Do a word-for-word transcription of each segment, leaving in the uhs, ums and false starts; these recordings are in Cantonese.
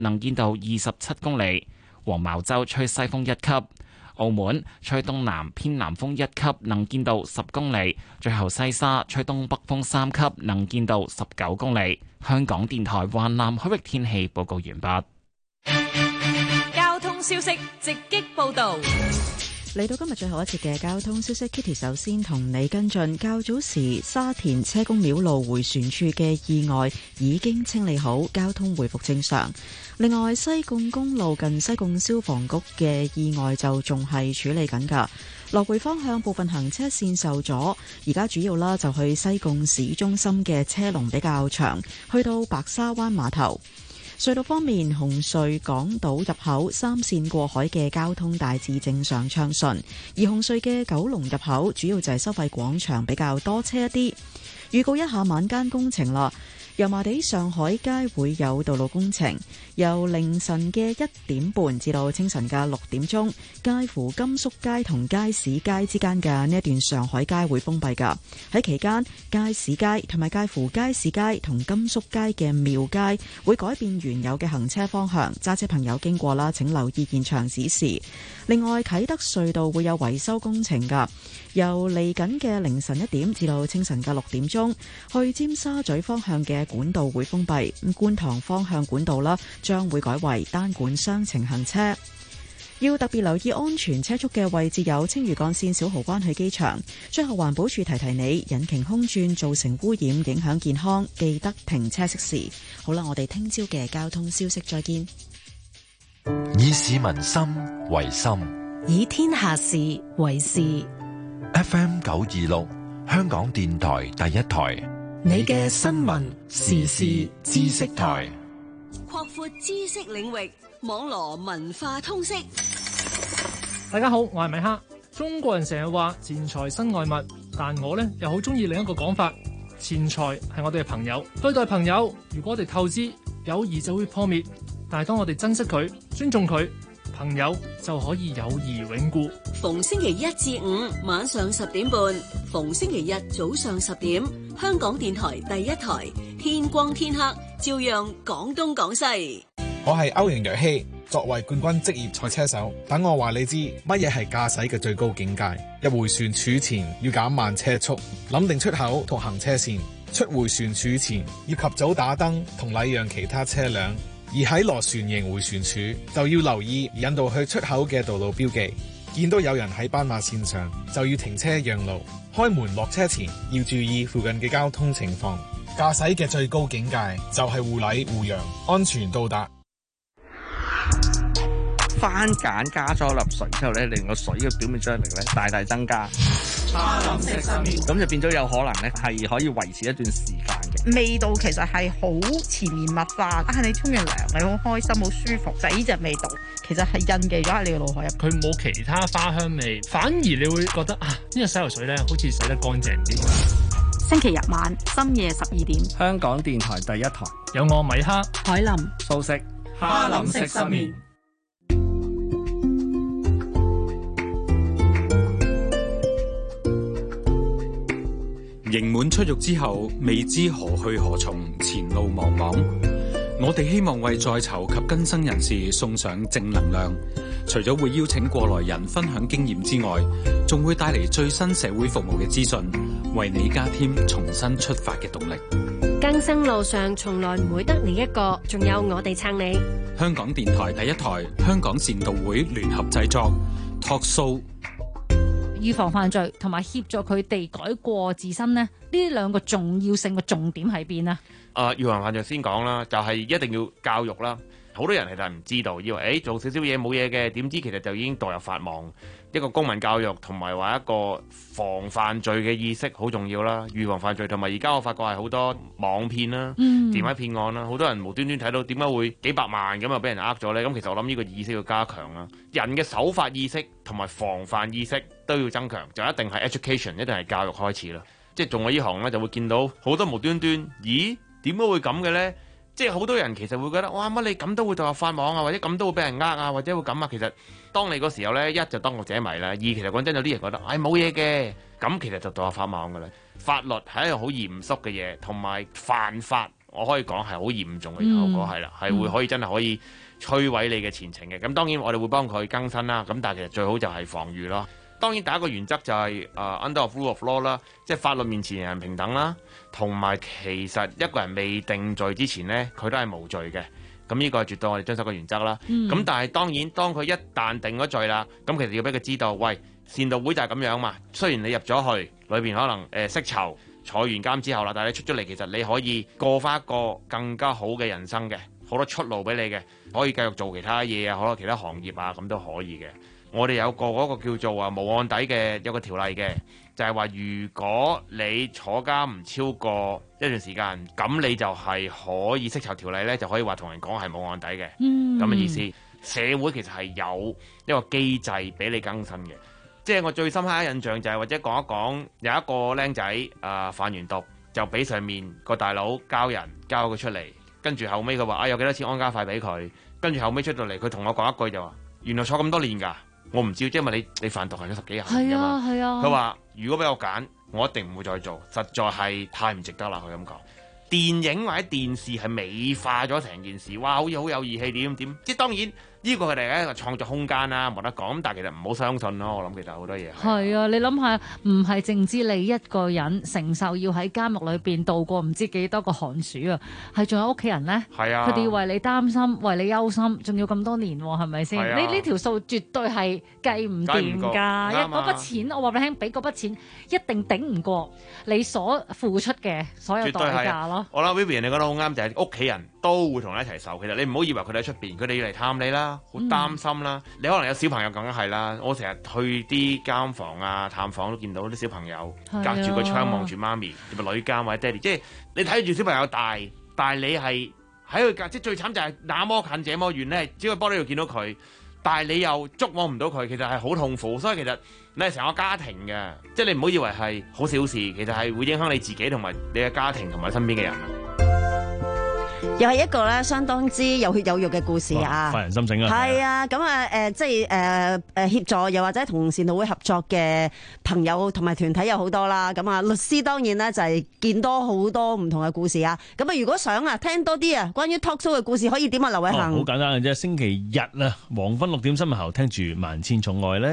能見度二十七公里；黃茅洲吹西風一級；澳門吹東南偏南風一級，能見度十公里；最後西沙吹東北風三級，能見度十九公里。香港電台華南海域天氣報告完畢。 交通消息直擊報道。 嚟到今日最後一節嘅交通消息 ，Kitty 首先同你跟進較早時沙田車公廟路迴旋處嘅意外已經清理好，交通回復正常。另外，西貢公路近西貢消防局嘅意外就仲係處理緊㗎，來回方向部分行車線受阻，而家主要啦就去西貢市中心嘅車龍比較長，去到白沙灣碼頭。隧道方面，紅隧港島入口三線過海嘅交通大致正常暢順，而紅隧嘅九龍入口主要就係收費廣場比較多車一啲。預告一下晚間工程啦，油麻地上海街會有道路工程，由凌晨嘅一點半至到清晨嘅六點鐘，介乎甘肅街同街市街之間嘅呢一段上海街會封閉㗎。喺期間，街市街同埋介乎街市街同甘肅街嘅廟街會改變原有嘅行車方向，揸車朋友經過啦，請留意現場指示。另外，啟德隧道會有維修工程㗎，由嚟緊嘅凌晨一點至到清晨嘅六點鐘，去尖沙咀方向嘅管道會封閉，咁觀塘方向管道啦將會改為單管雙程行車。要特別留意安全車速嘅位置有青嶼幹線小蠔灣去機場。最後環保署提提你，引擎空轉造成污染，影響健康，記得停車熄匙。好啦，我哋聽朝嘅交通消息再見。 以市民心為心， 以天下事為事。 F M 九二六，香港電台第一台， 你嘅新聞時事知識台， 擴闊知識領域，網羅文化通識。 大家好，我係米哈。中國人成日話錢財身外物，但我呢又好中意另一個講法，錢財係我哋嘅朋友。對待朋友，如果我哋透支，友誼就會破滅。但係當我哋珍惜佢、尊重佢，朋友就可以友誼永固。 逢星期一至五晚上十點半，逢星期日早上十點，香港電台第一台，天光天黑照樣講東講西。 我係歐陽若希，作為冠軍職業賽車手，等我話你知乜嘢係駕駛嘅最高境界。入回旋處前要減慢車速，諗定出口同行車線。出回旋處前要及早打燈同禮讓其他車輛。而喺螺旋形回旋處就要留意引導去出口嘅道路標記，見到有人喺斑馬線上就要停車讓路。開門落車前要注意附近嘅交通情況。駕駛嘅最高境界就係互禮互讓，安全到達。 番梘加咗粒水之後咧，令個水嘅表面張力咧大大增加。 哈林食失眠， 咁就變咗有可能咧係可以維持一段時間嘅。 味道其實係好纏綿密化，啊你沖完涼你好開心好舒服，就係呢隻味道，其實係印記咗喺你嘅腦海入。 佢冇其他花香味，反而你會覺得啊呢個洗頭水咧好似洗得乾淨啲。 星期日晚深夜十二點， 香港電台第一台有我米哈、 海林、 素食、 哈林食失眠。 刑滿出獄之後，未知何去何從，前路茫茫。我哋希望為在囚及更生人士送上正能量。除咗會邀請過來人分享經驗之外，仲會帶嚟最新社會服務嘅資訊，為你加添重新出發嘅動力。 更生路上從來唔會得你一個，仲有我哋撐你。 香港電台第一台，香港善導會聯合製作 Talk Show。 預防犯罪同埋協助佢哋改過自身呢，呢兩個重要性嘅重點喺邊啊？ 誒，預防犯罪先講啦，就係一定要教育啦。好多人其實係唔知道，以為誒做少少嘢冇嘢嘅，點知其實就已經墮入法網。一個公民教育同埋話一個防犯罪嘅意識好重要啦。預防犯罪同埋而家我發覺係好多網騙啦、嗯、電話騙案啦，好多人無端端睇到點解會幾百萬咁啊俾人呃咗呢？咁其實我諗呢個意識要加強啦。人嘅守法意識同埋防範意識都要增強，就一定係 education， 一定係教育開始啦。即係做我呢行呢，就會見到好多無端端，咦？點解會咁嘅呢？即係好多人其實會覺得，哇乜你咁都會墮入法網啊，或者咁都會俾人呃啊，或者會咁啊。其實當你嗰時候呢，一就當局者迷啦，二其實講真有啲人覺得，唉冇嘢嘅，咁其實就墮入法網噶啦。法律係一樣好嚴肅嘅嘢，同埋犯法我可以講係好嚴重嘅後果係啦，係、嗯、會可以真係可以摧毀你嘅前程嘅。咁當然我哋會幫佢更新啦，咁但係其實最好就係防禦咯。當然第一個原則就係、是、誒、uh, under of rule of law 啦，即係法律面前人人平等啦，同埋其實一個人未定罪之前呢，佢都係無罪嘅。咁呢個係絕對我哋遵守嘅原則啦。咁、嗯、但係當然當佢一旦定咗罪啦，咁其實要俾佢知道，喂，善導會就係咁樣嘛。雖然你入咗去裏邊可能誒釋囚坐完監之後啦，但係你出咗嚟，其實你可以過翻一個更加好嘅人生嘅，好多出路俾你嘅，可以繼續做其他嘢啊，好多其他行業啊，咁都可以嘅。我哋有個嗰個叫做啊無案底嘅有個條例嘅，就係話如果你坐監唔超過一段時間，咁你就係可以釋囚條例呢，就可以話同人講係冇案底嘅，咁嘅意思。社會其實係有一個機制俾你更新嘅，即係我最深刻嘅印象就係或者講一講有一個僆仔啊販完毒就俾上面個大佬交人交佢出嚟，跟住後尾佢話啊有幾多錢安家費俾佢，跟住後尾出到嚟佢同我講一句就話原來坐咁多年㗎。我唔知，即係因為你你販毒係咗十幾廿年㗎嘛。係啊，佢話如果俾我揀，我一定唔會再做，實在係太唔值得啦。佢咁講，電影或者電視係美化咗成件事，哇，好似好有義氣點點。即係當然呢個佢哋係一個創作空間啦，冇得講。咁但係其實唔好相信咯。我諗其實好多嘢係啊，你諗下，唔係淨止你一個人承受要喺監獄裏邊度過唔知幾多個寒暑啊，係仲有屋企人咧。係啊，佢哋要為你擔心，為你憂心，仲要咁多年喎，係咪先？呢呢條數絕對係計唔掂㗎。一嗰筆錢，我話俾你聽，俾嗰筆錢一定頂唔過你所付出嘅所有代價咯。 我諗 Vivian 你講得好啱，就係屋企人都會同你一齊受。其實你唔好以為佢哋喺出邊，佢哋要嚟探你啦。好擔心啦！嗯、你可能有小朋友更加係啦。我成日去啲監房啊、探訪都見到啲小朋友隔住個窗望住媽咪，特別女監或者爹哋，即係你睇住小朋友大，但係你係喺佢隔，即係最慘就係那麼近這麼遠咧，只可以幫你度見到佢，但係你又觸摸唔到佢，其實係好痛苦。所以其實你係成個家庭嘅，即係你唔好以為係好小事，其實係會影響你自己同埋你嘅家庭同埋身邊嘅人。 又係一個咧相當之有血有肉嘅故事啊！ 發人心醒啊！ 係啊，咁啊誒，即係誒誒協助，又或者同善導會合作嘅朋友同埋團體有好多啦。咁啊，律師當然咧就係見多好多唔同嘅故事啊。咁啊，如果想啊聽多啲啊關於 talk show 嘅故事，可以點啊？劉偉恒， 好簡單嘅啫，星期日啊，黃昏六點新聞後聽住萬千寵愛咧。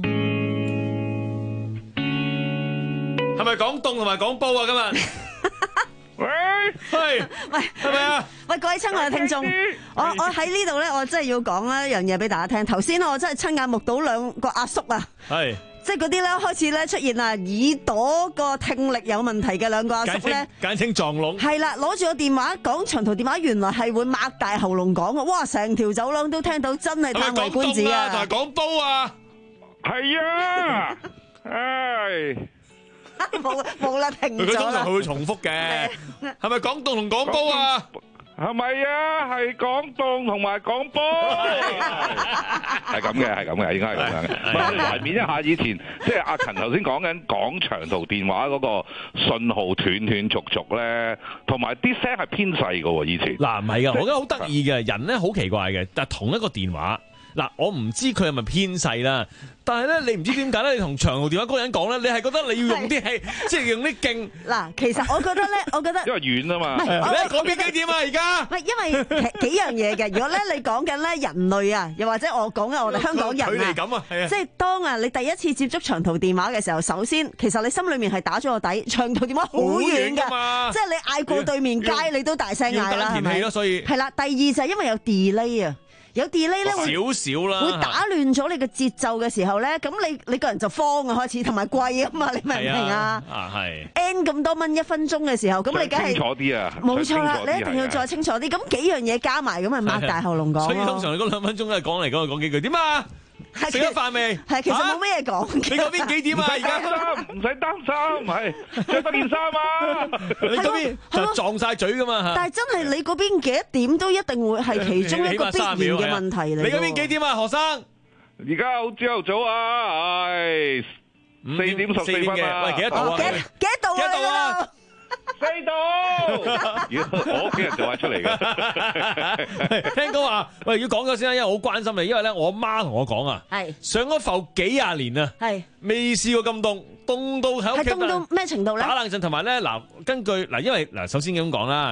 係咪講凍同埋講煲啊？今日？ 喂，係，喂，係咪啊？喂，各位親愛嘅聽眾，我我喺呢度咧，我真係要講一樣嘢俾大家聽。頭先我真係親眼目睹兩個阿叔啊，係，即係嗰啲咧開始咧出現啊耳朵個聽力有問題嘅兩個阿叔咧， 簡稱撞聾，係啦，攞住個電話講長途電話，原來係會擘大喉嚨講啊！哇，成條走廊都聽到，真係嘆為觀止啊！ 同埋講煲啊， 係啊，唉。 冇冇啦，停咗啦。 佢通常佢會重複嘅，係咪講凍同講煲啊？ 係咪啊？係講凍同埋講煲，係咁嘅，係咁嘅，應該係咁樣嘅。唔係，懷緬一下以前，即係阿勤頭先講緊講長途電話嗰個信號斷斷續續咧，同埋啲聲係偏細嘅喎，以前。 嗱唔係㗎，我覺得好得意嘅人咧，好奇怪嘅，但係同一個電話。嗱，我唔知佢係咪偏細啦，但係咧，你唔知點解咧？你同長途電話嗰個人講咧，你係覺得你要用啲氣，即係用啲勁。嗱， 其實我覺得咧，我覺得因為遠啊嘛。 唔係， 你講邊幾點啊？而家唔係因為幾幾樣嘢嘅。如果咧你講緊咧人類啊，又或者我講緊我哋香港人啊， 距離感啊，係啊， 即係當啊你第一次接觸長途電話嘅時候，首先其實你心裏面係打咗個底，長途電話好遠㗎，即係你嗌過對面街，你都大聲嗌啦，係咪？ 所以係啦，第二就係因為有 delay 啊。有 delay 咧，會少少啦， 會打亂咗你嘅節奏嘅時候咧，咁你你個人就慌啊，開始同埋貴啊嘛，你明唔明啊？啊係 N 咁多蚊一分鐘嘅時候，咁你梗係清楚啲啊！ 冇錯啦，你一定要再清楚啲。咁幾樣嘢加埋，咁咪擘大喉嚨講咯。 所以通常你嗰兩分鐘都係講嚟講去講幾句，點啊？食咗飯未？ 係其實冇咩嘢講。 你嗰邊幾點啊？而家唔使擔心，係着多件衫啊！ 你嗰邊就撞晒嘴噶嘛？ 但係真係你嗰邊幾多點都一定會係其中一個必然嘅問題嚟。 你嗰邊幾點啊，何生？ 而家好朝頭早啊，唉，四點十四分啊！ 喂，幾多度啊？ 幾多度啊？幾多度啊？ 四度，如果我屋企人做晒出嚟嘅。 聽講話，喂，要講咗先啦，因為我好關心你，因為咧我阿媽同我講啊， 係上咗浮幾廿年啊，係未試過咁凍，凍到喺屋企。 係凍到咩程度咧？ 打冷震，同埋咧嗱，根據嗱，因為嗱，首先咁講啦，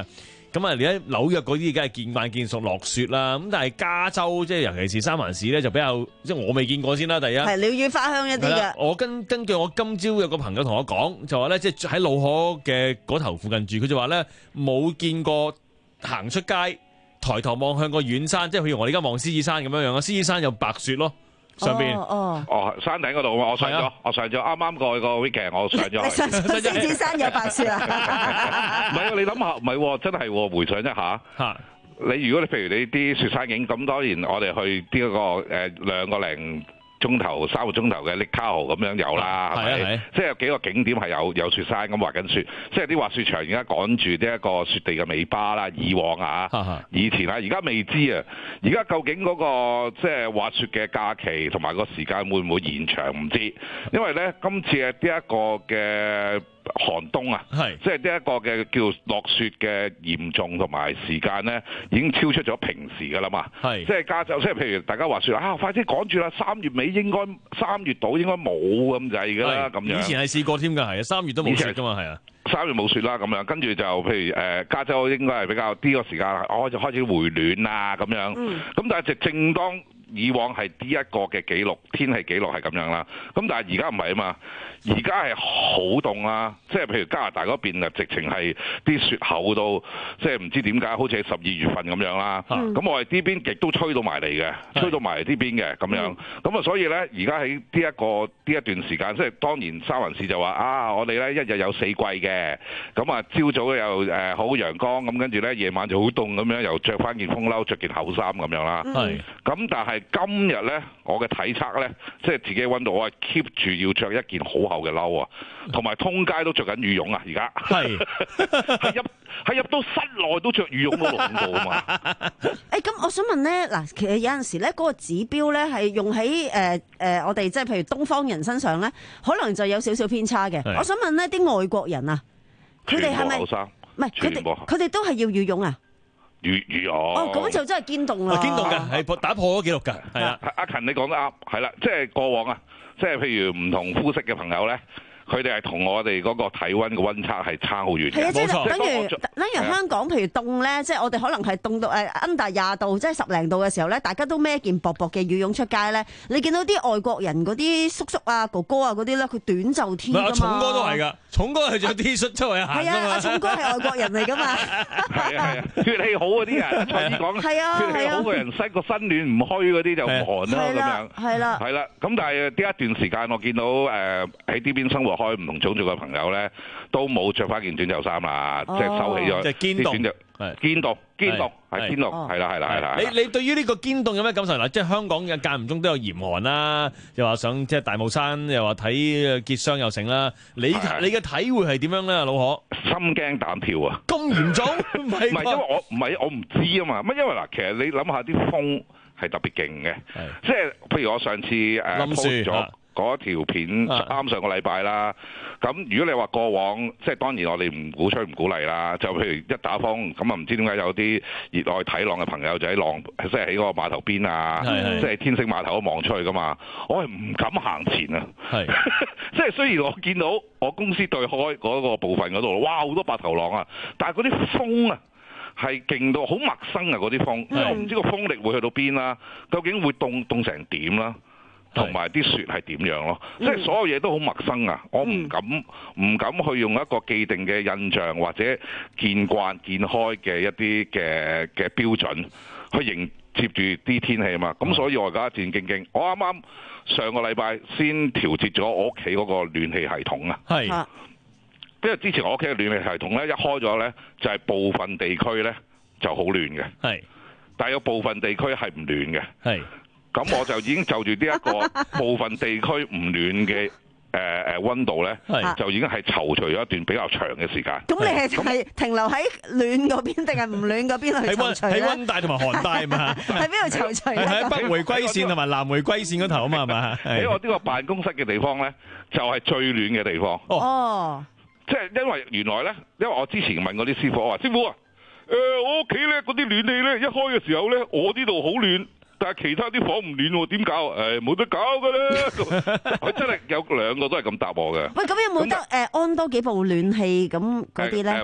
咁啊，而家紐約嗰啲梗係見慣見熟落雪啦。咁但係加州即係尤其是三藩市咧，就比較即係我未見過先啦。第一係鳥語花香一啲嘅。 我根根據我今朝有個朋友同我講，就話咧即係喺老河嘅嗰頭附近住，佢就話咧冇見過行出街抬頭望向個遠山，即係譬如我哋而家望獅子山咁樣樣啊，獅子山有白雪咯。上邊哦哦，山頂嗰度我上咗，我上咗，啱啱過去個 weekend 我上咗。 你上咗獅子山有白雪啊？ 唔係啊，你諗下，唔係真係回想一下嚇。你如果你譬如你啲雪山景，咁當然我哋去呢一個誒兩個零鐘頭三個鐘頭嘅 Lake Tahoe 咁樣有啦，係咪？即係有幾個景點係有有雪山咁滑緊雪，即係啲滑雪場而家趕住呢一個雪地嘅尾巴啦。以往啊，以前啊，而家未知啊。而家究竟嗰個即係滑雪嘅假期同埋個時間會唔會延長唔知，因為咧今次嘅呢一個嘅寒冬啊，即係呢一個嘅叫落雪嘅嚴重同埋時間咧，已經超出咗平時㗎啦嘛。係即係加州，即係譬如大家滑雪啊，快啲趕住啦！三月尾應該三月度應該冇咁滯㗎啦，咁樣。 以前係試過添㗎，係啊，三月都冇雪㗎嘛，係啊。 三月冇雪啦，咁樣跟住就譬如誒、呃、加州應該係比較呢個時間，我就開始回暖啦咁樣。咁、嗯、但係就正當以往係呢一個嘅記錄天氣記錄係咁樣啦。咁但係而家唔係啊嘛，而家係好凍啦，即係譬如加拿大嗰邊啊，直情係啲雪厚到即係唔知點解，好似係十二月份咁樣啦。咁、嗯、我哋呢邊亦都吹到埋嚟嘅，吹到埋嚟呢邊嘅咁樣。咁、嗯、啊，所以咧而家喺呢一個呢一段時間，即係當年三藩市就話啊，我哋咧一日有四季嘅。咁啊，朝早又誒好陽光，咁跟住咧夜晚就好凍咁樣，又着翻件風褸，着件厚衫咁樣啦。係。咁但係今日咧，我嘅體測咧，即係自己溫度，我係 keep 住要着一件好厚嘅褸啊，同埋通街都着緊羽絨啊，而家。係。係入係入到室內都着羽絨都凍到啊嘛。 誒，咁我想問咧，嗱，其實有陣時咧，嗰個指標咧係用喺誒誒我哋即係譬如東方人身上咧，可能就有少少偏差嘅。我想問咧，啲外國人啊。佢哋係咪唔係佢哋？佢哋都係要羽絨啊！ 羽羽絨哦，咁就真係堅凍啦！ 堅凍嘅係打破咗紀錄㗎，係啊！ 阿勤你講得啱，係啦，即係過往啊，即係譬如唔同膚色嘅朋友咧。佢哋係同我哋嗰個體溫嘅溫差係差好遠嘅， 冇錯。等於等於香港，譬如凍咧，即係我哋可能係凍到誒 under 廿度，即係十零度嘅時候咧，大家都孭件薄薄嘅羽絨出街咧。你見到啲外國人嗰啲叔叔啊、哥哥啊嗰啲咧，佢短袖 T 㗎嘛。 重哥都係㗎，重哥係着 T 恤出去行㗎嘛。係啊，阿重哥係外國人嚟㗎嘛。 係啊係啊，血氣好嗰啲人，蔡子講係啊， 血氣好嘅人，身個身暖唔虛嗰啲就唔寒啦咁樣。 係啦， 係啦。咁但係呢一段時間，我見到誒喺呢邊生活開唔同種族嘅朋友咧，都冇着翻件短袖衫啦，即係收起咗。 即係堅凍， 係堅凍，堅凍係堅凍，係啦係啦係啦。 你你對於呢個堅凍有咩感受？嗱，即係香港嘅間唔中都有嚴寒啦，又話上即係大帽山，又話睇結霜又成啦。你你嘅體會係點樣咧，老何？ 心驚膽跳啊！ 咁嚴重？唔係， 唔係因為我唔係我唔知啊嘛。乜因為嗱，其實你諗下啲風係特別勁嘅，即係譬如我上次誒 post 咗嗰條片啱上個禮拜啦。咁如果你話過往，即係當然我哋唔鼓吹唔鼓勵啦。就譬如一打風，咁啊唔知點解有啲熱愛睇浪嘅朋友就喺浪，即係喺嗰個碼頭邊啊，即係天星碼頭都望出去噶嘛。我係唔敢行前啊，即係雖然我見到我公司對開嗰個部分嗰度，哇好多白頭浪啊，但係嗰啲風啊係勁到好陌生啊嗰啲風，即係我唔知個風力會去到邊啦，究竟會凍凍成點啦？同埋啲雪係點樣咯？即係所有嘢都好陌生啊！我唔敢唔敢去用一個既定嘅印象或者見慣見開嘅一啲嘅嘅標準去迎接住啲天氣啊嘛！咁所以我而家戰兢兢。我啱啱上個禮拜先調節咗我屋企嗰個暖氣系統啊。係，因為之前我屋企嘅暖氣系統咧一開咗咧，就係部分地區咧就好暖嘅。係，但係有部分地區係唔暖嘅。係。咁我就已經就住呢一個部分地區唔暖嘅誒誒溫度咧，就已經係躊躇咗一段比較長嘅時間。咁你係係停留喺暖嗰邊定係唔暖嗰邊去躊躇咧？ 喺溫帶同埋寒帶啊嘛。 喺邊度躊躇咧？ 喺北回歸線同埋南回歸線嗰頭啊嘛，係嘛？ 喺我呢個辦公室嘅地方咧，就係最暖嘅地方。哦，即係因為原來咧，因為我之前問嗰啲師傅，我話師傅啊，誒我屋企咧嗰啲暖氣咧一開嘅時候咧，我呢度好暖。但係其他啲房唔暖喎，點搞？誒冇得搞㗎啦！佢真係有兩個都係咁答我嘅。 喂，咁有冇得誒安多幾部暖氣咁嗰啲咧？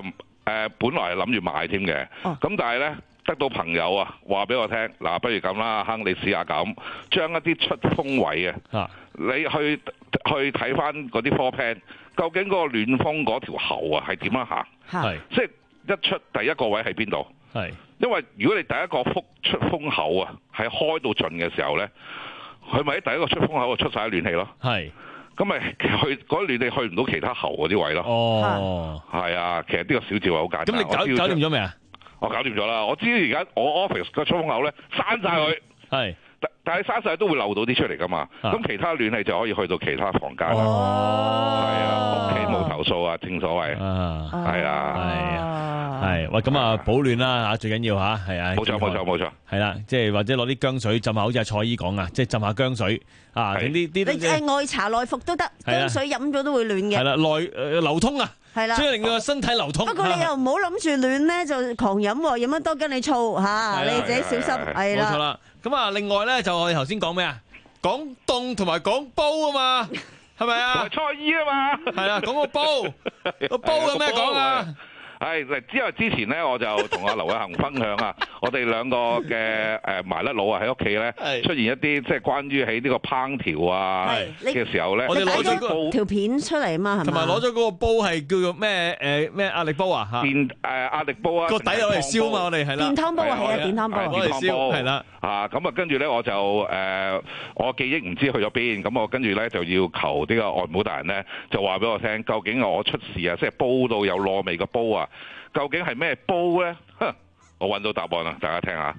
呃、本來係諗住買添嘅，咁、哦、但係咧得到朋友啊話俾我聽，嗱，不如咁啦，亨你試下咁，將一啲出風位啊，你去去睇翻嗰啲 floor plan，究竟嗰個暖風嗰條喉啊係點樣行？係即係一出第一個位喺邊度？係因為如果你第一個風出風口啊係開到盡嘅時候咧，佢咪喺第一個出風口就出晒啲暖氣咯。係。咁咪去嗰暖氣去唔到其他喉嗰啲位咯。哦，係啊，其實呢個小照係好簡單。咁你搞搞掂咗未啊？我搞掂咗啦。我知而家我 office 個出風口咧閂晒佢。係。但但係閂晒都會漏到啲出嚟噶嘛。咁其他暖氣就可以去到其他房間。哦。係啊，屋企冇投訴啊，正所謂。啊。係啊。係啊。係，喂，咁啊，保暖啦嚇，最緊要嚇，係啊。冇錯，冇錯，冇錯。係啦，即係或者攞啲薑水浸下，好似阿蔡姨講啊，即係浸下薑水啊，啲啲。你誒外搽內服都得，薑水飲咗都會暖嘅。係啦，內誒流通啊，係啦，即係令到個身體流通。不過你又唔好諗住暖咧就狂飲喎，飲得多跟你燥嚇，你自己小心。係啦。冇錯啦。咁啊，另外咧就我哋頭先講咩啊？講凍同埋講煲啊嘛，係咪啊？蔡姨啊嘛。係啦，講個煲，個煲有咩講啊？係，之後之前咧，我就同阿劉偉恒分享啊，我哋兩個嘅誒麻甩佬啊喺屋企咧出現一啲即係關於喺呢個烹調啊嘅時候咧，我哋攞咗個條片出嚟啊嘛，係咪？同埋攞咗嗰個煲係叫做咩誒咩壓力煲啊嚇？電誒壓力煲啊，個底攞嚟燒嘛，我哋係啦。電湯煲啊，係啊，電湯煲攞嚟燒係啦。啊咁啊，跟住咧我就誒我記憶唔知去咗邊，咁我跟住咧就要求呢個外母大人咧就話俾我聽，究竟我出事啊，即係煲到有糯味嘅煲啊！究竟係咩煲咧？我揾到答案啦，大家聽下。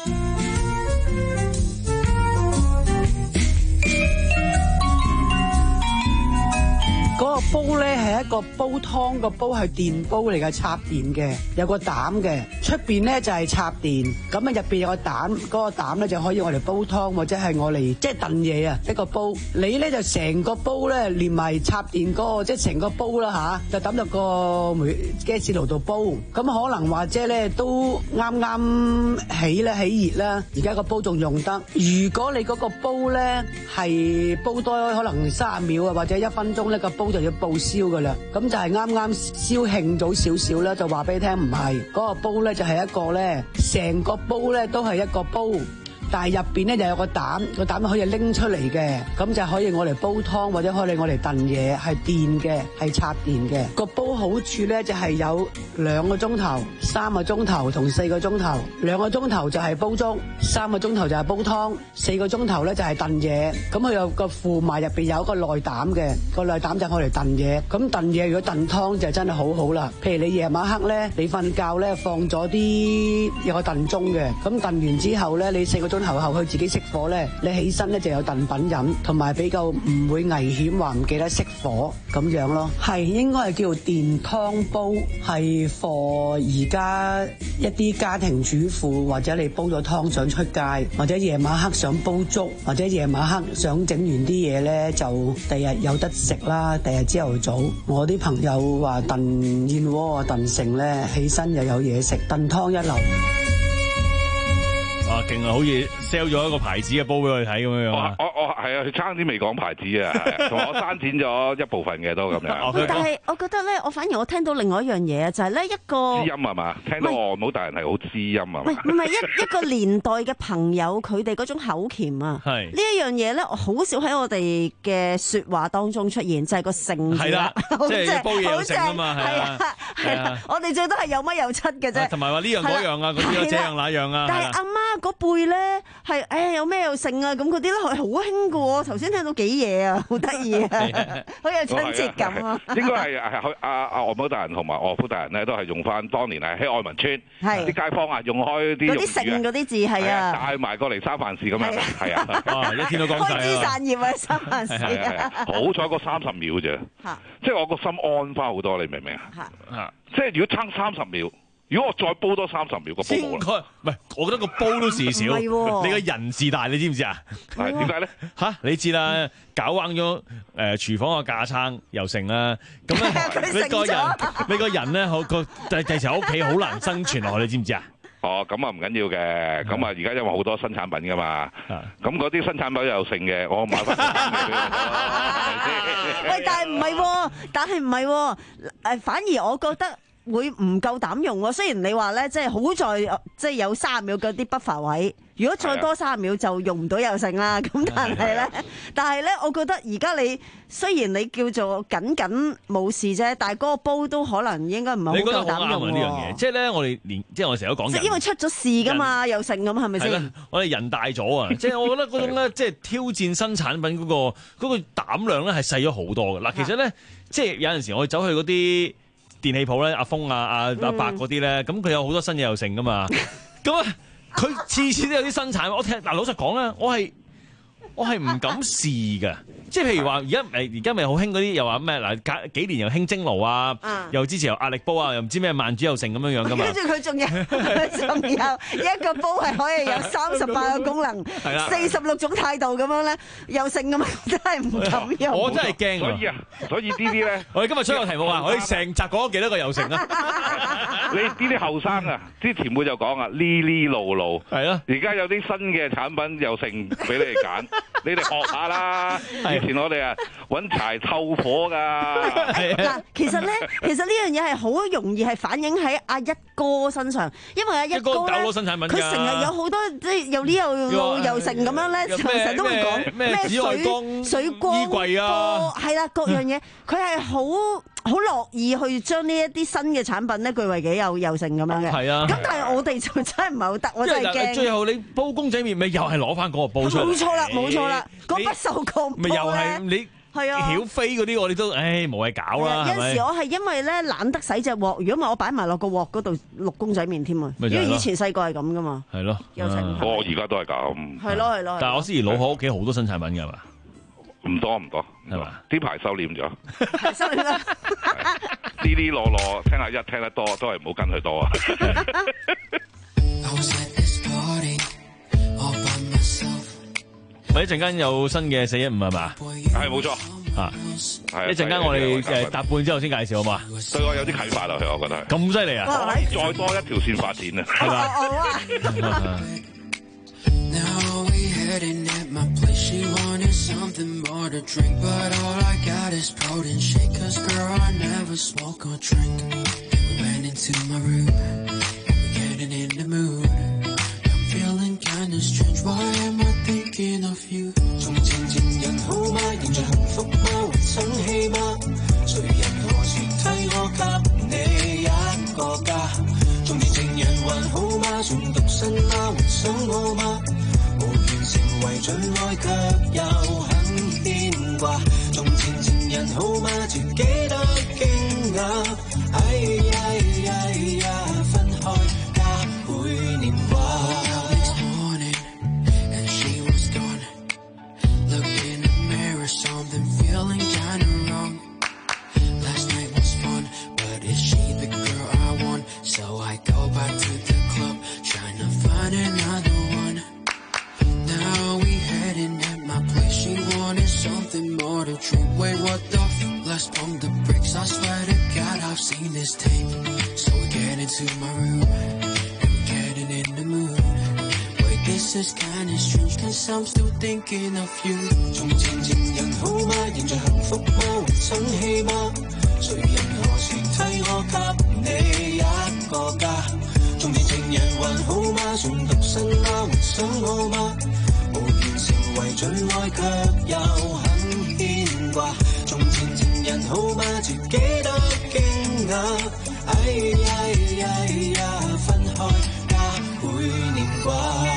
嗰個煲咧係一個煲湯，個煲係電煲嚟嘅，插電嘅，有個膽嘅，出邊咧就係插電，咁啊入邊有個膽，嗰個膽咧就可以我嚟煲湯或者係我嚟即係燉嘢啊，一個煲。你咧就成個煲咧連埋插電嗰個，即係成個煲啦吓，就抌入個煤 gas 爐度煲。咁可能或者咧都啱啱起咧起熱啦，而家個煲仲用得。如果你嗰個煲咧係煲多可能三十秒啊或者一分鐘咧，個煲就要報燒噶啦，咁就係啱啱燒興咗少少啦，就話俾你聽唔係，嗰個煲咧就係一個咧，成個煲咧都係一個煲。但係入邊咧就有個膽，個膽可以拎出嚟嘅，咁就可以我嚟煲湯或者可以我嚟燉嘢，係電嘅，係插電嘅。個煲好處咧就係有兩個鐘頭、三個鐘頭同四個鐘頭。兩個鐘頭就係煲粥，三個鐘頭就係煲湯，四個鐘頭咧就係燉嘢。咁佢有個副賣入邊有一個內膽嘅，個內膽就可以嚟燉嘢。咁燉嘢如果燉湯就真係好好啦。譬如你夜晚黑咧，你瞓覺咧放咗啲有個燉盅嘅，咁燉完之後咧，你四個鐘頭後佢自己熄火咧，你起身咧就有燉品飲，同埋比較唔會危險話唔記得熄火咁樣咯。係應該係叫做電湯煲，係 for 而家一啲家庭主婦或者你煲咗湯想出街，或者夜晚黑想煲粥，或者夜晚黑想整完啲嘢咧，就第日有得食啦。第日朝頭早，我啲朋友話燉燕窩、燉成咧，起身又有嘢食，燉湯一流。 哇，勁啊！好似 sell 咗一個牌子嘅煲俾我哋睇咁樣樣。 我我係啊，佢差啲未講牌子啊，同我刪剪咗一部分嘅都咁樣。 但係我覺得咧，我反而我聽到另外一樣嘢啊，就係咧一個知音係嘛？聽到外母大人係好知音啊嘛？ 唔係唔係一一個年代嘅朋友，佢哋嗰種口鉗啊，呢一樣嘢咧，好少喺我哋嘅説話當中出現，就係個姓字啦。 即係煲嘢有姓啊嘛，係啊， 係啊，我哋最多係有乜有七嘅啫。 同埋話呢樣嗰樣啊，嗰啲有這樣那樣啊。 但係阿媽嗰輩咧係誒有咩有姓啊，咁嗰啲咧係好興嘅喎。頭先聽到幾嘢啊，好得意啊，好有親切感啊。 應該係係阿阿外母大人同埋外父大人咧，都係用翻當年係喺愛民村啲街坊啊，用開啲嗰啲姓嗰啲字係啊， 帶埋過嚟三藩市咁樣，係啊， 一天都講晒開枝散葉啊，三藩市啊。 好彩嗰三十秒啫，即係我個心安翻好多，你明唔明啊？即係如果差三十秒。如果我再煲多三十秒個煲冇啦， 唔係，我覺得個煲都事少，你個人事大，你知唔知啊？ 係點解咧？ 嚇，你知啦，搞彎咗誒廚房個架撐又成啦，咁咧你個人你個人咧，好個第第時喺屋企好難生存落去，你知唔知啊？ 哦，咁啊唔緊要嘅，咁啊而家因為好多新產品噶嘛，咁嗰啲新產品又剩嘅，我買翻俾你。 喂，但係唔係喎，但係唔係喎，誒反而我覺得。 會唔夠膽用喎。雖然你話咧，即係好在即係有三十秒嗰啲不發位，如果再多三十秒就用唔到有剩啦。咁但係咧，但係咧，我覺得而家你雖然你叫做僅僅冇事啫，但係嗰個煲都可能應該唔係好夠膽用喎。 呢樣嘢，即係咧，我哋連即係我成日都講人， 因為出咗事噶嘛，有剩咁係咪先？ 我哋人大咗啊！即係我覺得嗰種咧，即係挑戰新產品嗰個嗰個膽量咧係細咗好多嘅。嗱，其實咧，即係有陣時我哋走去嗰啲電器鋪咧，阿峰啊、阿阿伯嗰啲咧，咁佢有好多新嘢又剩噶嘛。咁啊，佢次次都有啲新產品。我聽嗱，老實講咧，我係我係唔敢試㗎。即係譬如話，而家誒而家咪好興嗰啲，又話咩嗱？隔幾年又興蒸爐啊，嗯、又之前又壓力煲啊，又唔知咩慢煮又成咁樣樣噶嘛。跟住佢仲有，仲有一個煲係可以有三十八個功能，四十六種態度咁樣咧，又成咁，真係唔敢用。 我真係驚。 所以啊，所以呢啲咧， 我哋今日出個題目啊，我哋成集講咗幾多個又成啊？ 你呢啲後生啊，啲前輩就講啊，呢呢路路係啊。 而家有啲新嘅產品又成俾你哋揀，你哋學下啦。以前我哋啊揾柴湊火㗎。 嗱，其實咧，其實呢樣嘢係好容易係反映喺阿一哥身上，因為阿一哥咧，佢成日有好多即係又呢又又成咁樣咧，成日都會講咩水水光衣櫃啊，係啦，各樣嘢，佢係好好樂意去將呢一啲新嘅產品咧據為己有，又成咁樣嘅。係啊。咁但係我哋就真係唔係好得，我真係驚。最後你煲公仔麵咪又係攞翻嗰個煲出嚟。冇錯啦，冇錯啦，嗰不鏽鋼煲咧。咪又係你。係啊，曉飛嗰啲我哋都，唉，冇嘢搞啦。有陣時我係因為咧懶得洗隻鑊，如果唔係我擺埋落個鑊嗰度淥公仔麵添啊。因為以前細個係咁噶嘛。係咯。有情。 我而家都係咁。係咯係咯。 但係我思怡老婆屋企好多新產品㗎嘛。 唔多唔多，係嘛？呢排收斂咗。 收斂啦。 呢啲攞攞聽下一聽得多，都係唔好跟佢多啊。 咪一陣間有新嘅四一五係嘛？ 係冇錯嚇，一陣間我哋誒搭半之後先介紹好嘛？ 對我有啲啟發啊，我覺得咁犀利啊！ 再多一條線發展啊，係嘛？ 從前情人好嗎？仍在幸福嗎？還生氣嗎？誰人何時替我給你一個家？從前情人還好嗎？仲獨身嗎？還想我嗎？無緣成為真愛，卻又很牽掛。從前情人好嗎？自己都驚訝。哎呀哎呀，分開加倍年華。Something feeling kinda wrong. Last night was fun, but is she the girl I want? So I go back to the club, trying to find another one. Now we heading at my place. She wanted something more to drink. Wait, what the f? Let's pump the brakes. I swear to God, I've seen this tape. So we get into my room, and we're getting in the mood. This is kinda strange, cause I'm still thinking of you. 從前情人好嗎？仍在幸福嗎？還生氣嗎？誰人何時替我給你一個家？從前情人還好嗎？仲獨身嗎？還想我嗎？無緣成為真愛，卻又很牽掛。從前情人好嗎？自己都驚訝。哎呀哎呀，分開加倍年掛。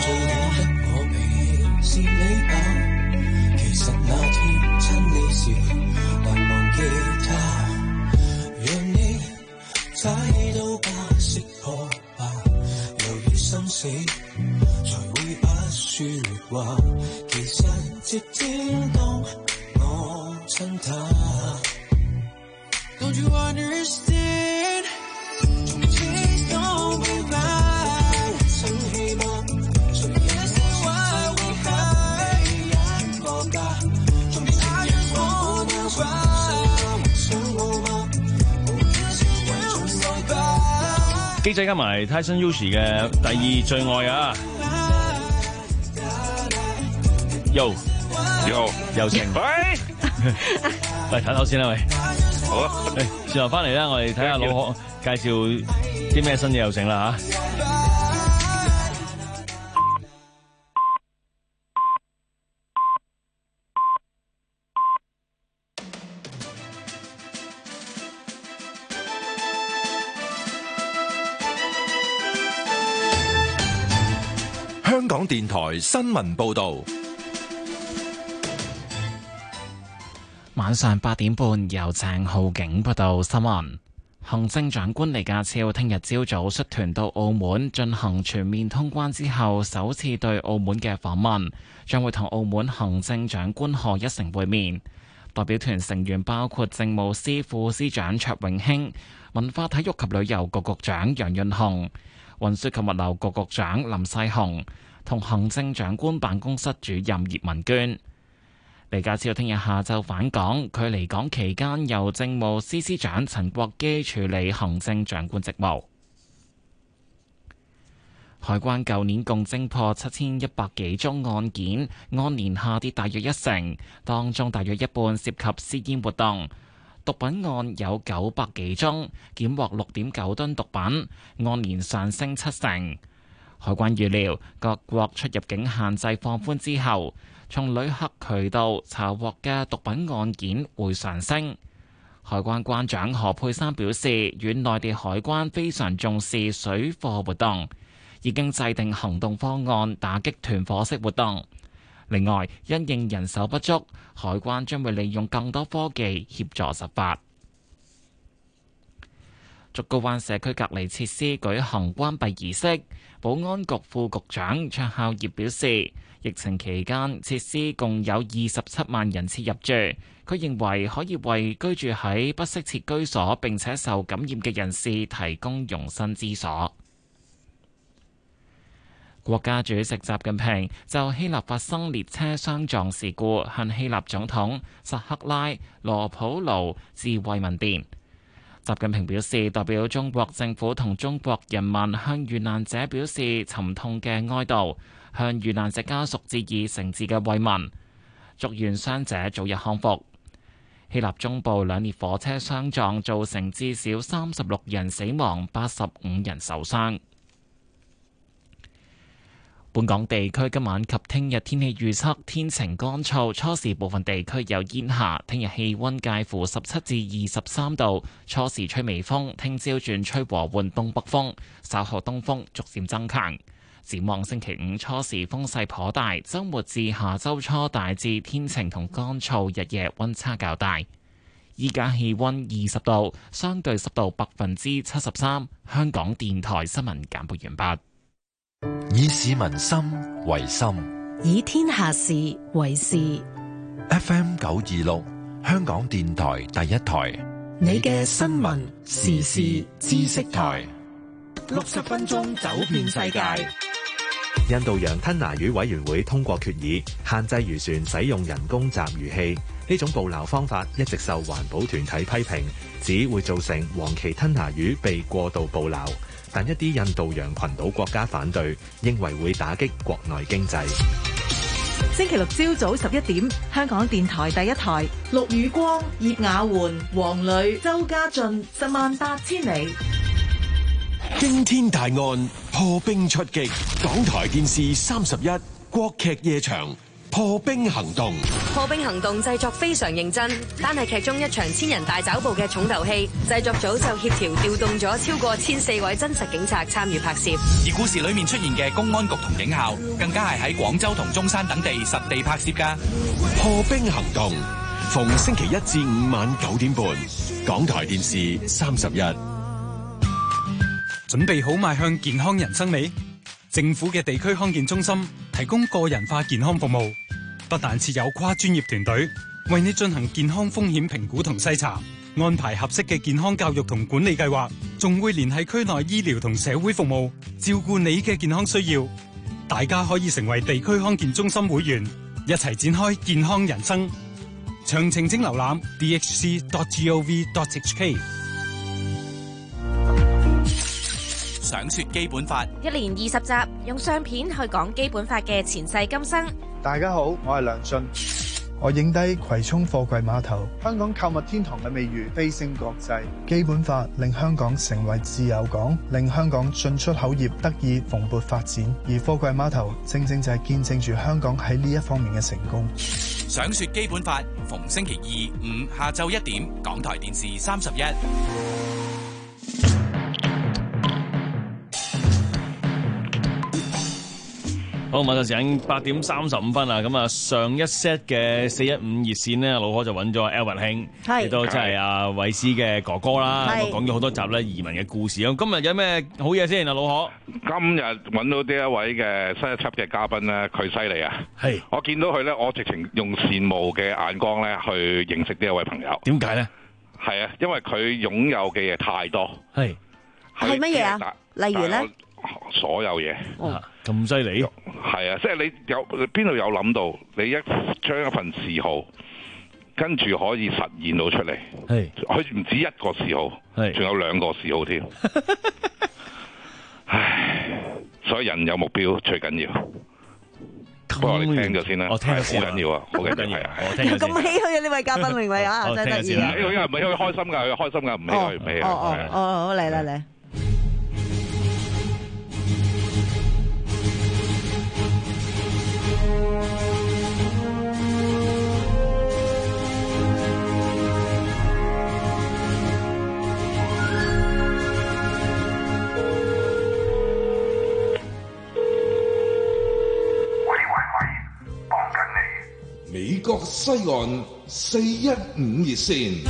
是你吧？其實那天親你時，難忘記他，讓你猜到不識破吧。由於心死，才會不説話。其實接聽到我親他 ，Don't you understand？ Please don't be mad， 生氣嗎？ 機仔加埋 Tyson Yoshi 嘅第二最愛啊 ！Yo Yo 又成， 喂， 喂睇頭先啦喂， 好啊， 誒，轉頭翻嚟啦，我哋睇下老何介紹啲咩新嘢又成啦嚇。 香港電台新聞報道， 晚上八點半由鄭浩景報道新聞。行政長官李家超聽日朝早率團到澳門進行全面通關之後首次對澳門嘅訪問，將會同澳門行政長官賀一誠會面。代表團成員包括政務司副司長卓永興、文化體育及旅遊局局長楊潤雄、運輸及物流局局長林世雄同行政長官辦公室主任葉文娟。李家超聽日下晝返港，佢離港期間由政務司司長陳國基處理行政長官職務。海關舊年共偵破七千一百幾宗案件，按年下跌大約一成，當中大約一半涉及私煙活動。毒品案有九百幾宗，檢獲六點九噸毒品，按年上升七成。海關預料各國出入境限制放寬之後，從旅客渠道查獲嘅毒品案件會上升。海關關長何佩珊表示，與內地海關非常重視水貨活動，已經制定行動方案打擊團伙式活動。另外，因應人手不足，海關將會利用更多科技協助執法。竹篙灣社區隔離設施舉行關閉儀式，保安局副局長卓孝業表示，疫情期間設施共有二十七萬人次入住，佢認為可以為居住喺不適切居所並且受感染嘅人士提供容身之所。國家主席習近平就希臘發生列車相撞事故向希臘總統薩克拉羅普盧致慰問電。習近平表示，代表中國政府同中國人民向遇難者表示沉痛嘅哀悼，向遇難者家屬致以誠摯嘅慰問，祝願傷者早日康復。希臘中部兩列火車相撞，造成至少三十六人死亡，八十五人受傷。本港地區今晚及聽日天氣預測，天晴乾燥，初時部分地區有煙霞。聽日氣溫介乎十七至二十三度，初時吹微風，聽朝轉吹和緩東北風，稍後東風逐漸增強。展望星期五初時風勢頗大，週末至下週初大致天晴同乾燥，日夜溫差較大。依家氣溫二十度，相對濕度百分之七十三。香港電台新聞簡報完畢。 以市民心為心， 以天下事為事。 F M 九二六，香港電台第一台， 你嘅新聞時事知識台，六十分鐘走遍世界。 印度洋吞拿魚委員會通過決議，限制漁船使用人工集魚器。呢種捕撈方法一直受環保團體批評，只會造成黃鰭吞拿魚被過度捕撈。但一啲印度洋群島國家反對，認為會打擊國內經濟。 星期六朝早十一點，香港電台第一台，陸宇光、葉雅媛、黃磊、周家俊，十萬八千里。 驚天大案破冰出擊，港台電視三十一國劇夜場破冰行動。 破冰行動製作非常認真，單係劇中一場千人大抓捕嘅重頭戲，製作組就協調調動咗超過千四位真實警察參與拍攝。 而故事裏面出現嘅公安局同警校，更加係喺廣州同中山等地實地拍攝噶。 破冰行動逢星期一至五晚九點半，港台電視三十一。 準備好邁向健康人生未？政府嘅地區康健中心提供個人化健康服務，不但設有跨專業團隊為你進行健康風險評估同篩查，安排合適嘅健康教育同管理計劃，仲會聯繫區內醫療同社會服務，照顧你嘅健康需要。大家可以成為地區康健中心會員，一齊展開健康人生。詳情請瀏覽 d h c dot gov dot h k。 想說基本法， 一連二十集，用相片去講基本法嘅前世今生。 大家好，我係梁信。 我影低葵涌貨櫃碼頭，香港購物天堂嘅美譽飛升國際。基本法令香港成為自由港，令香港進出口業得以蓬勃發展。而貨櫃碼頭正正就係見證住香港喺呢一方面嘅成功。 想說基本法，逢星期二、五下晝一點，港台電視三十一。 好，馬上時間八點三十五分啦。咁啊，上一 set 嘅四一五熱線呢，老何就揾咗 Elvis 兄，亦都即係阿韋斯嘅哥哥啦。咁講咗好多集咧移民嘅故事。咁今日有咩好嘢先啊，老何？ 今日揾到呢一位嘅新一輯嘅嘉賓咧，佢犀利啊！係，我見到佢咧，我直情用羨慕嘅眼光咧去認識呢一位朋友。 點解咧？係啊，因為佢擁有嘅嘢太多。 係係乜嘢啊？例如咧？ 所有嘢， 咁犀利， 係啊！即係你有邊度有諗到，你一將一份嗜好，跟住可以實現到出嚟，係佢唔止一個嗜好，係仲有兩個嗜好添。唉，所以人有目標最緊要。不過我哋聽咗先啦，我聽好緊要啊，好緊要係啊！ 咁唏噓啊呢位嘉賓，明偉啊，真係得意啊！ 因為唔係因為開心㗎，佢開心㗎，唔唏噓唔唏噓。 哦哦哦，好嚟嚟嚟。 美國西岸四一五熱線，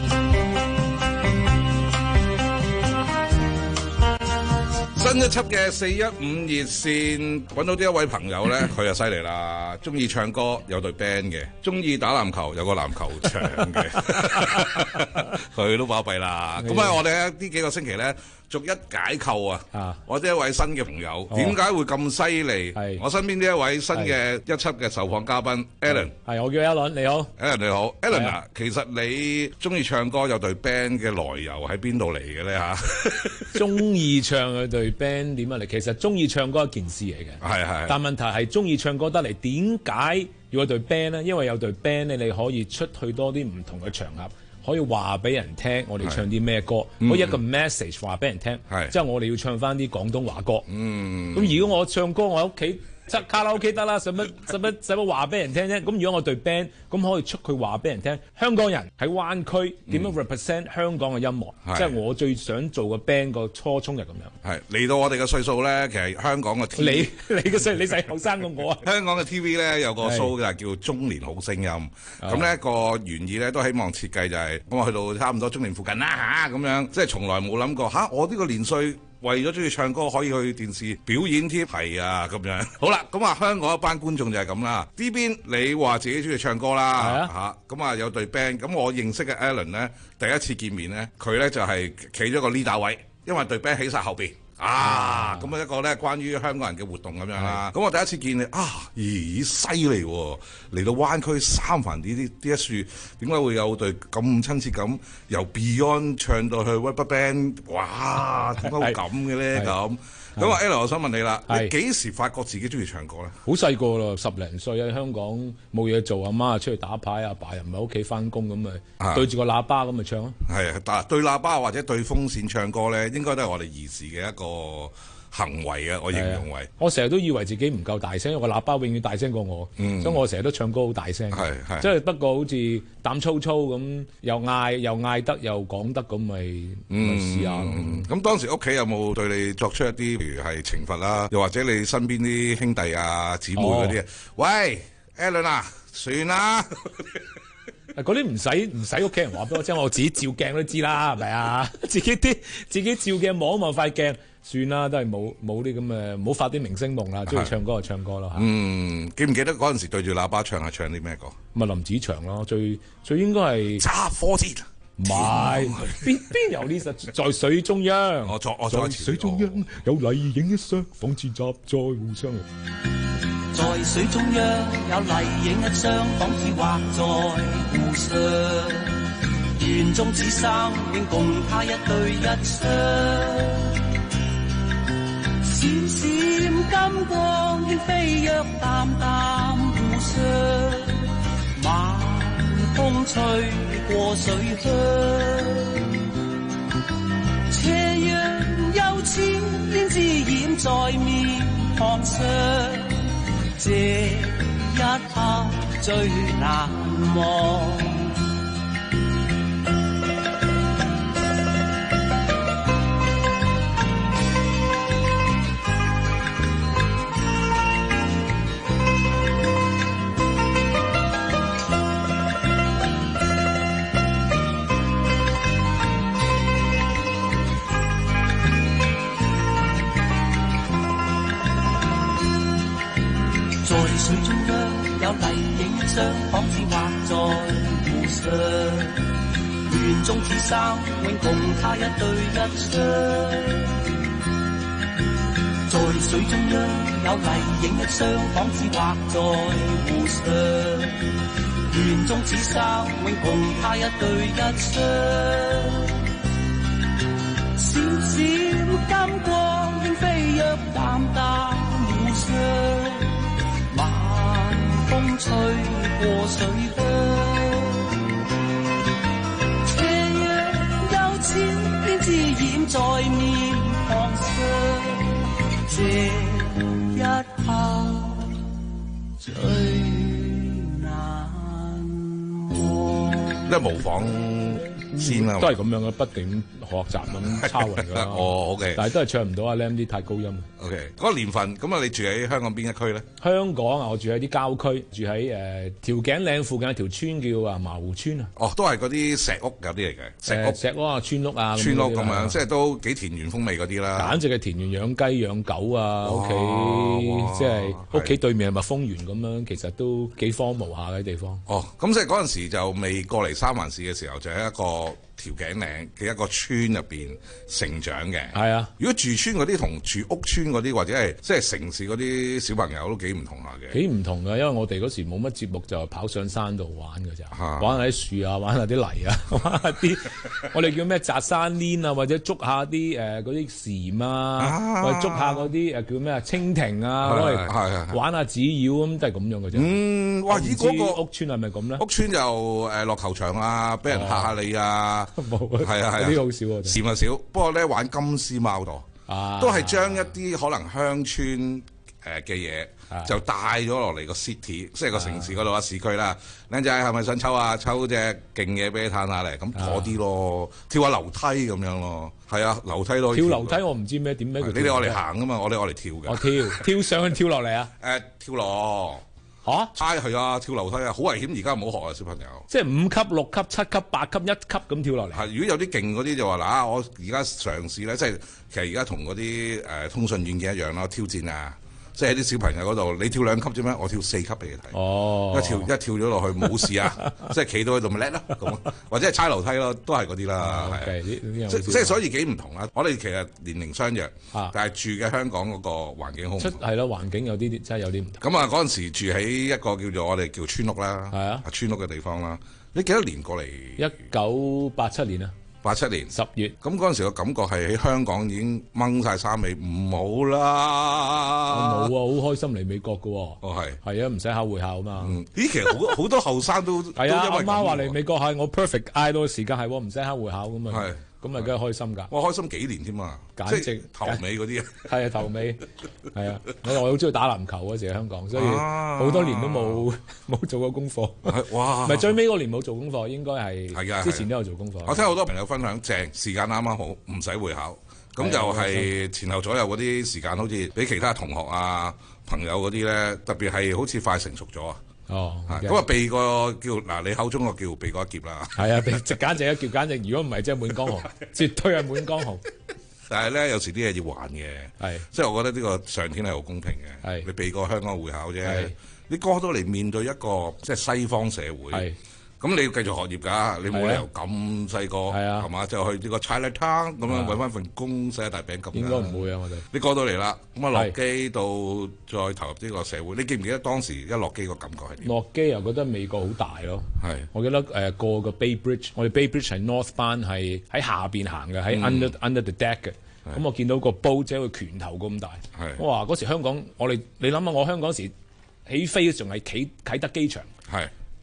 新一輯嘅四一五熱線揾到呢一位朋友咧，佢就犀利啦，中意唱歌有隊 band 嘅，中意打籃球有個籃球場嘅，佢都巴閉啦。咁啊，我哋呢幾個星期咧，逐一解構啊！我呢一位新嘅朋友點解會咁犀利？我身邊呢一位新嘅一輯嘅受訪嘉賓 Alan， 係我叫 Alan， 你好 ，Alan 你好 ，Alan 啊，其實你中意唱歌有隊 band 嘅來由喺邊度嚟嘅咧嚇？ 中意唱嘅隊 band 點啊嚟？其實中意唱歌一件事嚟嘅，係係。但問題係中意唱歌得嚟，點解要有隊 band 咧？因為有隊 band 咧，你可以出去多啲唔同嘅場合。可以話俾人聽，我哋唱啲咩歌，可以一個 message 話俾人聽，即係我哋要唱翻啲廣東話歌。咁、嗯、如果我唱歌，我喺屋企即卡拉 OK 得啦，使乜使乜使乜話俾人聽啫？咁如果我隊 band，咁可以出去話俾人聽，香港人喺灣區點樣 represent 香港嘅音樂，即係、嗯、我最想做嘅 band 個初衷就咁樣。係嚟到我哋嘅歲數咧，其實香港嘅 T V， 你你嘅歲你細後生過我啊！香港嘅 T V 咧有個 show 就係叫中年好聲音，咁咧個原意咧都希望設計就係咁啊，去到差唔多中年附近啦嚇咁樣，即係從來冇諗過嚇我呢個年歲。為咗中意唱歌可以去電視表演添，係啊咁樣。好啦，咁啊香港一班觀眾就係咁啦。呢邊你話自己中意唱歌啦，嚇咁啊有隊 band。咁我認識嘅 Alan 咧，第一次見面咧，佢咧就係企咗個 leader 位，因為隊 band 起晒後邊。啊，咁啊一個咧關於香港人嘅活動咁樣啦。咁我第一次見你啊，咦犀利喎！嚟到灣區三藩呢啲呢一樹，點解會有隊咁親切感？由 Beyond 唱到去 RubberBand， 哇！點解會咁嘅咧？咁咁啊 Ella， 我想問你啦，你幾時發覺自己中意唱歌咧？ 好細個咯，十零歲喺香港冇嘢做，阿媽出去打牌，阿爸又唔喺屋企翻工，咁咪對住個喇叭咁咪唱咯。係啊，對喇叭或者對風扇唱歌咧，應該都係我哋兒時嘅一個行為啊，我形容為。我成日都以為自己唔夠大聲，因為個喇叭永遠大聲過我，嗯、所以我成日都唱歌好大聲。係係，即係不過好似膽粗粗咁，又嗌又嗌得又講得咁，咪咪試下咯。咁當時屋企有冇對你作出一啲，譬如係懲罰啦，又或者你身邊啲兄弟啊、姊妹嗰啲啊？喂 Alan 啊，算啦。嗰啲唔使唔使屋企人話俾我聽，我自己照鏡都知啦，係咪啊？自己啲自己照鏡望一望塊鏡，算啦，都係冇冇啲咁嘅，唔好發啲明星夢啦。中意唱歌就唱歌咯嚇。嗯，記唔記得嗰陣時對住喇叭唱係唱啲咩歌？咪林子祥咯，最最應該係揸火箭。唔係，邊邊有呢實在水中央？我作我在水中央有麗影一雙，仿似雜在互相。在水中央有麗影一雙，仿似畫在湖上。願終此生永共他一對一雙。閃閃金光應飛躍淡淡湖上。 吹過水鄉，斜陽又似胭脂染在面龐上，這一刻最難忘。水中央有麗影相，仿似畫在湖上。園中此生永共他一對一雙。在水中央有麗影一雙，仿似畫在湖上。園中此生永共他一對一雙。閃閃金光應飛躍淡淡湖上。風吹過水鄉，斜陽又似胭脂染在面龐上，這一刻最難忘。 都係模仿先啦， 都係咁樣嘅，不斷學習咁抄嚟㗎。 哦，OK， 但係都係唱唔到阿 Lam 啲太高音。 OK，嗰個年份咁啊，你住喺香港邊一區咧？ 香港啊，我住喺啲郊區，住喺誒調景嶺附近一條村叫啊麻湖村啊。 哦，都係嗰啲石屋有啲嚟嘅，石屋、 石屋啊、村屋啊、 村屋咁樣，即係都幾田園風味嗰啲啦。 簡直係田園養雞養狗啊！屋企即係屋企對面係蜜蜂園咁樣，其實都幾荒蕪下嘅地方。 哦，咁即係嗰陣時就未過嚟三藩市嘅時候，就係一個調景嶺嘅一個村入邊成長嘅。 係啊， 如果住村嗰啲同住屋村嗰啲，或者係即係城市嗰啲小朋友都幾唔同下嘅。 幾唔同㗎，因為我哋嗰時冇乜節目，就跑上山度玩㗎咋，啊、玩下啲樹啊，玩下啲泥啊，玩下啲我哋叫咩摘山鏈啊，或者捉下啲誒嗰啲蟬啊，啊或者捉下嗰啲誒叫咩啊蜻蜓啊，攞嚟玩下紙鷂咁，都係咁樣嘅啫。 嗯，哇！咦，嗰個屋村係咪咁咧？ 屋村就誒落球場啊，俾人嚇下你啊， 冇係啊係啊， 呢啲好少啊， 蟬啊少，不過咧玩金絲貓多， 啊、 都係將一啲可能鄉村誒嘅嘢。就帶咗落嚟個 city，即係個城市嗰度啊，市區啦。靚仔係咪想抽啊？抽隻勁嘢俾你嘆下嚟，咁妥啲咯。跳下樓梯咁樣咯，係啊，樓梯咯。 跳樓梯我唔知咩點咩。 你哋我嚟行噶嘛，我哋我嚟跳嘅。 我跳跳上去跳落嚟啊！ 誒，跳落嚇， 係係啊，跳樓梯啊，好危險！而家唔好學啊，小朋友。 即係五級、六級、七級、八級、一級咁跳落嚟。 係，如果有啲勁嗰啲就話嗱，我而家嘗試咧，即係其實而家同嗰啲誒通訊軟件一樣咯，挑戰啊！即係啲小朋友嗰度，你跳兩級啫咩？我跳四級俾你睇。 哦， 一跳一跳咗落去冇事啊！即係企到喺度咪叻咯咁，或者係踩樓梯咯，都係嗰啲啦。 係即即係所以幾唔同啦。我哋其實年齡相若， 啊、 但係住嘅香港嗰個環境好唔同。 係咯，環境有啲真係有啲唔同。 咁啊，嗰陣時住喺一個叫做我哋叫村屋啦， 係啊， 村屋嘅地方啦。你幾多年過嚟？ 一九八七年啊。 八七年十月， 咁嗰陣時個感覺係喺香港已經掹晒衫尾，唔好啦。 冇啊，好開心嚟美國㗎喎。 哦係， 係啊，唔使考會考啊嘛。 嗯，咦，其實好好多後生都係啊，阿媽話嚟美國係我 perfect 嗌到時間係喎，唔使考會考咁啊。係。咁咪梗係開心㗎！ 我開心幾年添啊， 簡直頭尾嗰啲啊， 係啊頭尾，係啊！我我好中意打籃球嗰時喺香港，所以好多年都冇冇做過功課。 哇！ 唔係最尾嗰年冇做功課，應該係係啊， 之前都有做功課。 我聽好多朋友分享，正時間啱啱好，唔使會考，咁就係前後左右嗰啲時間，好似比其他同學啊朋友嗰啲咧，特別係好似快成熟咗啊！ 哦， 咁啊避過叫嗱，你口中個叫避過一劫啦。 係啊，直簡直一劫，簡直如果唔係即係滿江紅，絕對係滿江紅。 但係咧，有時啲嘢要還嘅， 係即係我覺得呢個上天係好公平嘅。係你避過香港會考啫，你過到嚟面對一個即係西方社會。咁你要繼續學業㗎，你冇理由咁細個係嘛，就去呢個 Chinatown 咁樣揾翻份工洗一大餅咁。應該唔會啊，我哋你過到嚟啦，咁啊落機到再投入呢個社會，你記唔記得當時一落機個感覺係點？ 落機又覺得美國好大咯， 係我記得誒、呃、過個 Bay Bridge， 我哋 Bay Bridge 係 Northbound 係喺下邊行嘅，喺 under、嗯、under the deck 嘅。咁我見到個煲即係個拳頭咁大，我話嗰時香港我哋你諗下，我香港時起飛仲係啟啟德機場。 係。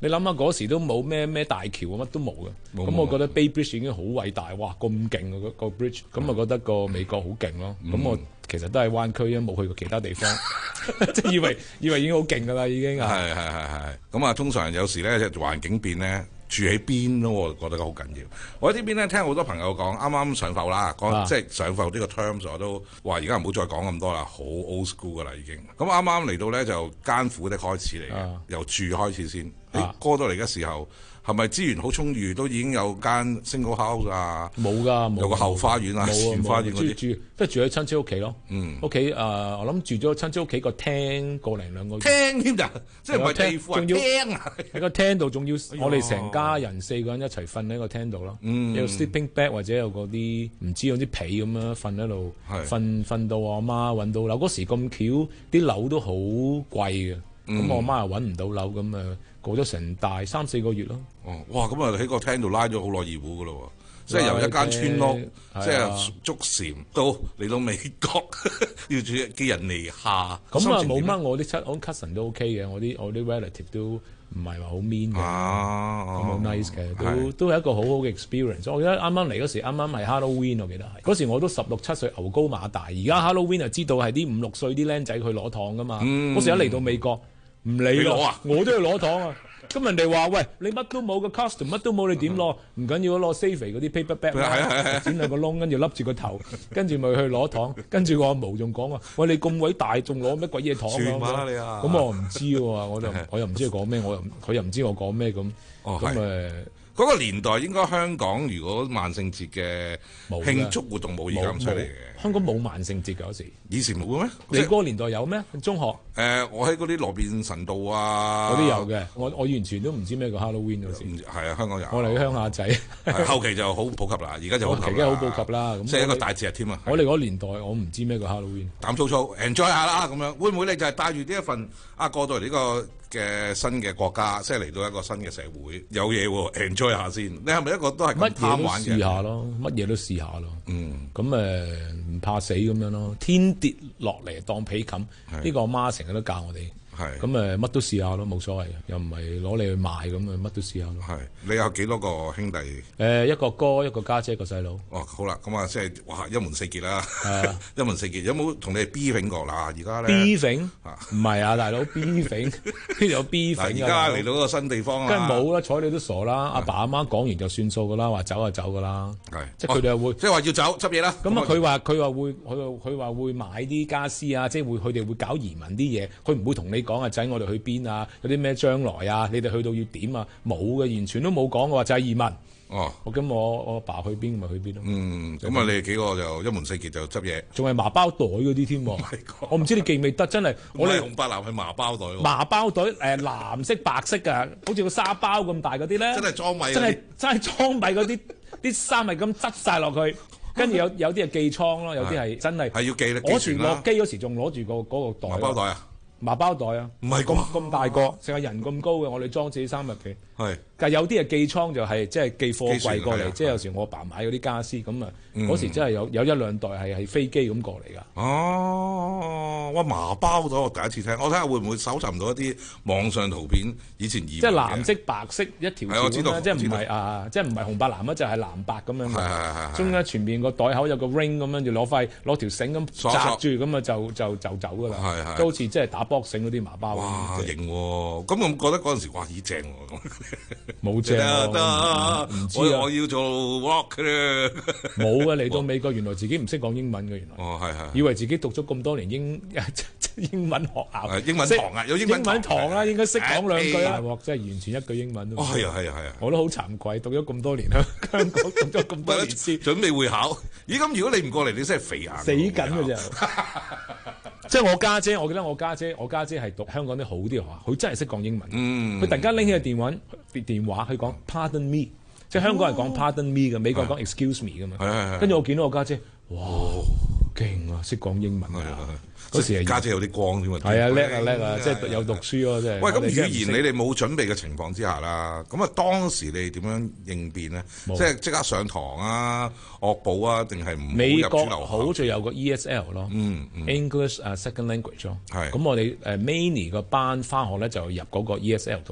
你諗下嗰時都冇咩咩大橋乜都冇嘅，咁我覺得 Bay Bridge 已經好偉大，哇咁勁啊個 bridge，咁啊覺得個美國好勁咯。咁、嗯、我其實都係灣區，因為冇去過其他地方，即係以為以為已經好勁噶啦，已經。 係係係係。咁啊，通常有時咧，即係環境變咧。住喺邊咯，我覺得好緊要。我喺呢邊咧聽好多朋友講，啱啱上浮啦，講、啊、即係上浮呢個 terms 我都話，而家唔好再講咁多啦，好 old school 噶啦已經。咁啱啱嚟到咧就艱苦的開始嚟嘅，啊、由住開始先。你、啊、過到嚟嘅時候，係咪資源好充裕，都已經有間 single house 啊？冇㗎，冇有個後花園啊，前花園嗰啲。住住即係住喺親戚屋企咯。嗯，屋企誒，我諗住咗親戚屋企個廳個零兩個月。廳添咋？即係唔係地庫啊？廳啊！喺個廳度仲要我哋成家人四個人一齊瞓喺個廳度咯。嗯，有 sleeping bag 或者有嗰啲唔知有啲被咁樣瞓喺度，瞓瞓到我阿媽揾到樓。嗰時咁巧，啲樓都好貴嘅。咁我阿媽又揾唔到樓，咁誒過咗成大三四個月咯。哦，哇！咁啊喺個廳度拉咗好耐二胡噶咯喎，即係由一間村屋，即係捉蟬到嚟到美國，要住寄人籬下。咁啊冇乜，我啲七我 cousin 都 OK 嘅，我啲我啲 relative 都唔係話好 mean 嘅，咁好 nice 嘅，都都係一個好好嘅 experience。我記得啱啱嚟嗰時，啱啱係 Halloween，我記得係嗰時我都十六七歲，牛高馬大。而家 Halloween 就知道係啲五六歲啲僆仔去攞糖噶嘛。嗰時一嚟到美國。唔理咯，啊、我都要攞糖啊！咁人哋話：喂，你乜都冇個 costume， 乜都冇，你點攞？唔緊要，攞 safe 嗰啲 paper bag， 剪兩個窿，跟住笠住個頭，跟住咪去攞糖。跟住我阿毛仲講話：喂，你咁偉大，仲攞乜鬼嘢糖啊？你啊！咁我唔知喎，我就我又唔知佢講咩，我又佢又唔知我講咩咁。咁誒。嗰個年代應該香港如果萬聖節嘅慶祝活動冇而家咁犀利嘅，香港冇萬聖節嗰時，以前冇嘅咩？你嗰個年代有咩？中學誒、呃，我喺嗰啲羅便臣道啊，嗰啲有嘅。我我完全都唔知咩叫 Halloween 嗰時。係啊，香港有。我嚟鄉下仔，後期就好普及啦。而家就好普及啦。好普及啦。即係一個大節日添啊！我哋嗰年代我唔知咩叫 Halloween。膽粗粗 enjoy 下啦咁樣，會唔會你就係帶住呢一份啊過到嚟呢個嘅新嘅國家，即係嚟到一個新嘅社會，有嘢喎 enjoy 下先。你係咪一個都係咁貪玩嘅？乜嘢都試下咯，乜嘢都試下咯。嗯，咁誒唔怕死咁樣咯。天跌落嚟當被冚，呢個阿媽成日都教我哋。係咁誒，乜都試下咯，冇所謂嘅，又唔係攞你去賣咁啊，乜都試下咯。係你有幾多個兄弟？誒一個哥，一個家姐，一個細佬。哦，好啦，咁啊，即係哇，一門四傑啦。係啊，一門四傑。有冇同你哋 beefing 過嗱？而家咧 beefing 唔係啊，大佬 beefing 邊度有 beefing？而家嚟到嗰個新地方啊，梗係冇啦，睬你都傻啦。阿爸阿媽講完就算數噶啦，話走就走噶啦。係，即係佢哋又會即係話要走執嘢啦。咁啊，佢話佢話會佢佢話會買啲家私啊，即係會佢哋會搞移民啲嘢，佢唔會同你講啊仔，我哋去邊啊？有啲咩將來啊？你哋去到要點啊？冇嘅，完全都冇講嘅話就係移民。哦，我咁我我爸去邊咪去邊咯。嗯，咁啊，你哋幾個就一門四傑就執嘢，仲係麻包袋嗰啲添。我唔知你記唔記得，真係我哋紅白藍係麻包袋。麻包袋誒，藍色白色㗎，好似個沙包咁大嗰啲咧。真係裝米。真係真係裝米嗰啲，啲衫係咁執晒落去，跟住有有啲係寄倉咯，有啲係真係。係要寄啦。我時落機嗰時仲攞住個嗰個袋。麻包袋啊！麻包袋啊，唔係咁咁大個，成個人咁高嘅，我哋裝自己衫入邊。係，但係有啲係寄倉就係即係寄貨櫃過嚟，即係有時我爸買嗰啲家私咁啊，嗰時真係有有一兩袋係係飛機咁過嚟㗎。哦，哇麻包袋我第一次聽，我睇下會唔會搜尋到一啲網上圖片，以前即係藍色白色一條條咁啦，即係唔係啊？即係唔係紅白藍啊？就係藍白咁樣嘅。係係係。中間前面個袋口有個 ring 咁樣，就攞塊攞條繩咁紮住，咁啊就就就走㗎啦。係係。都好似即係打波繩嗰啲麻包。哇，型喎！咁我覺得嗰陣時哇咦正喎。冇正得，唔知我要做 rock 嘅。冇啊！嚟到美國，原來自己唔識講英文嘅，原來。哦，係係。以為自己讀咗咁多年英英文學校，英文堂啊，有英文堂啦，應該識講兩句啦。真係完全一句英文都。哦，係啊，係啊，係啊。我都好慚愧，讀咗咁多年啦，香港讀咗咁多年書，準備會考。咦？咁如果你唔過嚟，你真係肥硬。死緊㗎啫！即係我家姐，我記得我家姐，我家姐係讀香港啲好啲學校，佢真係識講英文。嗯，佢突然間拎起個電話，電話佢講 Pardon me，即係香港人講 Pardon me 嘅，美國人講 Excuse me 㗎嘛。係係係。跟住我見到我家姐，哇，勁啊，識講英文啊！嗰時係家姐有啲光添啊。係啊，叻啊叻啊，即係有讀書咯，即係。喂，咁語言你哋冇準備嘅情況之下啦，咁啊當時你點樣應變咧？即係即刻上堂啊，惡補啊，定係唔好入主流校？美國好似有個 E S L 咯，嗯，English 啊 Second Language 咯。係。咁我哋誒 Many 個班返學咧就入嗰個 E S L 度讀。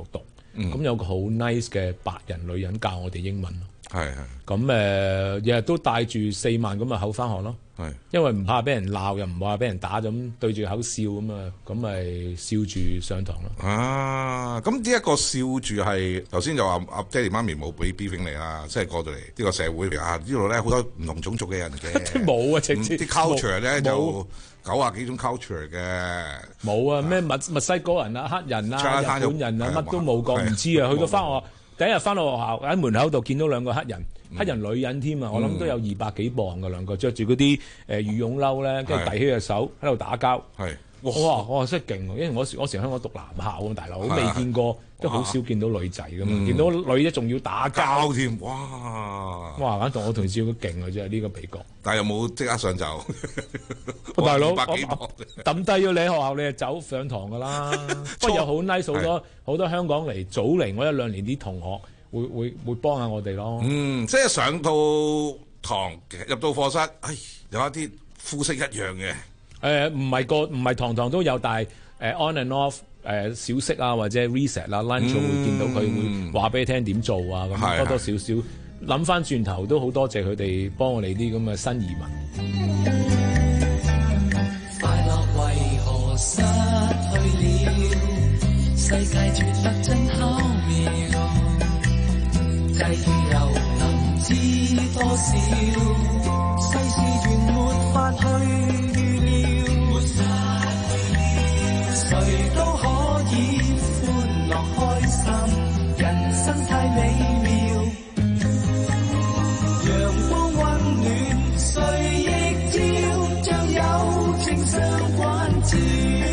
咁、嗯、有個好 nice 嘅白人女人教我哋英文咯。 係係。 咁誒，日日都帶住四萬咁嘅口翻學咯。 係。因為唔怕俾人鬧，又唔怕俾人打，咁對住口笑咁啊，咁咪笑住上堂咯。 啊，咁呢一個笑住係頭先就話阿爹哋媽咪冇俾 briefing 你啦，即係過到嚟呢個社會啊，呢度咧好多唔同種族嘅人嘅。 冇啊，直接啲 culture 咧就九啊幾種 culture 嘅。 冇啊，咩墨墨西哥人啊、黑人啊、日本人啊，乜都冇講，唔知啊。去到翻學第一日翻到學校喺門口度見到兩個黑人。黑人女人添啊！我諗都有二百幾磅嘅兩個，着住嗰啲誒羽絨褸咧，跟住遞起隻手喺度打交。係哇！我話真係勁喎，因為我我時香港讀男校啊，大佬未見過，都好少見到女仔㗎嘛，見到女仔仲要打交添。哇！哇！簡直我同事好勁啊！真係呢個美國。 但係有冇即刻上就？ 大佬抌低咗你喺學校，你就走上堂㗎啦。不過又好 nice， 好多好多香港嚟早嚟我一兩年啲同學。會會會幫下我哋咯。嗯， 即係上到堂入到課室，唉，有一啲膚色一樣嘅。 誒唔係個唔係堂堂都有，但係誒 on and off 誒小息啊或者 reset 啦 lunch 會見到佢會話俾你聽點做啊咁多多少少。諗翻轉頭都好多謝佢哋幫我哋啲咁嘅新移民。快樂為何失去了？世界絕得真巧妙。際遇又能知多少？世事原沒法去預料，誰都可以歡樂開心，人生太美妙。陽光溫暖，誰亦照，像友情相關照。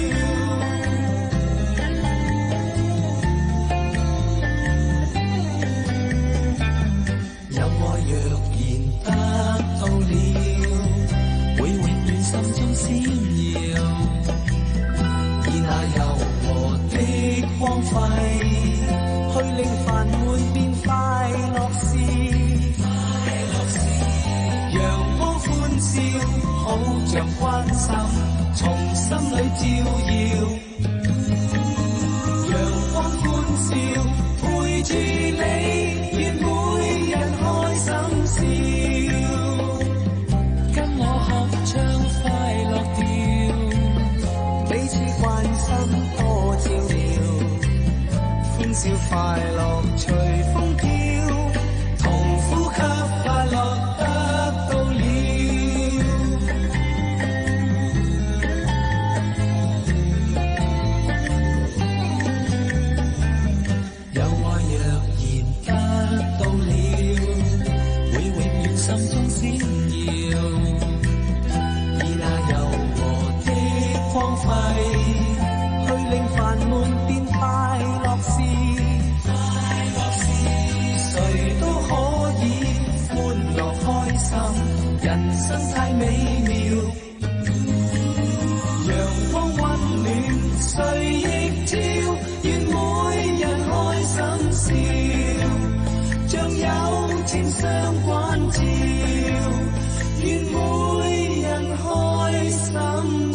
光輝去令煩悶變快樂事，快樂事陽光歡笑，好像關心從心裏照耀。陽光歡笑陪住你，願每日開心笑，跟我合唱快樂調，彼此關心多照料。歡笑快樂隨風飄，同呼吸快樂得到了。有愛若然得到了，會永遠心中閃耀。以那柔和的光輝，去令煩悶變快樂事。人生太美妙，陽光溫暖，誰亦照，願每人開心笑，像友情相關照，願每人開心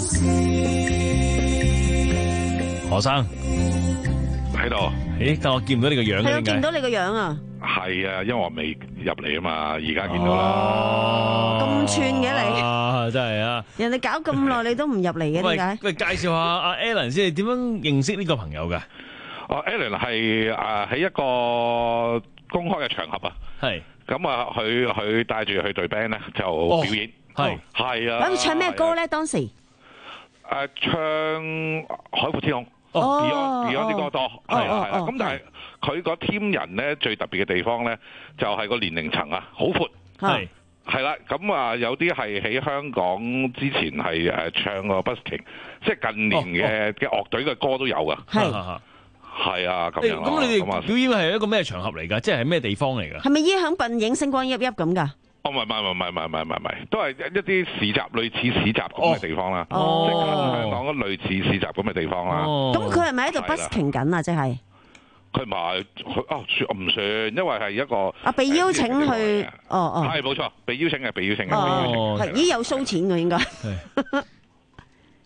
笑。 何生喺度， 咦？但我見唔到你個樣嘅， 係我見到你個樣啊！ 係啊，因為我未入嚟啊嘛，而家見到啦。 咁串嘅你， 啊真係啊！ 人哋搞咁耐你都唔入嚟嘅，點解？ 喂，介紹下阿 Alan 先，你點樣認識呢個朋友㗎？ 哦 ，Alan 係誒喺一個公開嘅場合啊。係。咁啊，佢佢帶住佢隊 band 咧就表演。係。係啊。 咁唱咩歌咧？當時？ 誒，唱《海闊天空》。哦。Beyond Beyond 啲歌多。係啦係啦。咁但係。佢個 team 人咧最特別嘅地方咧，就係、是、個年齡層啊，好闊。係係啦，咁啊有啲係喺香港之前係誒唱過 busking， 即係近年嘅嘅、哦哦、樂隊嘅歌都有噶。係係啊，咁樣。 咁你哋表演係一個咩場合嚟㗎？即係係咩地方嚟㗎？ 係咪依響笨影星光熠熠咁㗎？ 哦，唔係唔係唔係唔係唔係唔係，都係一啲市集類似市集咁嘅地方啦。哦，即係香港類似市集咁嘅地方啦。 咁佢係咪喺度 busking 緊啊？即係。 佢唔係，佢哦算唔算？因為係一個啊，被邀請去，哦哦， 係冇錯，被邀請嘅，被邀請嘅， 哦，係咦有收錢嘅應該。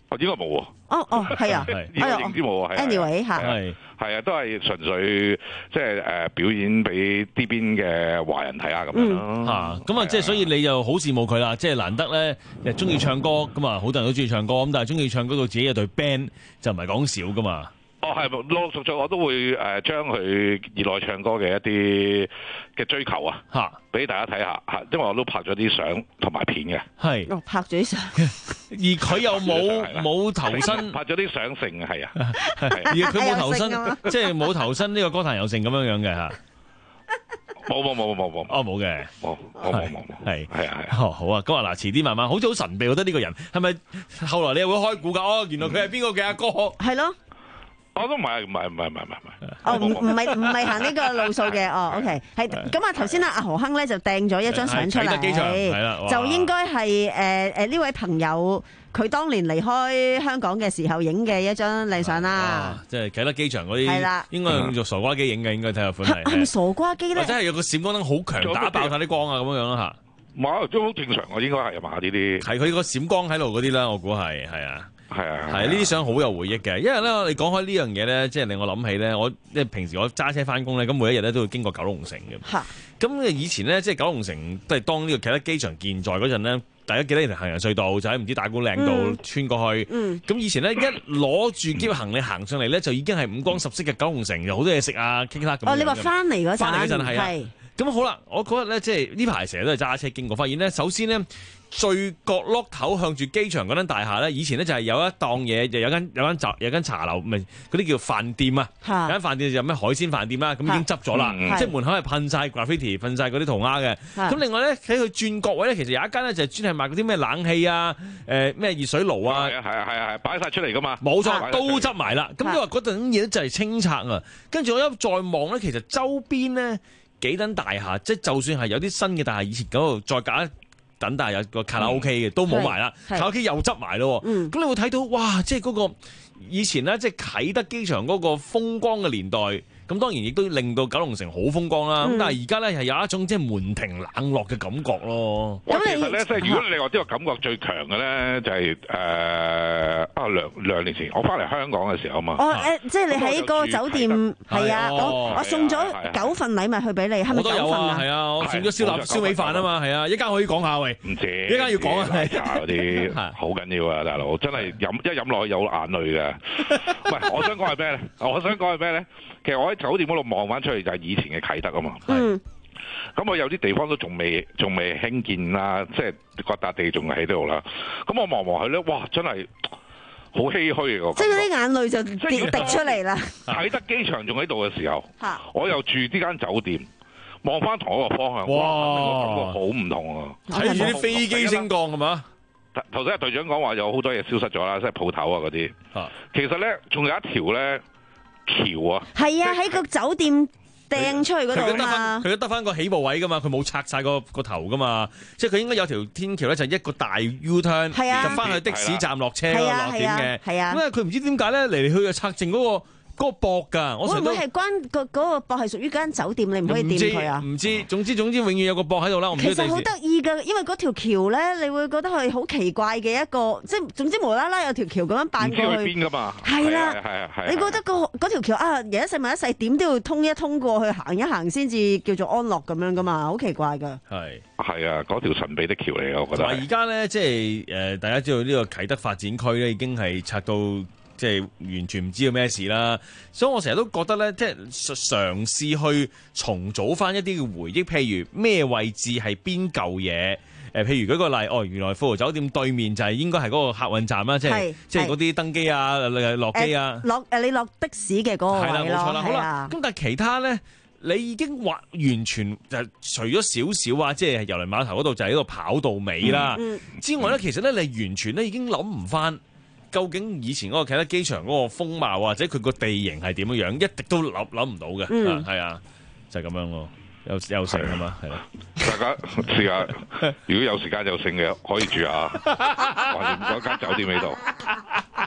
我應該冇喎。 哦哦，係啊， 應該認知冇啊。 anyway 嚇， 係係啊，都係純粹即係誒表演俾呢邊嘅華人睇下咁樣咯。 嚇，咁啊，即係所以你就好羨慕佢啦，即係難得咧，又中意唱歌咁啊，好多人都中意唱歌咁，但係中意唱歌到自己有隊 band 就唔係講少噶嘛。 哦，係陸陸續續我都會誒將佢熱愛唱歌嘅一啲嘅追求啊，嚇，俾大家睇下嚇，因為我都拍咗啲相同埋片嘅， 係， 哦，拍咗啲相， 而佢又冇冇投身， 拍咗啲相成係啊， 而佢冇投身，即係冇投身呢個歌壇有成咁樣樣嘅嚇。 冇冇冇冇冇， 哦冇嘅， 冇冇冇冇，係係啊係啊， 哦好啊，咁啊嗱，遲啲慢慢，好似好神秘，我覺得呢個人係咪後來你又會開估㗎？哦，原來佢係邊個嘅阿哥？ 係咯。 我都唔係唔係唔係唔係唔係， 哦唔唔係唔係行呢個路數嘅，哦 OK 係咁啊頭先啊阿何亨咧就掟咗一張相出嚟，就應該係誒誒呢位朋友佢當年離開香港嘅時候影嘅一張靚相啦， 即係啟德機場嗰啲，係啦，應該用傻瓜機影嘅，應該睇下款係。 係咪傻瓜機咧？ 或者係有個閃光燈好強，打爆晒啲光啊咁樣樣啦嚇。 冇都好正常，我應該係嘛呢啲。 係佢個閃光喺度嗰啲啦，我估係係啊。 係啊， 係呢啲相好有回憶嘅，因為咧我哋講開呢樣嘢咧，即係令我諗起咧，我即係平時我揸車翻工咧，咁每一日咧都會經過九龍城嘅。嚇！咁以前咧，即係九龍城都係當呢個啟德機場健在嗰陣咧，大家記得條行人隧道就喺唔知打鼓嶺道穿過去。嗯。咁以前咧一攞住喼行李行上嚟咧，就已經係五光十色嘅九龍城，有好多嘢食啊，K 啦咁。 哦，你話翻嚟嗰陣？ 翻嚟嗰陣係啊。咁好啦，我嗰日咧即係呢排成日都係揸車經過，發現咧首先咧。最角落頭向住機場嗰間大廈咧，以前咧就係有一檔嘢，就有間有間有間茶樓，唔係嗰啲叫飯店啊。有間飯店就有咩海鮮飯店啦，咁已經執咗啦，即係門口係噴晒 graffiti， 噴晒嗰啲塗鴉嘅。咁另外咧喺佢轉角位咧，其實有一間咧就係專係賣嗰啲咩冷氣啊，誒咩熱水爐啊， 係啊係啊係啊，擺晒出嚟噶嘛。 冇錯，都執埋啦。咁你話嗰陣嘢就係清拆啊。跟住我一再望咧，其實周邊咧幾棟大廈，即係就算係有啲新嘅大廈，以前嗰度再搞。等但係有個卡拉 OK 嘅、嗯、都冇埋啦，卡拉 OK 又執埋咯。咁、嗯、你會睇到哇，即係嗰個以前咧，即係啟德機場嗰個風光嘅年代。咁當然亦都令到九龍城好風光啦。咁、嗯、但係而家咧係有一種即係門庭冷落嘅感覺咯。 咁其實咧，即係如果你話呢個感覺最強嘅咧，就係誒啊兩兩年前我翻嚟香港嘅時候啊嘛。 哦誒，即係你喺個酒店係啊，我我送咗九份禮物去俾你，係咪九份啊？ 係啊，我送咗燒臘燒味飯啊嘛，係啊，一間可以講下喂。 唔止， 一間要講啊，係嗰啲好緊要啊，大佬真係飲一飲落去有眼淚嘅。喂，我想講係咩咧？我想講係咩咧？其實我喺酒店嗰度望翻出去就係以前嘅啟德啊嘛。嗯。咁我有啲地方都仲未仲未興建啦，即係嗰笪地仲喺度啦。咁我望望去咧，哇！真係好唏噓嘅。 即係嗰啲眼淚就滴滴出嚟啦。 啟德機場仲喺度嘅時候，我又住呢間酒店，望翻同一個方向，哇！感覺好唔同啊！ 睇住啲飛機升降係嘛？ 頭先阿隊長講話有好多嘢消失咗啦，即係鋪頭啊嗰啲。其實咧，仲有一條咧。橋啊，係啊，喺個酒店掟出去嗰度嘛， 佢都得翻個起步位噶嘛，佢冇拆晒個個頭噶嘛，即係佢應該有條天橋咧，就一個大 U turn，就翻去的士站落車落點嘅，係啊，咁啊佢唔知點解咧嚟嚟去去拆剩嗰個。嗰個駁㗎， 會唔會係關個嗰個駁係屬於間酒店，你唔可以掂佢啊？ 唔知，總之總之永遠有個駁喺度啦。 其實好得意㗎，因為嗰條橋咧，你會覺得係好奇怪嘅一個，即係總之無啦啦有條橋咁樣扮過去。 唔知去邊㗎嘛？ 係啦，係啊，係。你覺得個嗰條橋啊，人一世物一世，點都要通一通過去行一行先至叫做安樂咁樣㗎嘛？好奇怪㗎。 係係啊，嗰條神秘的橋嚟嘅，我覺得。 同埋而家咧，即係誒，大家知道呢個啟德發展區咧，已經係拆到。即係完全唔知道咩事啦，所以我成日都覺得咧，即係嘗試去重組翻一啲嘅回憶，譬如咩位置係邊嚿嘢，誒，譬如舉個例，哦，原來富豪酒店對面就係應該係嗰個客運站啦，即係即係嗰啲登機啊、落機啊， 落誒你落的士嘅嗰個位咯，係啦，冇錯啦，好啦， 咁但係其他咧，你已經話完全就除咗少少啊，即係郵輪碼頭嗰度就係一個跑道尾啦，嗯嗯、之外咧，其實咧你完全咧已經諗唔翻。究竟以前嗰個啟德機場嗰個風貌或者佢個地形係點樣樣，一直都諗諗唔到嘅，係、嗯、啊，就係、是、咁樣咯，有有剩啊嘛，係啦， 大家試下，如果有時間有剩嘅可以住下，懷念嗰間酒店喺度。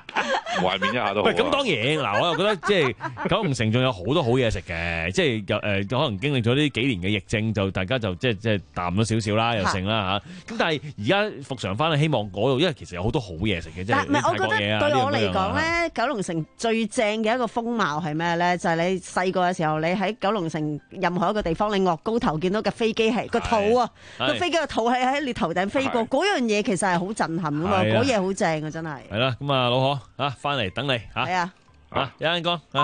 懷緬一下都好。 咁當然嗱，我又覺得即係九龍城仲有好多好嘢食嘅，即係誒可能經歷咗呢幾年嘅疫症，就大家就即係即係淡咗少少啦，又剩啦嚇。咁但係而家復常翻，希望嗰度，因為其實有好多好嘢食嘅，即係泰國嘢啊。 對我嚟講咧，九龍城最正嘅一個風貌係咩咧？就係你細個嘅時候，你喺九龍城任何一個地方，你岳高頭見到架飛機係個肚啊，個飛機個肚係喺你頭頂飛過，嗰樣嘢其實係好震撼噶嘛，嗰嘢好正啊，真係。係啦， 咁啊老何嚇翻嚟等你嚇。係啊，嚇有陣講嚇。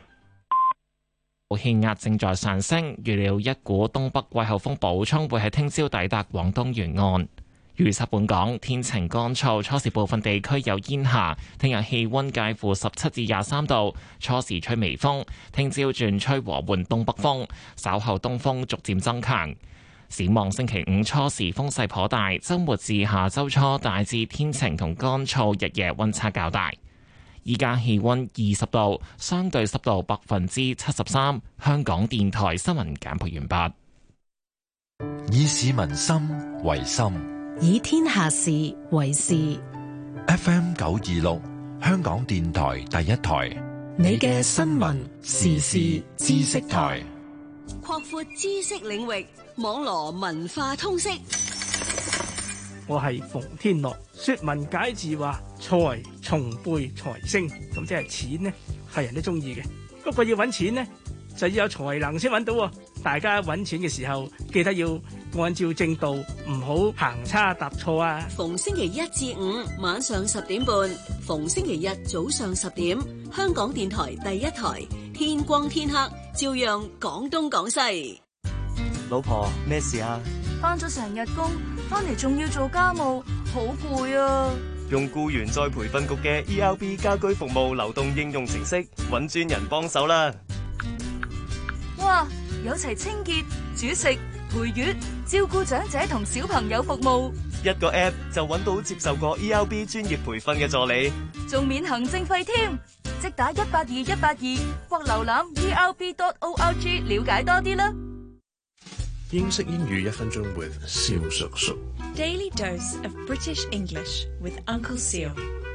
氣壓正在上升，預料一股東北季候風補充會喺聽朝抵達廣東沿岸。預測本港天晴乾燥，初時部分地區有煙霞。聽日氣溫介乎十七至廿三度，初時吹微風，聽朝轉吹和緩東北風，稍後東風逐漸增強。展望星期五初時風勢頗大，週末至下週初大致天晴同乾燥，日夜溫差較大。依家氣溫二十度，相對濕度百分之七十三。香港電台新聞簡報完畢。 以市民心為心， 以天下事為事。 F M 九二六，香港電台第一台， 你嘅新聞時事知識台， 擴闊知識領域，網羅文化通識。 我係馮天樂，說文解字話財從背財星，咁即係錢呢係人都中意嘅，不過要揾錢呢就要有才能先揾到喎。大家揾錢嘅時候記得要按照正道，唔好行差踏錯啊！ 逢星期一至五晚上十點半，逢星期日早上十點，香港電台第一台，天光天黑照樣講東講西。 老婆，咩事啊？ 返咗成日工，返嚟仲要做家務，好攰啊！ 用僱員再培訓局嘅 E R B 家居服務流動應用程式，搵專人幫手啦！ 哇，有齊清潔、煮食、陪月、照顧長者同小朋友服務， 一個 app 就搵到接受過 E R B 專業培訓嘅助理， 仲免行政費添。即打一八二一八二或瀏覽 E R B dot org 了解多啲啦。 英式英語一分鐘 with 蕭叔叔。 Daily dose of British English with Uncle Seal.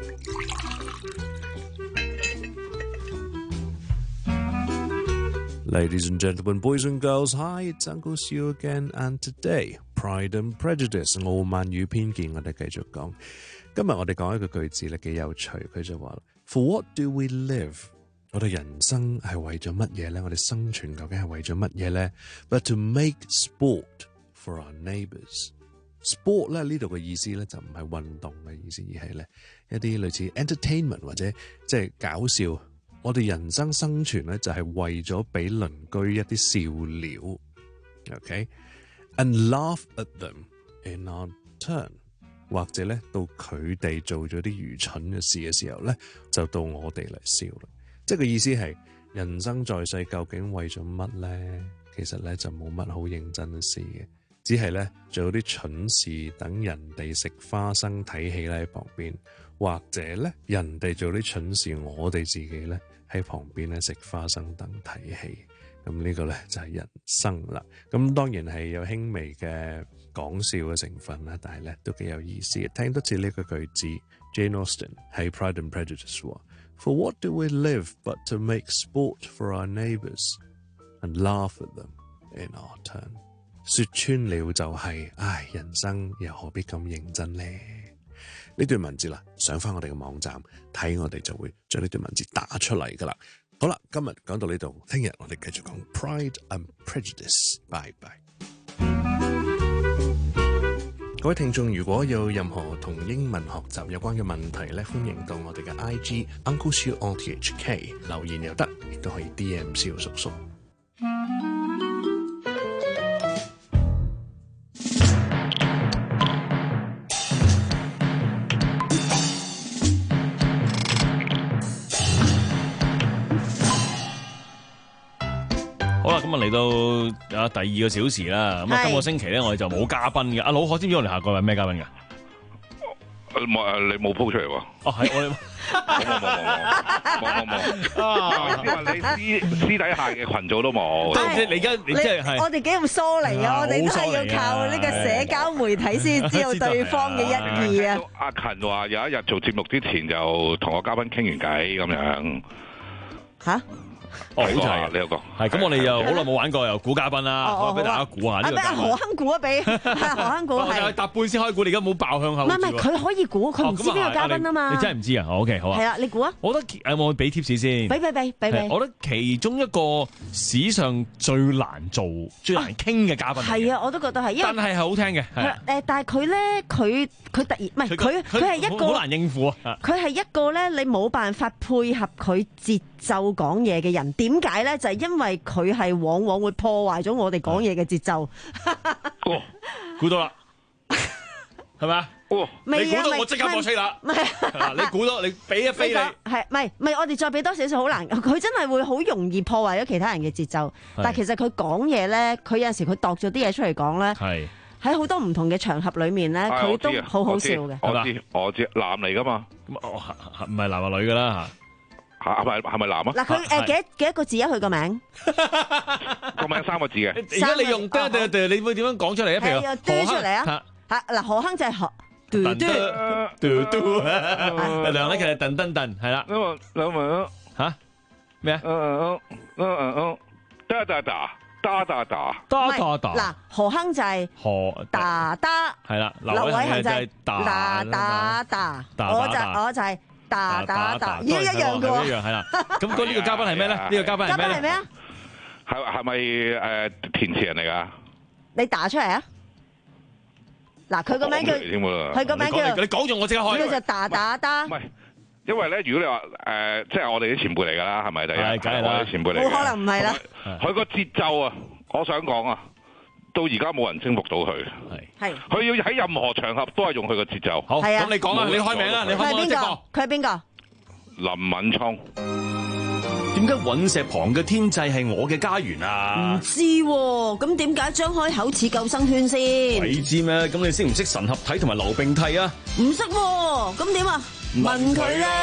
Ladies and gentlemen, boys and girls, hi, it's Uncle Seal again, and today, Pride and Prejudice, 傲慢與偏見，我哋繼續講。今日我哋講一個句子咧，幾有趣，佢就話 For what do we live？ 我哋人生係為咗乜嘢咧？我哋生存究竟係為咗乜嘢咧 ？But to make sport for our neighbours。Sport 咧呢度嘅意思咧就唔係運動嘅意思，而係咧一啲類似 entertainment 或者即係搞笑。我哋人生生存咧就係為咗俾鄰居一啲笑料 ，OK，and laugh at them in our turn， 或者咧到佢哋做咗啲愚蠢嘅事嘅時候咧，就到我哋嚟笑啦。即係個意思係人生在世究竟為咗乜咧？其實咧就冇乜好認真嘅事嘅。只係咧做啲蠢事，等人哋食花生睇戲咧喺旁邊，或者咧人哋做啲蠢事，我哋自己咧喺旁邊咧食花生等睇戲。咁呢個咧就係人生啦。咁當然係有輕微嘅講笑嘅成分啦，但係咧都幾有意思嘅。聽多次呢個句子 ，Jane Austen 喺 Pride and Prejudice 話 ：For what do we live but to make sport for our neighbours and laugh at them in our turn？說穿了就係、是，唉，人生又何必咁認真呢？呢段文字啦，上翻我哋嘅網站睇，我哋就會將呢段文字打出嚟噶啦。好啦，今日講到呢度，聽日我哋繼續講 Pride and Prejudice。拜拜。各位聽眾，如果有任何同英文學習有關嘅問題咧，歡迎到我哋嘅 I G Uncle Siu O T H K 留言又得，亦都可以 D M 蕭叔叔。 好啦，咁啊嚟到啊第二個小時啦，咁啊今個星期咧我哋就冇嘉賓嘅。阿老何知唔知我哋下個係咩嘉賓噶？ 誒冇你冇 po 出嚟喎。 哦，係我哋冇冇冇冇冇冇冇。因為你私私底下嘅群組都冇。 即係你而家你即係我哋幾咁疏離啊！我哋都係要靠呢個社交媒體先知道對方嘅一意啊。 阿勤話有一日做節目之前就同我嘉賓傾完偈咁樣。 嚇？ 哦，好似係呢一個， 係咁，我哋又好耐冇玩過，又估嘉賓啦，可以俾大家估下呢個嘉賓。 何亨估啊，俾何亨估係。 我搭半先開估，你而家冇爆向口。 唔係唔係，佢可以估，佢唔知邊個嘉賓啊嘛。 你真係唔知啊 ？OK， 好啊。 係啦，你估啊？ 我覺得有冇俾貼士先？ 俾俾俾俾俾。 我覺得其中一個史上最難做、最難傾嘅嘉賓。 係啊，我都覺得係，因為但係係好聽嘅。 誒，但係佢咧，佢佢突然唔係佢佢係一個好難應付啊！ 佢係一個咧，你冇辦法配合佢節奏講嘢嘅人。點解咧？就係因為佢係往往會破壞咗我哋講嘢嘅節奏。 哦，估到啦，係咪啊？哦，你估到我即刻播出啦。唔係，你估到你俾一飛你。 係唔係唔係？我哋再俾多少少好難。佢真係會好容易破壞咗其他人嘅節奏。但係其實佢講嘢咧，佢有陣時佢度咗啲嘢出嚟講咧。係喺好多唔同嘅場合裏面咧，佢都好好笑嘅。 我知我知，男嚟噶嘛？ 唔係男或女噶啦吓。 係咪係咪男啊？ 嗱，佢誒幾多幾多個字啊？佢個名個名三個字嘅。 而家你用對對對，你會點樣講出嚟啊？譬如嘟出嚟啊！嚇嗱，何亨就係何嘟嘟嘟嘟，梁禮勤係噔噔噔，係啦。 兩萬兩萬嚇咩啊？ 嗯嗯嗯嗯嗯，打打打打打打打打打。 嗱，何亨就係何打打， 係啦。 劉偉恒就係打打打，我就我就係。打打打，一樣嘅喎， 一樣係啦。咁嗰呢個嘉賓係咩咧？呢個嘉賓係咩咧？ 嘉賓係咩啊？ 係係咪誒填詞人嚟㗎？ 你打出嚟啊！嗱，佢個名叫，佢個名叫， 你講咗我即刻開。 叫做打打打。 唔係，因為咧，如果你話誒，即係我哋啲前輩嚟㗎啦，係咪第一？ 係，梗係啦， 我哋前輩嚟。 冇可能唔係啦。 佢個節奏啊，我想講啊。到而家冇人征服到佢，係佢要喺任何場合都係用佢個節奏。 好，咁你講啦，你開名啦，你開名即個。 佢係邊個？ 林敏聰。 點解隕石旁嘅天際係我嘅家園啊？ 唔知喎，咁點解張開口似救生圈先？ 鬼知咩？咁你識唔識神合體同埋流並替啊？ 唔識喎，咁點啊？問佢啦。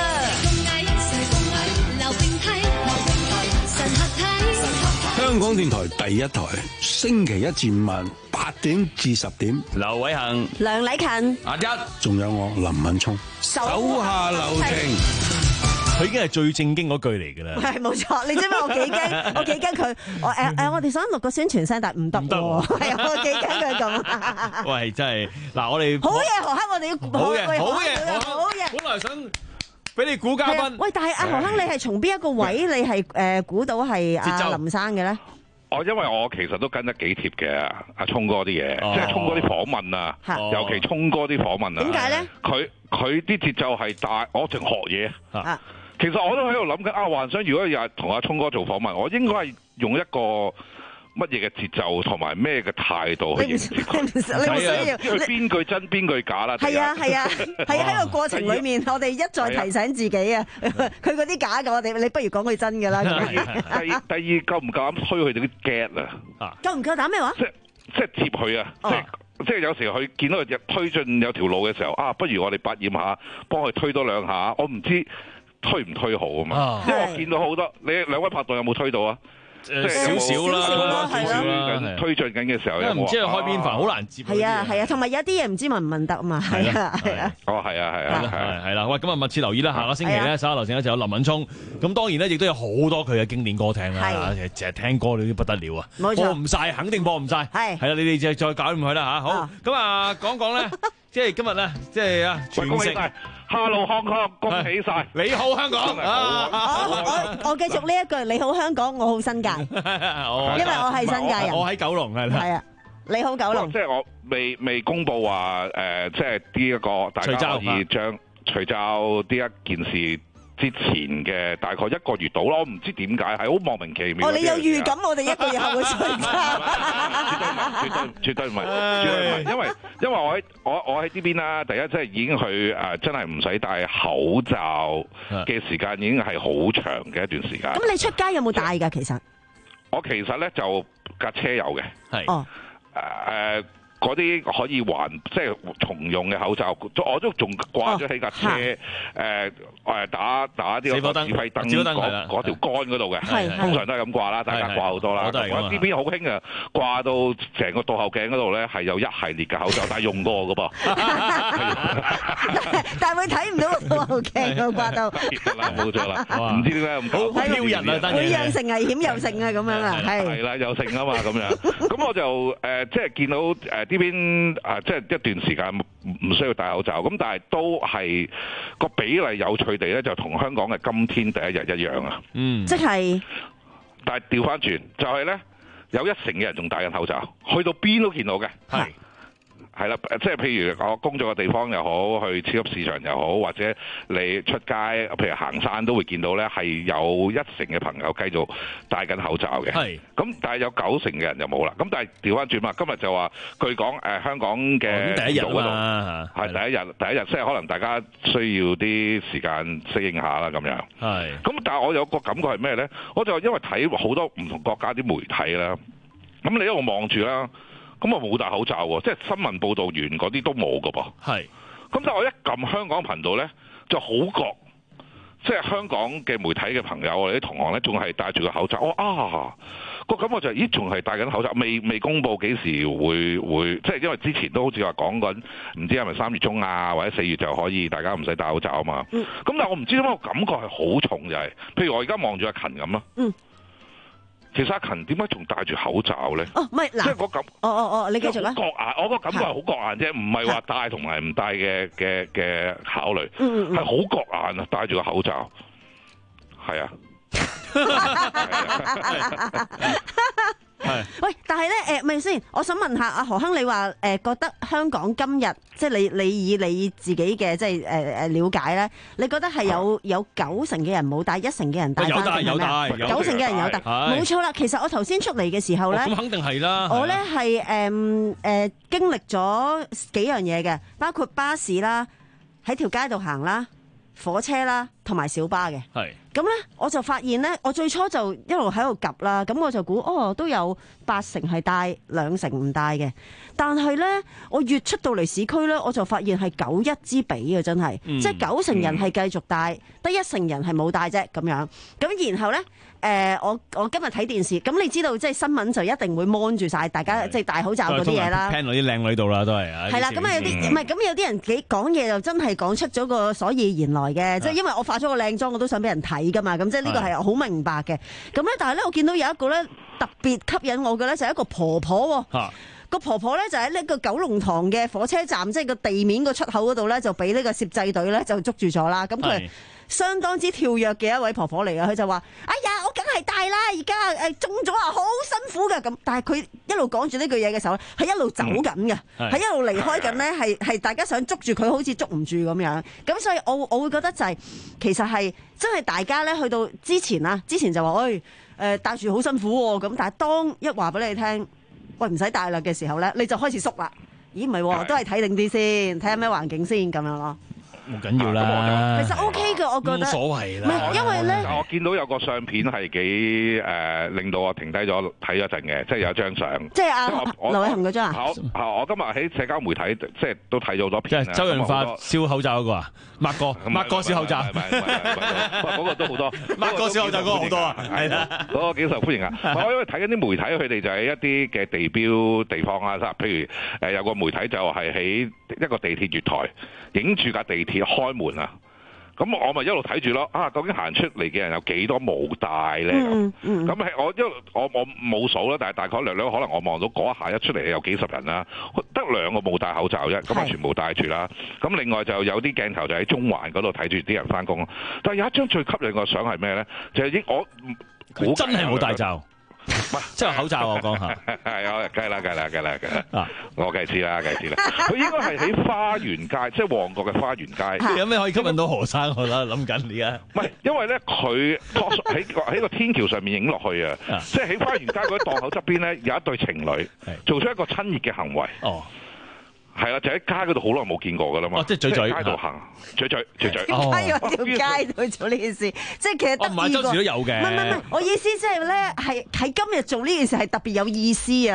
香港電台第一台，星期一至五晚八點至十點， 劉偉恒、 梁禮勤、 阿一， 仲有我林敏聰， 手下留情。 佢已經係最正經嗰句嚟㗎啦。 係冇錯，你知唔知我幾驚？我幾驚佢。我誒誒，我哋想錄個宣傳聲，但係唔得喎。係啊，我幾驚佢咁。 喂，真係嗱，我哋好嘢，何克，我哋要好嘢，好嘢， 好嘢。 本來想俾你估嘉賓。 喂，但係阿何克，你係從邊一個位你係誒估到係阿林生嘅咧？ 哦，因為我其實都跟得幾貼嘅，阿聰哥啲嘢，即係聰哥啲訪問啊，尤其聰哥啲訪問啊。點解咧？佢佢啲節奏係大，我淨學嘢啊。其實我都喺度諗緊啊，幻想如果有日同阿聰哥做訪問，我應該係用一個乜嘢嘅節奏同埋咩嘅態度去迎接佢。 你唔需要， 因為邊句真邊句假啦。 係啊係啊，係喺個過程裡面，我哋一再提醒自己啊。佢嗰啲假嘅，我哋你不如講句真嘅啦。 第第二夠唔夠膽推佢哋啲 get 啊？ 夠唔夠膽咩話？ 即即係接佢啊！即係即係有時佢見到佢推進有條路嘅時候，啊，不如我哋百厭下，幫佢推多兩下。我唔知推唔推好啊嘛，因為我見到好多，你兩位拍檔有冇推到啊？即係少少啦， 少少緊推進緊嘅時候， 因為唔知佢開邊瓣，好難接。 係啊係啊，同埋有啲嘢唔知問唔問得啊嘛，係啊係啊。 哦係啊係啊係係啦，喂，咁啊密切留意啦，下個星期咧稍後留意咧就有林敏聰，咁當然咧亦都有好多佢嘅經典歌聽啦，成日聽歌你都不得了啊，播唔晒，肯定播唔晒。係係啦，你哋就再搞掂佢啦嚇。好，咁啊講講咧，即係今日咧，即係啊全城。 Hello Hong Kong，恭喜晒！ 你好香港， 我我我繼續呢一句，你好香港，我好新界，因為我係新界人， 我喺九龍係啦。 係啊，你好九龍。 即係我未未公佈話誒，即係呢一個大家可以將除罩呢一件事之前嘅大概一個月到啦，我唔知點解係好莫名其妙。 哦，你有預感我哋一個月後會除罩？ 絕對唔係，絕對唔係，絕對唔係，因為因為我喺我我喺呢邊啦，第一即係已經去誒，真係唔使戴口罩嘅時間已經係好長嘅一段時間。 咁你出街有冇戴㗎？其實我其實咧就架車有嘅， 係哦誒嗰啲可以還即係重用嘅口罩，我都仲掛咗喺架車誒誒、呃、打打啲個指揮燈嗰嗰條杆嗰度嘅，通常都係咁掛啦，大家掛好多啦。我呢邊好興啊，掛到成個倒後鏡嗰度咧係有一系列嘅口罩，但係用過㗎噃。 但係會睇唔到個倒後鏡㗎，掛到。 冇錯啦，唔知點解咁好挑人啊！ 佢又成危險又成啊咁樣啊，係。 係啦，又成啊嘛咁樣。咁我就誒、呃、即係見到誒呢邊啊，即係一段時間唔需要戴口罩，咁但係都係個比例有趣地咧，就同香港嘅今天第一日一樣啊。 嗯， 即係， 但係調翻轉就係咧，有一成嘅人仲戴緊口罩，去到邊都見到嘅。係。係啦，即係譬如我工作嘅地方又好，去超級市場又好，或者你出街，譬如行山都會見到咧，係有一成嘅朋友繼續戴緊口罩嘅。係。咁但係有九成嘅人就冇啦。咁但係調翻轉嘛，今日就話據講誒、呃、香港嘅第一日啊， 係第一日，第一日即係可能大家需要啲時間適應下啦咁樣。係。咁但係我有個感覺係咩咧？我就因為睇好多唔同國家啲媒體啦，咁你一路望住啦。咁我冇戴口罩喎，即係新聞報導員嗰啲都冇㗎噃。係。咁但係我一撳香港頻道咧，就好覺，即係香港嘅媒體嘅朋友，我哋啲同行咧，仲係戴住個口罩。我啊個感覺就係、咦，仲係戴緊口罩，未未公佈幾時會會，即係因為之前都好似話講緊，唔知係咪三月中啊，或者四月就可以大家唔使戴口罩啊嘛。嗯。咁但係我唔知點解我感覺係好重就係、是，譬如我而家望住阿勤咁啦。嗯。其實阿勤點解仲戴住口罩咧？ 哦，唔係嗱， 即係我感， 哦哦哦，你繼續啦。 覺眼，我個感覺係好覺眼啫，唔係話戴同埋唔戴嘅嘅嘅考慮， 嗯嗯， 係好覺眼啊！戴住個口罩，係啊。 係。喂，但係咧，誒，咪先，我想問下阿何亨，你話誒覺得香港今日即係你你以你自己嘅即係誒誒了解咧，你覺得係有有九成嘅人冇戴，一成嘅人戴翻定係咩？九成嘅人有戴，冇錯啦。其實我頭先出嚟嘅時候咧， 咁肯定係啦。 我咧係誒誒經歷咗幾樣嘢嘅，包括巴士啦，喺條街度行啦，火車啦，同埋小巴嘅。係。咁咧，我就發現咧，我最初就一路喺度及啦，咁我就估，哦，都有八成係戴，兩成唔戴嘅。但係咧，我越出到嚟市區咧，我就發現係九一之比嘅，真係，嗯、即係九成人係繼續戴，得一成人係冇戴啫，咁樣。咁然後咧，誒、呃，我我今日睇電視，咁你知道即係新聞就一定會 mon 住晒大家即係戴口罩嗰啲嘢啦。 聽到啲靚女度啦，都係啊。係啦，咁啊有啲唔係，咁有啲人幾講嘢又真係講出咗個所以然來嘅，即係因為我化咗個靚妝，我都想俾人睇噶嘛，咁即係呢個係好明白嘅。咁咧，但係咧，我見到有一個咧特別吸引我嘅咧，就係一個婆婆喎。個婆婆咧就喺呢個九龍塘嘅火車站，即係個地面個出口嗰度咧，就俾呢個攝製隊咧就捉住咗啦。咁佢係相當之跳躍嘅一位婆婆嚟嘅，佢就話：哎呀，我梗係戴啦，而家誒中咗啊，好辛苦㗎。咁但係佢一路講住呢句嘢嘅時候咧，係一路走緊嘅，係一路離開緊咧，係係大家想捉住佢，好似捉唔住咁樣。咁所以我我會覺得就係、是、其實係真係大家咧去到之前啊，之前就話：誒誒戴住好辛苦喎。咁但係當一話俾你聽，喂，唔使戴啦嘅時候咧，你就開始縮啦。咦，唔係喎，都係睇定啲先，睇下咩環境先咁樣咯。 冇緊要啦， 其實 OK 嘅，我覺得冇所謂啦。 唔係因為咧， 我見到有個相片係幾誒令到我停低咗睇咗陣嘅，即係有張相。 即係阿劉偉恒嗰張啊？ 好，我今日喺社交媒體即係都睇咗好多片。 即係周潤發燒口罩嗰個啊？抹哥，抹哥燒口罩。 唔係唔係，嗰個都好多。 抹哥燒口罩嗰個好多啊，係啦， 嗰個幾受歡迎啊！我因為睇緊啲媒體，佢哋就係一啲嘅地標地方啦，譬如誒有個媒體就係喺一個地鐵月台影住架地鐵開門啊！咁我咪一路睇住咯。啊，究竟行出嚟嘅人有幾多冇戴咧？咁咁係我一路我我冇數啦，但係大概略略可能我望到嗰一下一出嚟有幾十人啦，得兩個冇戴口罩啫，咁啊全部戴住啦。咁另外就有啲鏡頭就喺中環嗰度睇住啲人翻工。但係有一張最吸引我相係咩咧？就係、是、我佢真係冇戴罩。即係口罩，我講下， 係啊，梗係啦，梗係啦，梗係啦，梗係啦，我梗係知啦，梗係知啦。佢應該係喺花園街，即係旺角嘅花園街。 有咩可以吸引到何生我啦？諗緊而家。 唔係，因為咧佢喺個喺個天橋上面影落去啊，即係喺花園街嗰啲檔口側邊咧有一對情侶做出一個親熱嘅行為。哦。係啦，就喺街嗰度好耐冇見過噶啦嘛， 即係嘴嘴喺街度行，嘴嘴嘴嘴。 哦，喺條街度做呢件事，即係其實得意過。 唔係周時都有嘅。 唔係唔係，我意思即係咧，係喺今日做呢件事係特別有意思啊！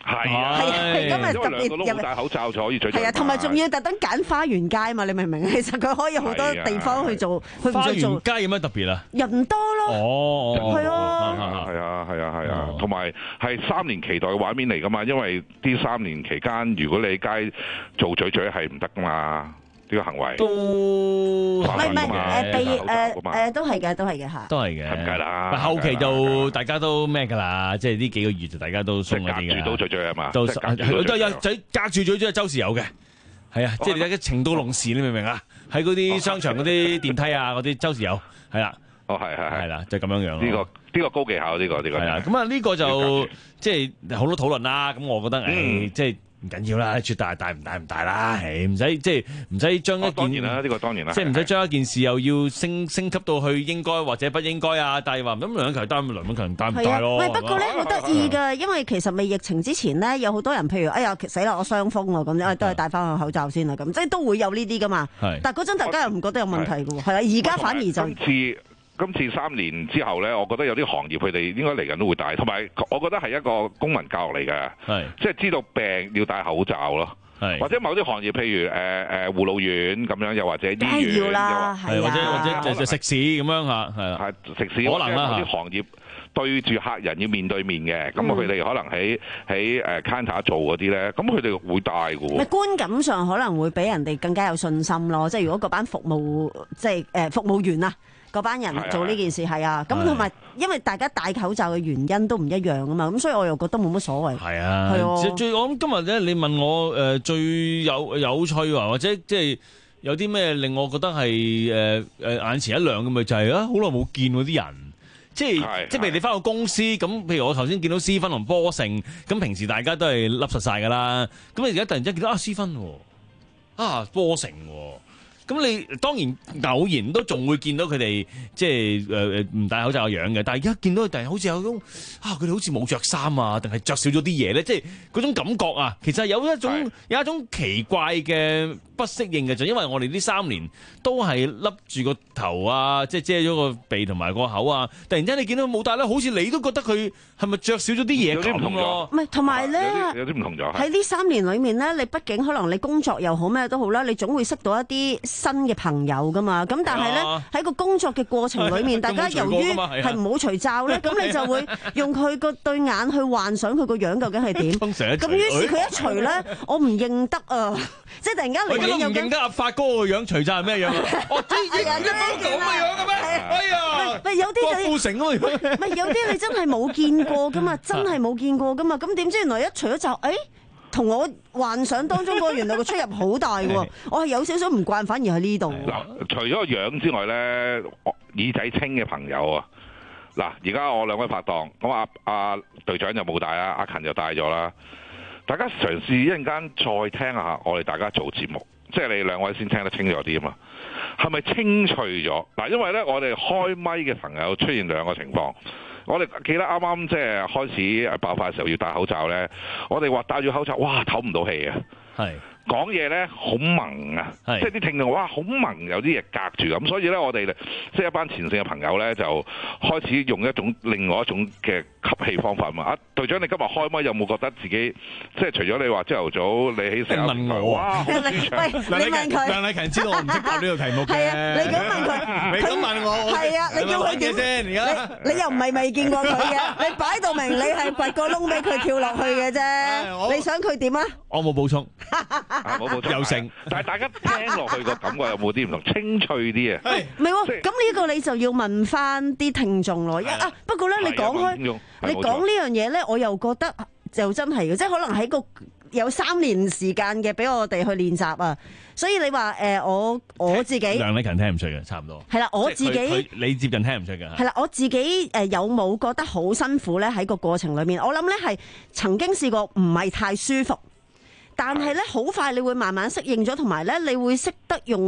係啊， 今日特別入嚟戴口罩就可以最係啊，同埋仲要特登揀花園街嘛，你明唔明？其實佢可以好多地方去做，去唔花做做園街有咩特別啊？ 人多咯， 哦， 係啊， 係啊，係啊，係啊，同埋係三年期待嘅畫面嚟噶嘛，因為呢三年期間，如果你喺街做嘴嘴係唔得噶嘛。呢個行為都唔係唔係誒被誒誒都係嘅，都係嘅嚇， 都係嘅， 係㗎啦。 後期就大家都咩㗎啦，即係呢幾個月就大家都鬆一啲嘅。 隔住都嘴嘴係嘛？ 都係都有仔隔住嘴嘴係周時有嘅，係啊，即係你睇情到濃時，你明唔明啊？喺嗰啲商場嗰啲電梯啊，嗰啲周時有，係啦。 哦，係係係啦，就咁樣樣。 呢個呢個高技巧，呢個呢個係啦。咁啊，呢個就即係好多討論啦。咁我覺得誒，即係。唔緊要啦，出大大唔大唔大啦，係唔使即係唔使將一件， 當然啦，呢個當然啦， 即係唔使將一件事又要升升級到去應該或者不應該啊！但係話咁梁永強擔，梁永強擔唔大咯。 喂，不過咧好得意㗎，因為其實未疫情之前咧，有好多人譬如哎呀死啦，我傷風喎咁樣，都係戴翻個口罩先啦咁，即係都會有呢啲㗎嘛。但係嗰陣大家又唔覺得有問題㗎喎，係啊，而家反而就。 今次三年之後咧，我覺得有啲行業佢哋應該嚟緊都會戴，同埋我覺得係一個公民教育嚟嘅，即係知道病要戴口罩咯。或者某啲行業，譬如誒誒護老院咁樣，又或者醫院， 要啦， 係或者或者就食肆咁樣嚇，係係食肆可能啦。有啲行業對住客人要面對面嘅，咁佢哋可能喺喺誒 counter 做嗰啲咧，咁佢哋會戴嘅喎。 咪觀感上可能會俾人哋更加有信心咯，即係如果嗰班服務即係誒服務員啊。嗰班人做呢件事係啊，咁同埋因為大家戴口罩嘅原因都唔一樣啊嘛，咁所以我又覺得冇乜所謂。係啊，係啊。 最我諗今日咧，你問我誒最有有趣啊，或者即係有啲咩令我覺得係誒誒眼前一亮嘅咪就係啊，好耐冇見嗰啲人，即係即係譬如你翻到公司咁，譬如我頭先見到思芬同波成，咁平時大家都係笠實晒㗎啦，咁你而家突然之間見到啊思芬啊波成喎。咁你當然偶然都仲會見到佢哋即係誒誒唔戴口罩嘅樣嘅，但係而家見到佢哋好似有種啊，佢哋好似冇着衫啊，定係着少咗啲嘢咧？即係嗰種感覺啊，其實有一種有一種奇怪嘅不適應嘅，就因為我哋呢三年都係笠住個頭啊，即係遮咗個鼻同埋個口啊，突然間你見到佢冇戴咧，好似你都覺得佢係咪着少咗啲嘢咁咯？ 唔係，同埋咧有啲唔同咗。 喺呢三年裏面咧，你畢竟可能你工作又好咩都好啦，你總會識到一啲新嘅朋友噶嘛，咁但係咧喺個工作嘅過程裏面，大家由於係唔好除罩咧，咁你就會用佢個對眼去幻想佢個樣究竟係點。咁於是佢一除咧，我唔認得啊！即係突然間嚟緊，唔認得阿發哥個樣，除罩係咩樣啊？我知認一分咁嘅樣嘅咩？哎呀， 咪有啲郭富城啊嘛， 咪有啲你真係冇見過噶嘛，真係冇見過噶嘛，咁點知原來一除咗罩，誒？同我幻想當中嗰個原來個出入好大喎，我係有少少唔慣，反而喺呢度。 嗱，除咗個樣之外咧，耳仔清嘅朋友啊，嗱，而家我兩位拍檔，咁阿阿隊長就冇戴啦，阿勤就戴咗啦。大家嘗試一陣間再聽下我哋大家做節目，即係你兩位先聽得清楚啲啊嘛。係咪清脆咗？嗱，因為咧我哋開咪嘅朋友出現兩個情況。我哋記得啱啱即係開始爆發嘅時候要戴口罩咧，我哋話戴住口罩，哇，唞唔到氣啊！係講嘢咧好矇啊，即係啲聽眾哇好矇，有啲嘢隔住咁，所以咧我哋即係一班前線嘅朋友咧就開始用一種另外一種嘅吸氣方法嘛。啊，隊長你今日開咪有冇覺得自己即係除咗你話朝頭早你起身問我哇好舒暢？ 你問佢梁禮勤知道我唔識答呢個題目嘅， 係啊，你咁問佢， 你咁問我， 係啊，你叫佢點先？而家你又唔係未見過佢嘅，你擺到明你係掘個窿俾佢跳落去嘅啫，你想佢點啊？ 我冇補充。 冇冇有聲， 但係大家聽落去個感覺有冇啲唔同？清脆啲啊！ 唔係喎，咁呢個你就要問翻啲聽眾咯。啊，不過咧，你講開，你講呢樣嘢咧，我又覺得就真係嘅，即係可能喺個有三年時間嘅俾我哋去練習啊。所以你話誒，我我自己梁禮勤聽唔出嘅，差唔多。 係啦，我自己你接近聽唔出嘅。 係啦，我自己誒有冇覺得好辛苦咧？喺個過程裏面，我諗咧係曾經試過唔係太舒服。但係咧，好快你會慢慢適應咗，同埋咧，你會識得用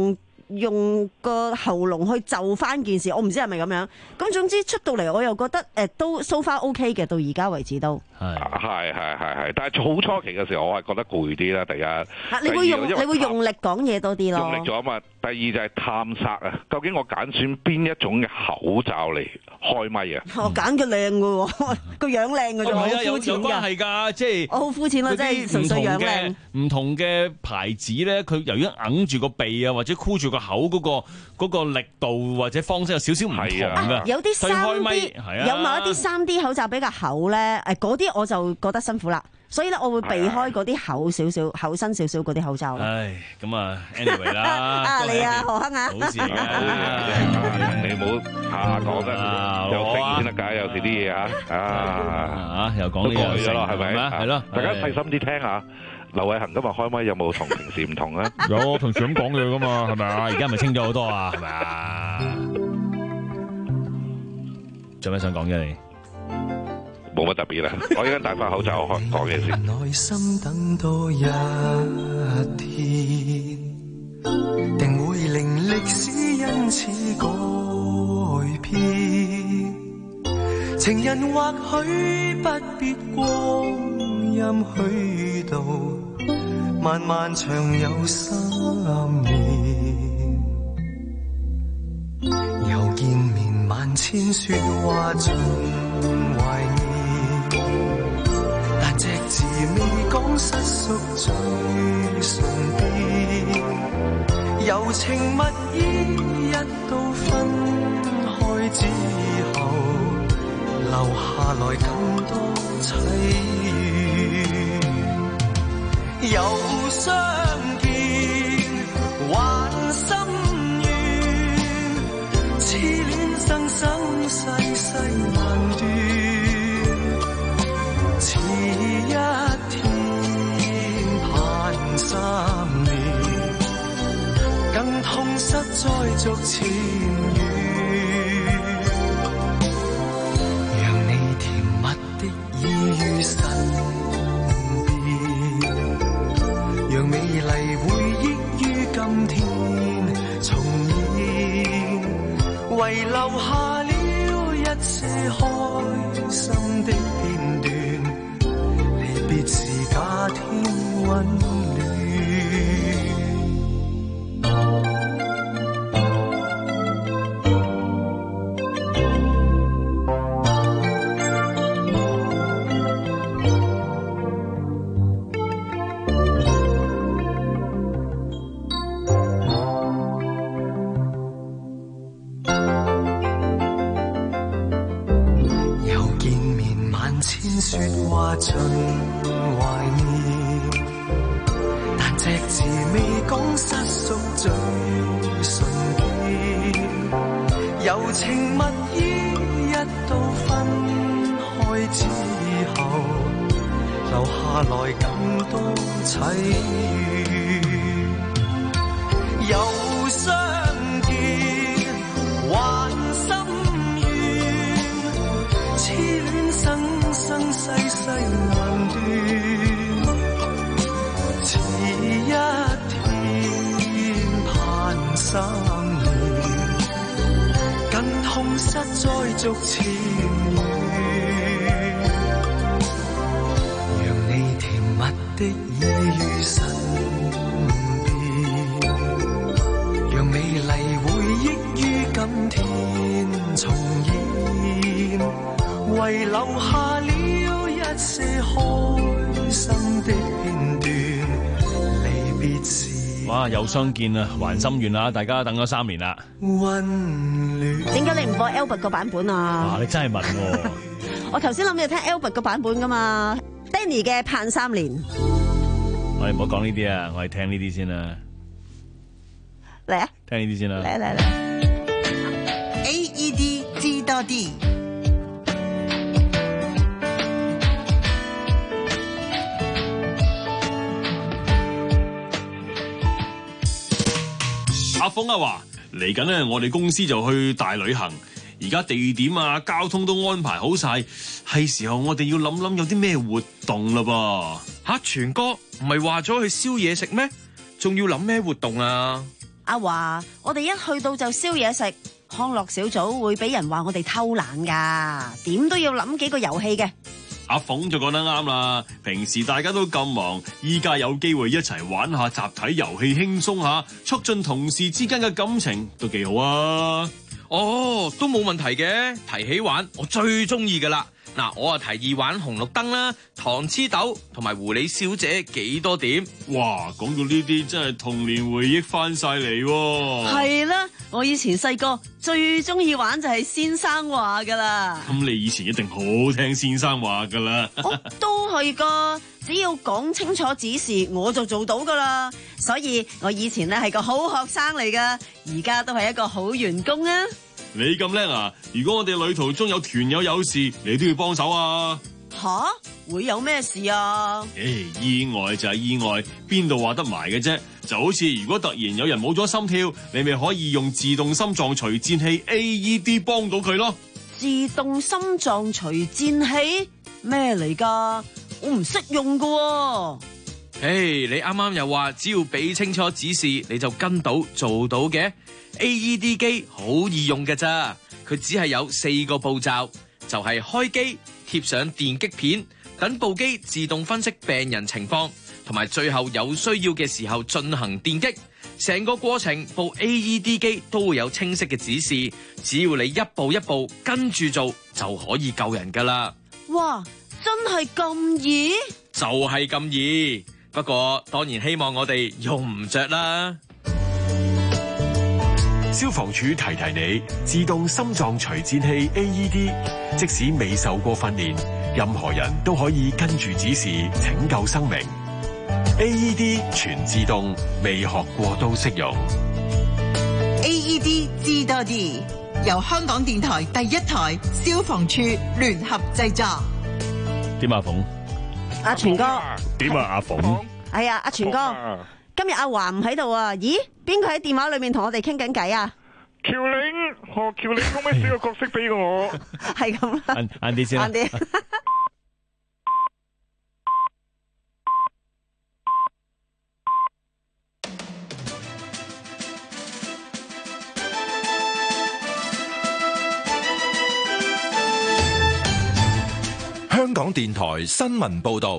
用個喉嚨去就翻件事，我唔知係咪咁樣。咁總之出到嚟，我又覺得誒、呃、都 so far OK 嘅，到而家為止都係係係係係。但係好初期嘅時候，我係覺得攰啲啦。第一， 嚇你會用你會用力講嘢多啲咯。 用力咗啊嘛。第二就係探索啊，究竟我揀選邊一種嘅口罩嚟開咪啊？ 我揀嘅靚嘅喎，個樣靚嘅啫，好膚淺㗎。 係㗎，即係我好膚淺咯，即係純粹樣靚。 唔同嘅牌子咧，佢由於揞住個鼻啊，或者箍住個口嗰個嗰個力度或者方式有少少唔同㗎。 有啲三 D，有某一啲三 D 口罩比較厚咧，誒嗰啲我就覺得辛苦啦。所以咧，我會避開嗰啲厚少少、厚身少少嗰啲口罩。 唉，咁啊 ，anyway 啦。 啊，你啊，何亨啊， 好事嘅。 你唔好下講得有聲先得㗎，有時啲嘢嚇啊又講呢樣咗咯，係咪？ 係咯， 大家細心啲聽下。劉偉恒今日開咪有冇同平時唔同咧？ 有，平時咁講嘢㗎嘛，係咪啊？而家咪清咗好多啊，係咪啊？仲有咩想講嘅你？ 冇乜特別啦，我依家戴翻口罩講講嘢先。 耐心等多一天，定會令歷史因此改變。情人或許不必光陰虛度，漫漫長有三年。又見面萬千説話盡懷念。但隻字未講失縮最唇邊，柔情蜜意一到分開之後，留下來更多淒怨。又相見還心願，痴戀生生世世難斷。似一天盼三年，更痛失再續前緣。讓你甜蜜的依於身邊，讓美麗回憶於今天重現，遺留下了一些開心的片段。別是假天溫暖。又見面萬千説話盡懷念，但隻字未講失縮最唇邊，柔情蜜意一到分開之後，留下來更多淒怨。又相見還心願，痴戀生生世世難斷。似一天盼三年，更痛失再續前緣。讓你甜蜜的依於身邊，讓美麗回憶於今天重現，遺留下了一些開心的片段。離別時， 哇！又相見啊，還心願啦！大家等咗三年啦。 溫暖。 點解你唔播 Albert 個版本啊？ 哇！你真係問喎。 我頭先諗住聽 Albert 個版本噶嘛 ，Danny 嘅盼三年。 我哋唔好講呢啲啊，我哋聽呢啲先啦。 嚟啊！ 聽呢啲先啦。 嚟嚟嚟 ，A E D 知多啲。 阿峰阿華嚟緊咧，我哋公司就去大旅行，而家地點啊、交通都安排好晒，係時候我哋要諗諗有啲咩活動啦噃。 吓，全哥唔係話咗去燒嘢食咩？仲要諗咩活動啊？ 阿華，我哋一去到就燒嘢食，康樂小組會俾人話我哋偷懶噶，點都要諗幾個遊戲嘅。 阿鳳就講得啱啦，平時大家都咁忙，依家有機會一齊玩下集體遊戲，輕鬆下，促進同事之間嘅感情都幾好啊！ 哦，都冇問題嘅，提起玩我最中意噶啦。嗱，我啊提議玩紅綠燈啦、糖黐豆同埋狐狸小姐幾多點。 哇，講到呢啲真係童年回憶翻晒嚟喎。 係啦，我以前細個最中意玩就係先生話噶啦。 咁你以前一定好聽先生話噶啦。 我都係噶，只要講清楚指示我就做到噶啦。所以我以前咧係個好學生嚟噶，而家都係一個好員工啊。 你咁叻啊！如果我哋旅途中有團友有事，你都要幫手啊！ 吓？會有咩事啊？ 誒，意外就係意外，邊度話得埋嘅啫？就好似如果突然有人冇咗心跳，你咪可以用自動心臟除顫器 A E D 幫到佢咯。 自動心臟除顫器咩嚟噶？我唔識用噶喎。 誒，hey, 你啱啱又話只要俾清楚指示，你就跟到做到嘅。A E D 機好易用嘅咋，佢只係有四個步驟，就係開機、貼上電擊片，等部機自動分析病人情況，同埋最後有需要嘅時候進行電擊。成個過程部 A E D 機都會有清晰嘅指示，只要你一步一步跟住做，就可以救人噶啦。 哇，真係咁易？ 就係咁易，不過當然希望我哋用唔着啦。 消防處提提你，自動心臟除顫器 A E D， 即使未受過訓練，任何人都可以跟住指示拯救生命。A E D 全自動，未學過都識用。 A E D 知多啲，由香港電台第一台消防處聯合製作。 點啊，鳳？ 阿全哥。 點啊，阿鳳？ 係啊，阿全哥。今日阿華唔喺度啊？咦，邊個喺電話裏面同我哋傾緊偈啊？ 喬玲，何喬玲，可唔可以寫個角色俾我？ 係咁啦， 晏啲先啦。晏啲。 香港電台新聞報道。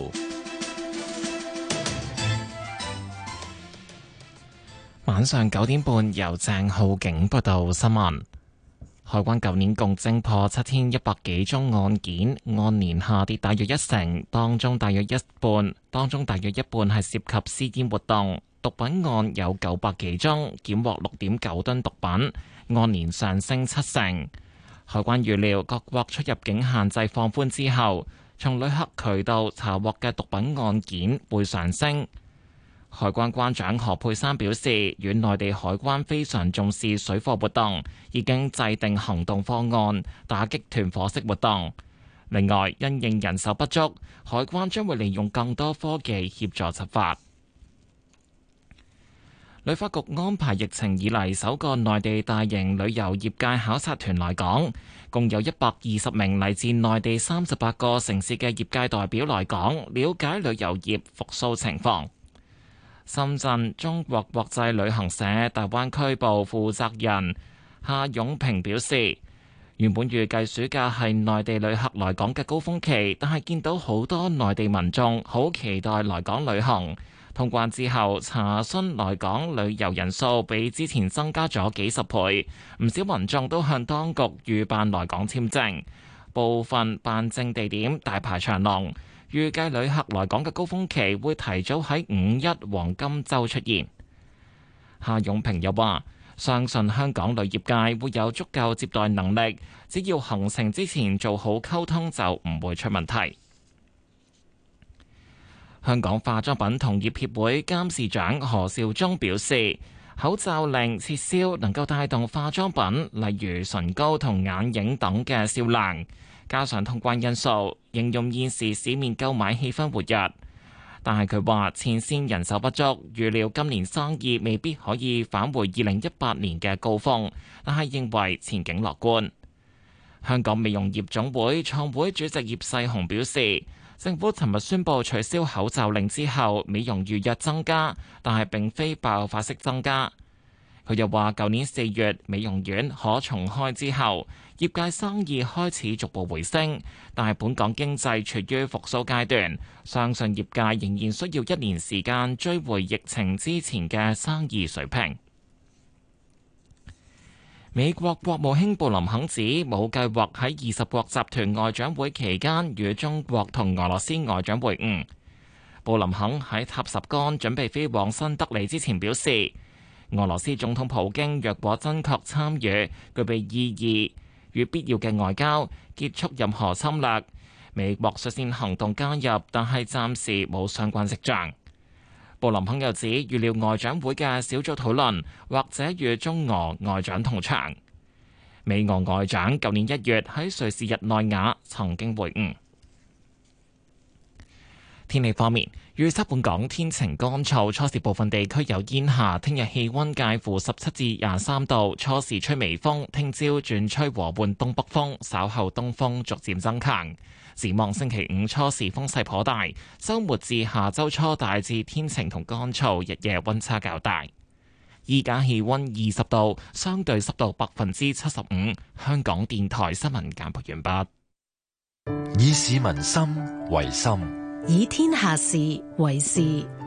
晚上九點半，由鄭浩景報道新聞。海關舊年共偵破七千一百幾宗案件，按年下跌大約一成，當中大約一半，當中大約一半係涉及私煙活動。毒品案有九百幾宗，檢獲六點九噸毒品，按年上升七成。海關預料各國出入境限制放寬之後，從旅客渠道查獲嘅毒品案件會上升。海關關長何佩珊表示，與內地海關非常重視水貨活動，已經制定行動方案，打擊團伙式活動。另外，因應人手不足，海關將會利用更多科技協助執法。旅發局安排疫情以嚟首個內地大型旅遊業界考察團來港，共有一百二十名嚟自內地三十八個城市嘅業界代表來港，了解旅遊業復甦情況。深圳中國國際旅行社大灣區部負責人夏永平表示，原本預計暑假係內地旅客來港嘅高峰期，但係見到好多內地民眾好期待來港旅行。通關之後，查詢來港旅遊人數比之前增加咗幾十倍，唔少民眾都向當局預辦來港簽證，部分辦證地點大排長龍。預計旅客來港嘅高峰期會提早喺五一黃金週出現。夏永平又話，相信香港旅業界會有足夠接待能力，只要行程之前做好溝通就唔會出問題。香港化妝品同業協會監事長何兆忠表示，口罩令撤銷能夠帶動化妝品，例如唇膏同眼影等嘅銷量，加上通關因素，形容現時市面購買氣氛活躍。但係佢話前線人手不足，預料今年生意未必可以返回二零一八年嘅高峰，但係認為前景樂觀。香港美容業總會創會主席葉世雄表示，政府尋日宣布取消口罩令之後，美容預約增加，但係並非爆發式增加。 佢又話，舊年四月美容院可重開之後，業界生意開始逐步回升，但係本港經濟處於復甦階段，相信業界仍然需要一年時間追回疫情之前嘅生意水平。美國國務卿布林肯指冇計劃喺二十國集團外長會期間與中國同俄羅斯外長會晤。布林肯喺塔什干準備飛往新德里之前表示，俄羅斯總統普京若果真確參與具備意義與必要嘅外交，結束任何侵略，美國率先行動加入，但係暫時冇相關跡象。布林肯又指，預料外長會嘅小組討論或者與中俄外長同場。美俄外長舊年一月喺瑞士日內瓦曾經會晤。天氣方面，預測本港天晴乾燥，初時部分地區有煙霞。聽日氣溫介乎十七至廿三度，初時吹微風，聽朝轉吹和緩東北風，稍後東風逐漸增強。展望星期五初時風勢頗大，週末至下週初大致天晴同乾燥，日夜溫差較大。依家氣溫二十度，相對濕度百分之七十五。香港電台新聞簡報完畢。 以市民心為心， 以天下事為事。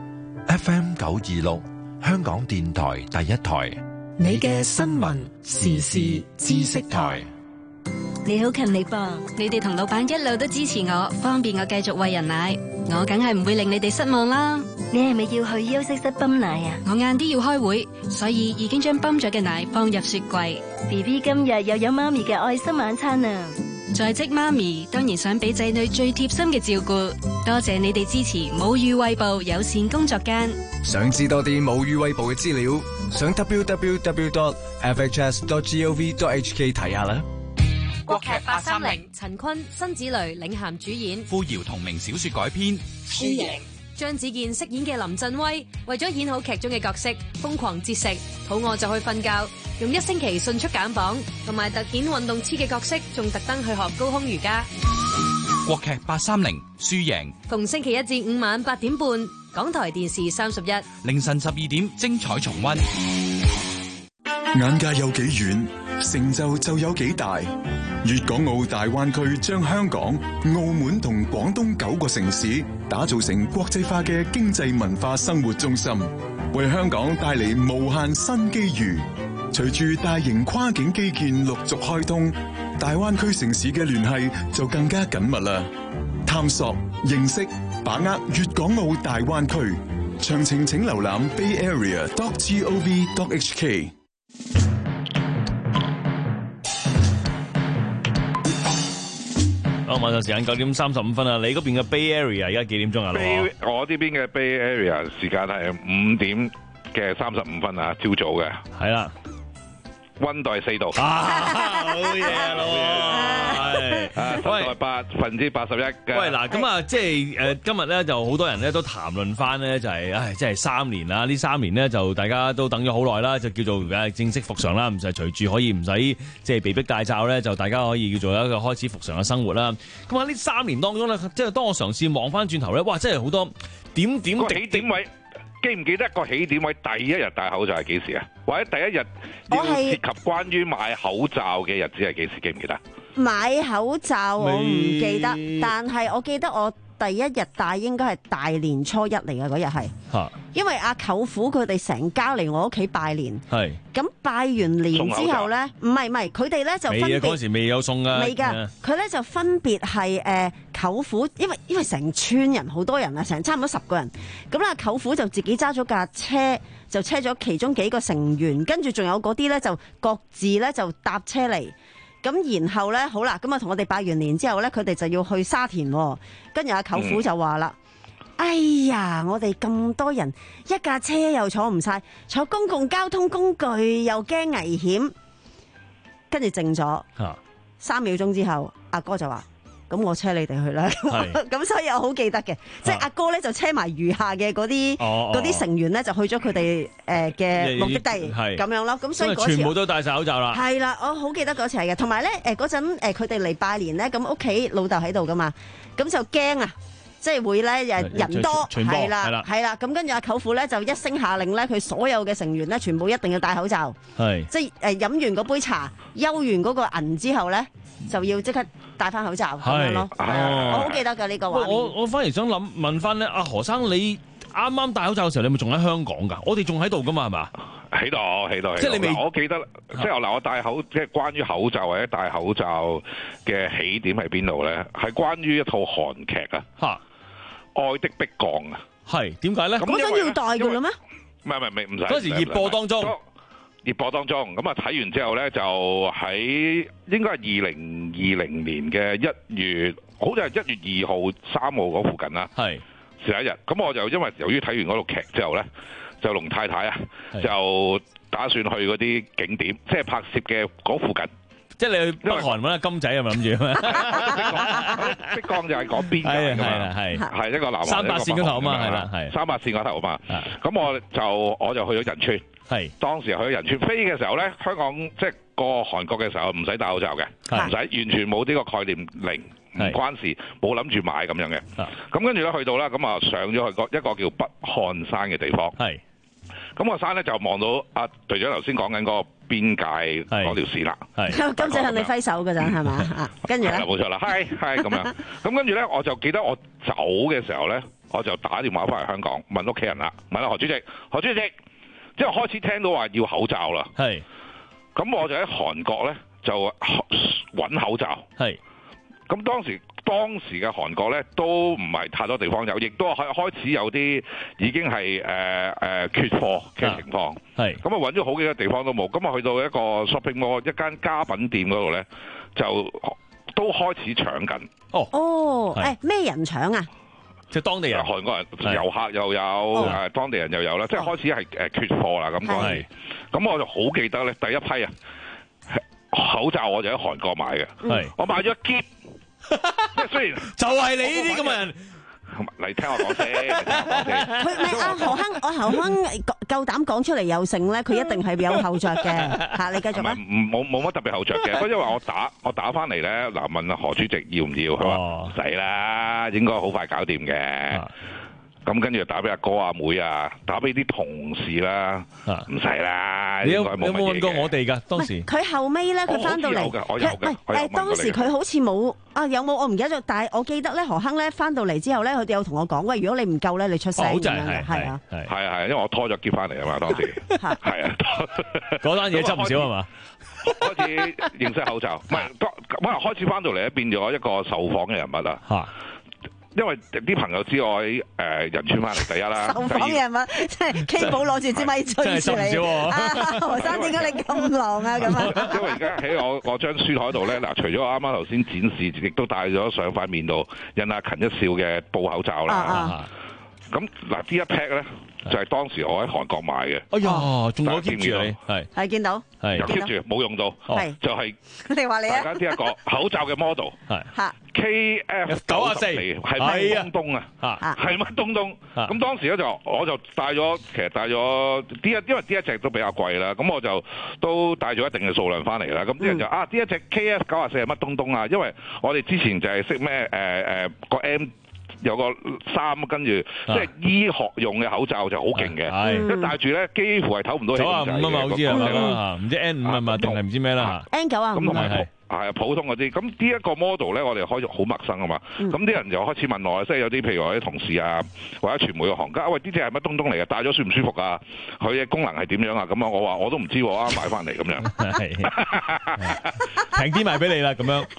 F M 九二六，香港電台第一台， 你嘅新聞時事知識台。 你好勤力噃，你哋同老闆一路都支持我，方便我繼續餵人奶，我梗係唔會令你哋失望啦。 你係咪要去休息室泵奶啊？ 我晏啲要開會，所以已經將泵咗嘅奶放入雪櫃。 B B 今日又有媽咪嘅愛心晚餐啊！ 在職媽咪當然想俾仔女最貼心嘅照顧，多謝你哋支持母乳餵哺友善工作間。 想知多啲母乳餵哺嘅資料，上 w w w dot f h s dot gov dot h k 睇下啦。 國劇八三零，陳坤、辛芷蕾領銜主演， 傅瑤同名小說改編。 輸贏，張子健飾演嘅林振威，為咗演好劇中嘅角色，瘋狂節食，肚餓就去瞓覺，用一星期迅速減磅，同埋突顯運動痴嘅角色，仲特登去學高空瑜伽。 國劇八三零，輸贏， 逢星期一至五晚八點半，港台電視三十一， 凌晨十二點精彩重溫。 眼界有幾遠，成就就有幾大。粵港澳大灣區將香港、澳門同廣東九個城市打造成國際化嘅經濟文化生活中心，為香港帶嚟無限新機遇。隨住大型跨境基建陸續開通，大灣區城市嘅聯繫就更加緊密啦。探索、認識、把握粵港澳大灣區，詳情請瀏覽 bay area dot gov dot h k。 好，晚上時間九點三十五分啊！你嗰邊嘅 Bay Area 而家幾點鐘啊？ Bay, 我呢邊嘅 Bay Area 時間係五點嘅三十五分啊，朝早嘅。 係啦， 溫度係四度。 啊，好嘢啊，老係啊，濕度百分之八十一嘅。 喂，嗱，咁啊，即係誒，今日咧就好多人咧都談論翻咧，就係，唉，即係三年啦，呢三年咧就大家都等咗好耐啦，就叫做誒正式復常啦，唔使隨住可以唔使即係被逼戴罩咧，就大家可以叫做一個開始復常嘅生活啦。咁喺呢三年當中咧，即係當我嘗試望翻轉頭咧，哇，真係好多點點滴點位。記唔記得個起點位第一日戴口罩係幾時啊？或者第一日要涉及關於買口罩嘅日子係幾時？記唔記得？ 買口罩我唔記得，但係我記得我第一日戴應該係大年初一嚟嘅嗰日係，因為阿舅父佢哋成家嚟我屋企拜年，係咁拜完年之後咧，唔係唔係，佢哋咧就分別嗰時未有送噶， 未㗎，佢咧就分別係誒舅父，因為因為成村人好多人啊，成差唔多十個人，咁啦舅父就自己揸咗架車，就車咗其中幾個成員，跟住仲有嗰啲咧就各自咧就搭車嚟。咁然後咧，好啦，咁啊同我哋拜完年之後咧，佢哋就要去沙田，跟住阿舅父就話啦：嗯、哎呀，我哋咁多人，一架車又坐唔晒，坐公共交通工具又驚危險。跟住靜咗、啊、三秒鐘之後，阿哥就話：咁我車你哋去啦。咁所以我好記得嘅，即係阿哥咧就車埋餘下嘅嗰啲嗰啲成員咧，就去咗佢哋誒嘅目的地咁樣咯。咁所以嗰次全部都戴晒口罩啦。 係啦，我好記得嗰次係嘅。同埋咧誒嗰陣誒佢哋嚟拜年咧，咁屋企老豆喺度噶嘛，咁就驚啊！ 即係會咧誒人多係啦係啦，咁跟住阿舅父咧就一聲下令咧，佢所有嘅成員咧全部一定要戴口罩， 係即係誒飲完嗰杯茶，休完嗰個銀之後咧，就要即刻戴翻口罩咁樣咯。我好記得㗎呢個畫面。 我我反而想諗問翻咧，阿何生你啱啱戴口罩嘅時候，你咪仲喺香港㗎？我哋仲喺度㗎嘛係嘛？ 喺度，喺度， 即係你未？ 我記得，即係嗱，我戴口，即係關於口罩或者戴口罩嘅起點喺邊度咧？係關於一套韓劇啊，嚇，《愛的迫降》啊， 係點解咧？ 嗰陣要戴㗎啦咩？ 唔係唔係唔使。 嗰時熱播當中， 熱播當中，咁啊睇完之後咧，就喺應該係二零二零年嘅一月，好似係一月二號、三號嗰附近啦。係前一日，咁我就因為由於睇完嗰套劇之後咧。就龍太太啊，就打算去嗰啲景點，即係拍攝嘅嗰附近。 即係你去北韓揾阿金仔係咪諗住咩？ 碧江就係嗰邊㗎嘛，係係一個南三八線嗰頭啊嘛，係啦，係三八線嗰頭啊嘛。咁我就我就去咗仁川，係當時去咗仁川飛嘅時候咧，香港即係過韓國嘅時候唔使戴口罩嘅，唔使完全冇呢個概念零。唔關事，冇諗住買咁樣嘅。咁跟住咧去到啦，咁啊上咗去個一個叫北漢山嘅地方。係。咁個山咧就望到阿隊長頭先講緊嗰個邊界嗰條線啦。係。 金仔向你揮手㗎咋係嘛？跟住咧。 冇錯啦，係係咁樣。咁跟住咧，我就記得我走嘅時候咧，我就打電話翻嚟香港問屋企人啦，問阿何主席，何主席，即係開始聽到話要口罩啦。係。咁我就喺韓國咧就揾口罩。係。咁當時當時嘅韓國咧都唔係太多地方有，亦都開開始有啲已經係誒誒缺貨嘅情況。係咁啊，揾咗好幾個地方都冇。咁啊，去到一個 shopping mall 一間家品店嗰度咧，就都開始搶緊。 哦哦，誒咩人搶啊？ 即係當地人、 韓國人、遊客又有誒當地人又有啦，即係開始係誒缺貨啦咁嗰陣時。咁我就好記得咧，第一批啊口罩我就喺韓國買嘅。係我買咗一篋。即係雖然就係你呢啲咁嘅人， 嚟聽我講先。 佢咪阿何亨，我何亨夠膽講出嚟有剩咧，佢一定係有後着嘅嚇。你繼續啊。 唔冇冇乜特別後着嘅，不過因為我打我打翻嚟咧，嗱問阿何主席要唔要？佢話唔使啦，應該好快搞掂嘅。咁跟住打俾阿哥阿妹啊，打俾啲同事啦，唔使啦。 你有有冇問過我哋㗎？當時佢後尾咧，佢翻到嚟， 我有嘅， 唔係誒當時佢好似冇啊，有冇我唔記得咗。但係我記得咧，何亨咧翻到嚟之後咧，佢哋有同我講，喂，如果你唔夠咧，你出聲咁樣嘅，係啊， 係啊係，因為我拖咗篋翻嚟啊嘛，當時係啊， 嗰單嘢執唔少係嘛？ 開始認識口罩，唔係當咁啊，開始翻到嚟咧，變咗一個受訪嘅人物啦。嚇！因為啲朋友知我喺誒仁川翻嚟，第一啦。 受訪嘅人物，即係 K 寶攞住支咪追住你。何生點解你咁狼啊？咁啊？ 因為而家喺我我張書台度咧，嗱，除咗我啱啱頭先展示，亦都戴咗上塊面度印阿勤一笑嘅布口罩啦。咁嗱，呢一 pack 咧就係當時我喺韓國買嘅。 哎呀，仲有 keep 住你，係係見到， 係 keep 住冇用到，就係你話你啊？ 大家知一個口罩嘅 model 係嚇 K F 九十四係乜東東啊？係乜東東？咁當時咧就我就帶咗，其實帶咗啲一，因為呢一隻都比較貴啦。咁我就都帶咗一定嘅數量翻嚟啦。咁啲人就啊，呢一隻 K F 九十四係乜東東啊？因為我哋之前就係識咩誒誒個 M。有個衫跟住，即係醫學用嘅口罩就好勁嘅，一戴住咧幾乎係唞唔到氣。九啊五啊嘛，好似係嘛，唔知 N 五啊嘛，定係唔知咩啦 N 九啊五。咁同埋係啊，普通嗰啲。咁呢一個 model 咧，我哋開咗好陌生啊嘛。咁啲人就開始問我，即係有啲譬如話啲同事啊，或者傳媒嘅行家，喂，呢隻係乜東東嚟嘅？戴咗舒唔舒服啊？佢嘅功能係點樣啊？咁啊，我話我都唔知，我啱買翻嚟咁樣。 平啲賣俾你啦，咁樣。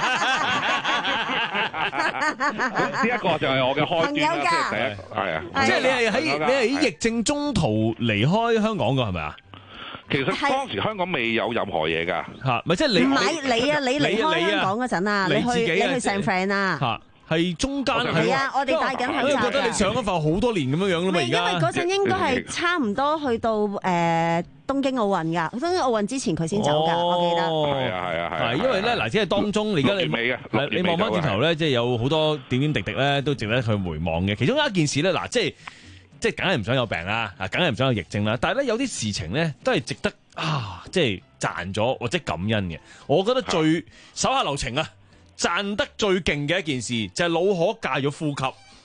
呢一個就係我嘅開端啦，即係第一，係啊。 即係你係喺你係喺疫症中途離開香港㗎，係咪啊？ 其實當時香港未有任何嘢㗎， 嚇，咪即係你唔係你啊！你離開香港嗰陣啊，你去你去 San Fran 啊， 嚇，係中間係啊，我哋戴緊口罩。 我覺得你上咗課好多年咁樣樣啦嘛，而家。 因為嗰陣應該係差唔多去到誒東京奧運㗎，東京奧運之前佢先走㗎，我記得。 係啊係啊係。 係因為咧嗱，即係當中而家你你望翻轉頭咧，即係有好多點點滴滴咧，都值得去回望嘅。其中一件事咧，嗱，即係。即係梗係唔想有病啦，啊，梗係唔想有疫症啦。但係咧有啲事情咧都係值得啊，即係賺咗或者感恩嘅。我覺得最手下留情啊，賺得最勁嘅一件事就係老可戒咗呼吸。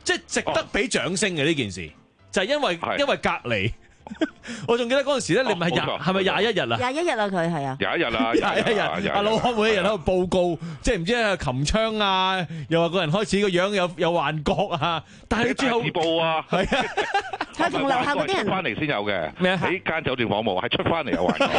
即係值得俾掌聲嘅呢件事，就係因為因為隔離。我仲記得嗰陣時咧，你咪廿係咪廿一日啊？ 廿一日啊，佢係啊， 廿一日啊， 廿一日。阿老漢每日喺度報告，即係唔知係擒槍啊，又話個人開始個樣有有幻覺啊，但係最後報啊， 係啊， 佢同樓下嗰啲人翻嚟先有嘅， 咩啊？ 喺間酒店房冇，係出翻嚟有幻覺。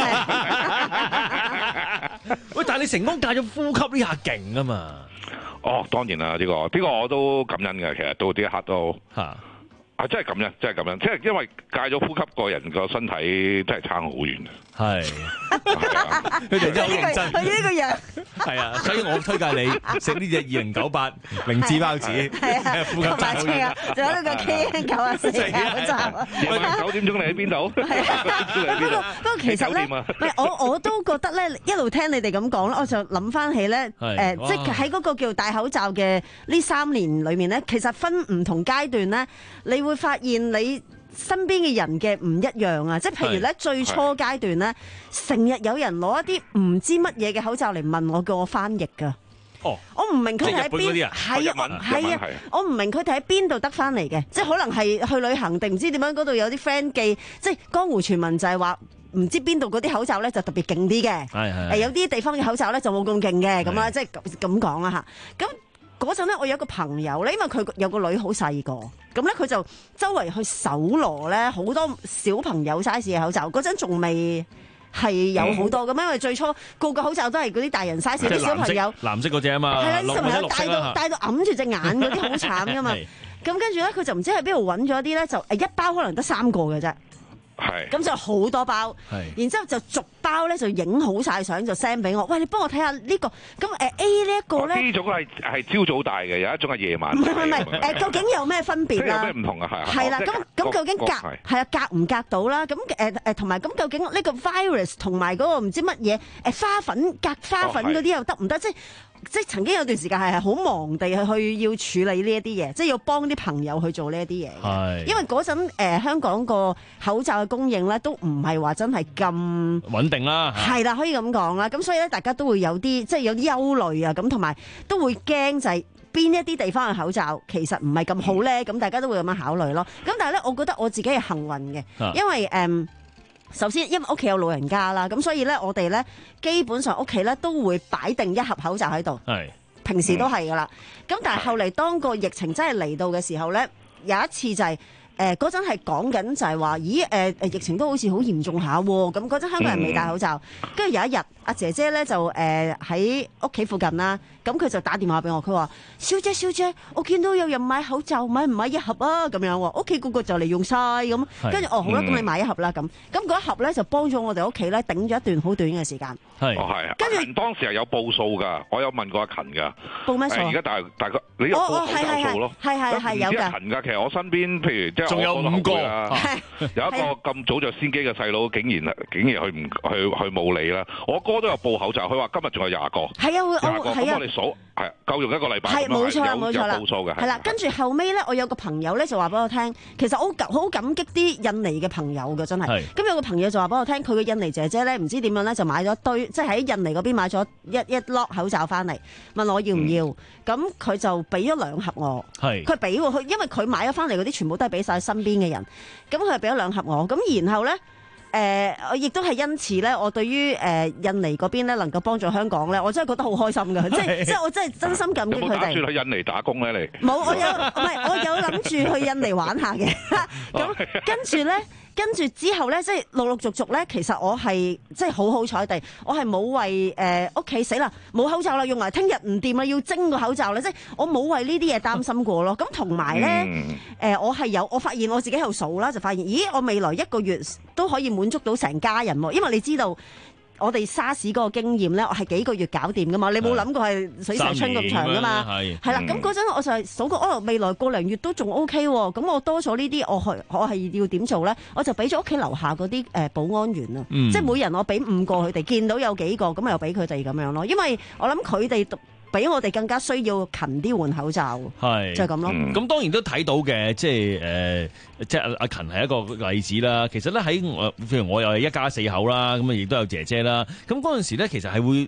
喂，但係你成功戒咗呼吸呢下勁啊嘛！ 哦，當然啦，呢個呢個我都感恩嘅，其實到呢一刻都嚇。 啊！真係咁樣，真係咁樣，即係因為戒咗呼吸，個人個身體真係差好遠嘅。 係，佢哋真係好認真。 佢呢個樣係啊，所以我推介你食呢隻二零九八明治包子，呼吸真係好遠。 仲有呢個 K N 九啊四口罩。 夜晚九點鐘你喺邊度？ 不過不過其實咧，唔係我我都覺得咧，一路聽你哋咁講咧，我就諗翻起咧，誒，即係喺嗰個叫戴口罩嘅呢三年裏面咧，其實分唔同階段咧，你會發現你身邊嘅人嘅唔一樣啊！即係譬如咧，最初階段咧，成日有人攞一啲唔知乜嘢嘅口罩嚟問我，叫我翻譯㗎。 哦， 我唔明佢哋喺邊，係啊，係啊，我唔明佢哋喺邊度得翻嚟嘅，即係可能係去旅行定唔知點樣，嗰度有啲 friend 寄，即係江湖傳聞就係話唔知邊度嗰啲口罩咧就特別勁啲嘅， 係係， 誒有啲地方嘅口罩咧就冇咁勁嘅咁啦，即係咁咁講啦嚇，咁。嗰陣咧，我有一個朋友咧，因為佢有個女好細個，咁咧佢就周圍去搜羅咧好多小朋友 size 嘅口罩。嗰陣仲未係有好多咁，因為最初個個口罩都係嗰啲大人 size 啲小朋友藍色嗰隻啊嘛， 係啦，啲小朋友戴到戴到揞住隻眼嗰啲好慘噶嘛。咁跟住咧，佢就唔知喺邊度揾咗啲咧，就誒一包可能得三個嘅啫。係，咁就好多包，然之後就逐包咧就影好晒相就 send 俾我。喂，你幫我睇下呢個，咁誒 A 呢一個咧？ 呢種係係朝早戴嘅，有一種係夜晚。 唔係唔係誒，究竟有咩分別啊？ 有咩唔同啊？係係啦，咁咁究竟隔係啊隔唔隔到啦？咁誒誒同埋咁究竟呢個 virus 同埋嗰個唔知乜嘢誒花粉隔花粉嗰啲又得唔得？即係。即係曾經有段時間係係好忙地去要處理呢一啲嘢，即係要幫啲朋友去做呢一啲嘢。係，因為嗰陣誒香港個口罩嘅供應咧都唔係話真係咁穩定啦。 係啦，可以咁講啦。咁所以咧，大家都會有啲即係有啲憂慮啊。咁同埋都會驚就係邊一啲地方嘅口罩其實唔係咁好咧。咁大家都會咁樣考慮咯。咁但係咧，我覺得我自己係幸運嘅，因為誒。嗯首先，因為屋企有老人家啦，咁所以咧，我哋咧基本上屋企咧都會擺定一盒口罩喺度。係，平時都係噶啦。咁但係後嚟當個疫情真係嚟到嘅時候咧，有一次就係誒嗰陣係講緊就係話，咦誒誒疫情都好似好嚴重下喎。咁嗰陣香港人未戴口罩，跟住有一日阿姐姐咧就誒喺屋企附近啦。咁佢就打電話俾我，佢話：小姐小姐，我見到有人買口罩，買唔買一盒啊？咁樣喎，屋企個個就嚟用晒咁，跟住哦好啦，咁你買一盒啦咁。咁嗰一盒咧就幫咗我哋屋企咧頂咗一段好短嘅時間。係，哦係啊。跟住當時係有報數㗎，我有問過阿勤㗎。報咩數？而家大大個你有報口罩數咯。係係係有㗎。勤㗎，其實我身邊譬如即係仲有五個啊，有一個咁早著先機嘅細佬，竟然竟然佢唔佢佢冇理啦。我哥都有報口罩，佢話今日仲有廿個。係啊，我係啊。數係夠用一個禮拜，係冇錯啦，冇錯啦，係啦。跟住後尾咧，我有個朋友咧就話俾我聽，其實我好好感激啲印尼嘅朋友嘅，真係。咁有個朋友就話俾我聽，佢嘅印尼姐姐咧唔知點樣咧就買咗堆，即係喺印尼嗰邊買咗一一粒口罩翻嚟，問我要唔要。咁佢、嗯、就俾咗兩盒我，係佢俾喎，佢因為佢買咗翻嚟嗰啲全部都係俾晒身邊嘅人，咁佢係俾咗兩盒我。咁然後咧。誒、呃，我亦都係因此咧，我對於誒、呃、印尼嗰邊咧能夠幫助香港咧，我真係覺得好開心㗎，即係即係我真係真心感激佢哋。有冇打算去印尼打工咧？你冇，我有唔係我有諗住去印尼玩下嘅。咁跟住咧，跟住之後咧，即係陸陸續續咧，其實我係即係好好彩地，我係冇為誒屋企死啦，冇口罩啦，用埋聽日唔掂啦，要蒸個口罩咧，即係我冇為呢啲嘢擔心過咯。咁同埋咧，誒我係有，我發現我自己喺度數啦，就發現，咦，我未來一個月都可以滿足到成家人喎，因為你知道我哋沙士嗰個經驗咧，我係幾個月搞掂噶嘛，你冇諗過係水蛇春咁長噶嘛，係啦，咁嗰陣我就係數過，哦，未來個零月都仲 O K 喎，咁我多咗呢啲，我係我係要點做咧？我就俾咗屋企樓下嗰啲誒保安員啊，嗯、即係每人我俾五個佢哋，見到有幾個咁又俾佢哋咁樣咯，因為我諗佢哋比我哋更加需要勤啲換口罩，係就係咁咯。咁、嗯、當然都睇到嘅，即係誒、呃，即係阿阿勤係一個例子啦。其實咧喺我，譬如我又係一家四口啦，咁啊亦都有姐姐啦。咁嗰陣時咧，其實係會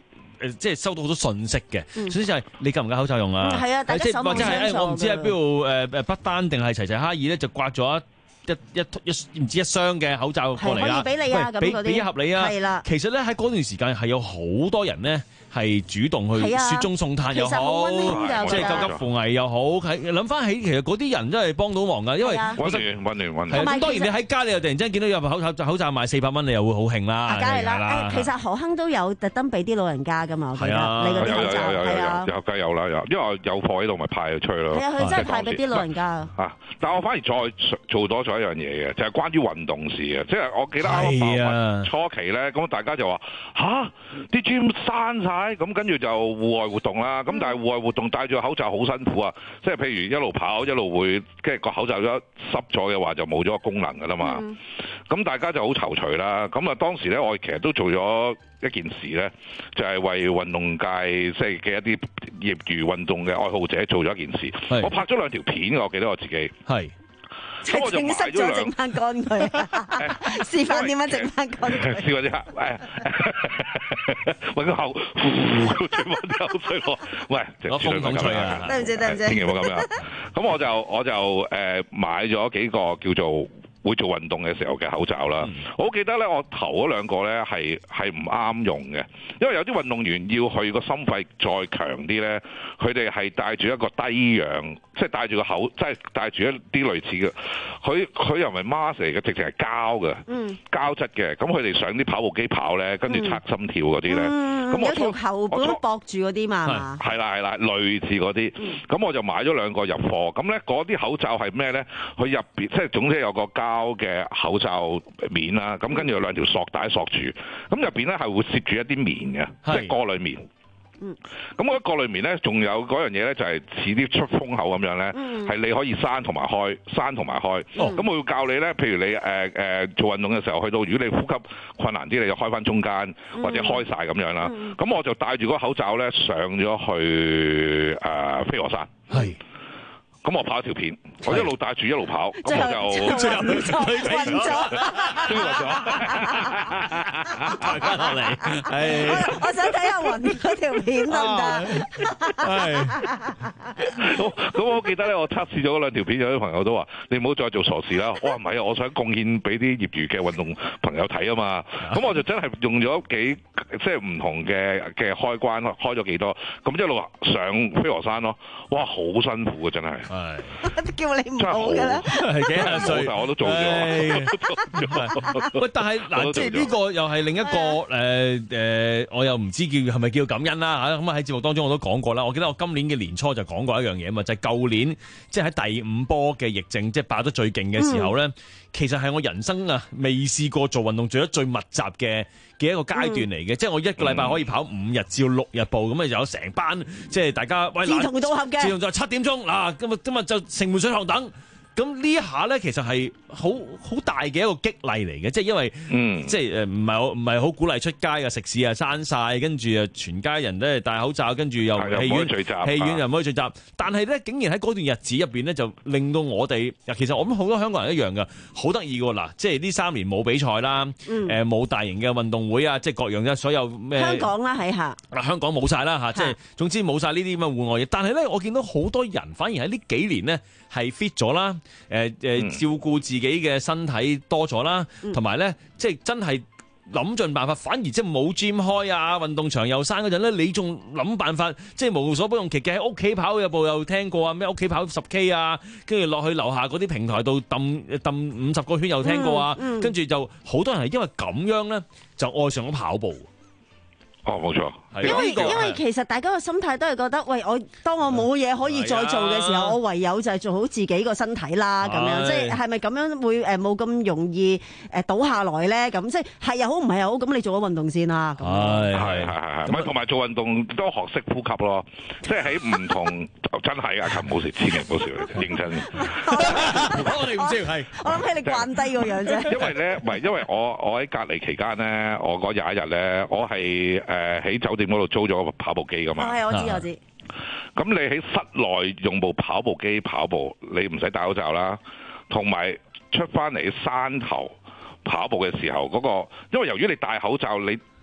誒即係收到好多信息嘅， 嗯所以就係你夠唔夠口罩用啊？ 係啊，大家即係手忙或者係腳亂誒我唔知喺邊度誒誒不丹定係齊齊哈爾咧，就刮咗一。一一一唔知一箱嘅口罩過嚟啦， 可以俾你啊，咁俾嗰啲俾一盒你啊， 係啦。 其實咧喺嗰段時間係有好多人咧係主動去雪中送炭又好，即係救急扶危又好。係諗翻起，其實嗰啲人真係幫到忙㗎，因為溫暖溫暖溫暖。 係咁，當然你喺街你又突然之間見到有口罩口罩賣四百蚊，你又會好興啦。 梗係啦，其實何亨都有特登俾啲老人家㗎嘛，我記得你嗰啲口罩係啊， 有梗有啦有，因為有貨喺度咪派咗出去咯。 係啊，佢真係派俾啲老人家。 啊！但我反而再做多咗一樣嘢嘅，就係關於運動事嘅。即係我記得啱啱爆發初期咧，咁大家就話吓啲 gym 閂晒，咁跟住就戶外活動啦。咁但係戶外活動戴住口罩好辛苦啊！即係譬如一路跑一路會，跟住個口罩一濕咗嘅話，就冇咗個功能㗎啦嘛。咁大家就好躊躇啦。咁啊當時咧，我其實都做咗一件事咧，就係為運動界即係嘅一啲業餘運動嘅愛好者做咗一件事。我拍咗兩條片，我記得我自己係。 咁我就買咗兩，整翻乾佢，示範點樣整翻乾佢。 試過啫，誒，揾個口呼吹翻啲口水落，喂， 攞風筒吹啊！ 對唔住，對唔住， 千祈唔好咁樣。咁我就我就誒買咗幾個叫做會做運動嘅時候嘅口罩啦。嗯、我記得咧，我頭嗰兩個咧係係唔啱用嘅，因為有啲運動員要去個心肺再強啲咧，佢哋係戴住一個低氧，即係戴住個口，即係戴住一啲類似嘅，佢佢又唔係 mask 嚟嘅，直情係膠嘅，嗯、膠質嘅。咁佢哋上啲跑步機跑咧，跟住測心跳嗰啲咧，咁、嗯、我有條喉管駁住嗰啲嘛， 係啦係啦，類似嗰啲。咁、嗯、我就買咗兩個入貨。咁咧嗰啲口罩係咩咧？佢入邊即係總之有個膠嘅口罩面啦，咁跟住有兩條索帶索住，咁入邊咧係會攝住一啲棉嘅，即係過濾棉。嗯，咁嗰過濾棉咧，仲有嗰樣嘢咧，就係似啲出風口咁樣咧，係、嗯、你可以閂同埋開，閂同埋開。咁、嗯、我要教你咧，譬如你誒誒、呃、做運動嘅時候，去到如果你呼吸困難啲，你就開翻中間或者開晒咁樣啦。咁、嗯、我就戴住嗰個口罩咧，上咗去誒、呃、飛鵝山。係。咁我跑一條片，我一路戴住一路跑，咁我就最後暈咗， 終於暈咗， 抬翻落嚟。 我我想睇下暈嗰條片得唔得？ 係。咁咁我記得咧，我測試咗嗰兩條片，有啲朋友都話：你唔好再做傻事啦！我話唔係啊，我想貢獻俾啲業餘嘅運動朋友睇啊嘛。咁我就真係用咗幾即係唔同嘅嘅開關，開咗幾多，咁一路上飛鵝山咯。哇，好辛苦啊，真係。 係，叫你唔好嘅啦， 係幾廿歲， 我都做咗。 喂，但係嗱，即係呢個又係另一個誒誒，我又唔知叫係咪叫感恩啦嚇。咁啊喺節目當中我都講過啦。我記得我今年嘅年初就講過一樣嘢啊嘛，就係舊年即係喺第五波嘅疫症即係爆得最勁嘅時候咧，其實係我人生啊未試過做運動做得最密集嘅嘅一個階段嚟嘅。即係我一個禮拜可以跑五日至六日步，咁啊有成班即係大家喂， 志同道合嘅， 志同就七點鐘嗱，今日今日就城門水塘等。咁呢一下咧，其實係好好大嘅一個激勵嚟嘅，即係因為，嗯、即係誒唔係好唔係好鼓勵出街啊，食肆啊閂晒，跟住啊全家人都係戴口罩，跟住又戲院戲院又唔可以聚集。但係咧，竟然喺嗰段日子入邊咧，就令到我哋，其實我諗好多香港人一樣噶，好得意㗎嗱，即係呢三年冇比賽啦，誒、嗯、冇大型嘅運動會啊，即係各樣嘅所有咩香港啦喺下， 嗱香港冇晒啦嚇，即係總之冇晒呢啲咁嘅戶外嘢。但係咧，我見到好多人反而喺呢幾年咧係 fit 咗啦。誒誒，照顧自己嘅身體多咗啦，同埋咧，即係真係諗盡辦法，反而即係冇 gym 開啊，運動場又閂嗰陣咧，你仲諗辦法，即係無所不用其極喺屋企跑，有部又聽過啊，咩屋企跑十 K 啊，跟住落去樓下嗰啲平台度揼揼五十個圈又聽過啊，跟、嗯、住、嗯、就好多人係因為咁樣咧，就愛上咗跑步。 哦，冇錯， 因為因為其實大家嘅心態都係覺得，喂，我當我冇嘢可以再做嘅時候，我唯有就係做好自己個身體啦，咁樣，即係係咪咁樣會誒冇咁容易誒倒下來咧？咁即係係又好唔係又好，咁你做咗運動先啦。係係係係，唔係同埋做運動都學識呼吸咯，即係喺唔同真係啊，琴冇事，千祈唔好笑，認真。 我哋唔知係， 我諗起你慣低個樣啫。 因為咧，唔係因為我我喺隔離期間咧，我嗰廿一日咧，我係。誒喺酒店嗰度租咗個跑步機噶嘛？ 係，我知我知。 咁你喺室內用部跑步機跑步，你唔使戴口罩啦。同埋出翻嚟山頭跑步嘅時候，嗰個因為由於你戴口罩，你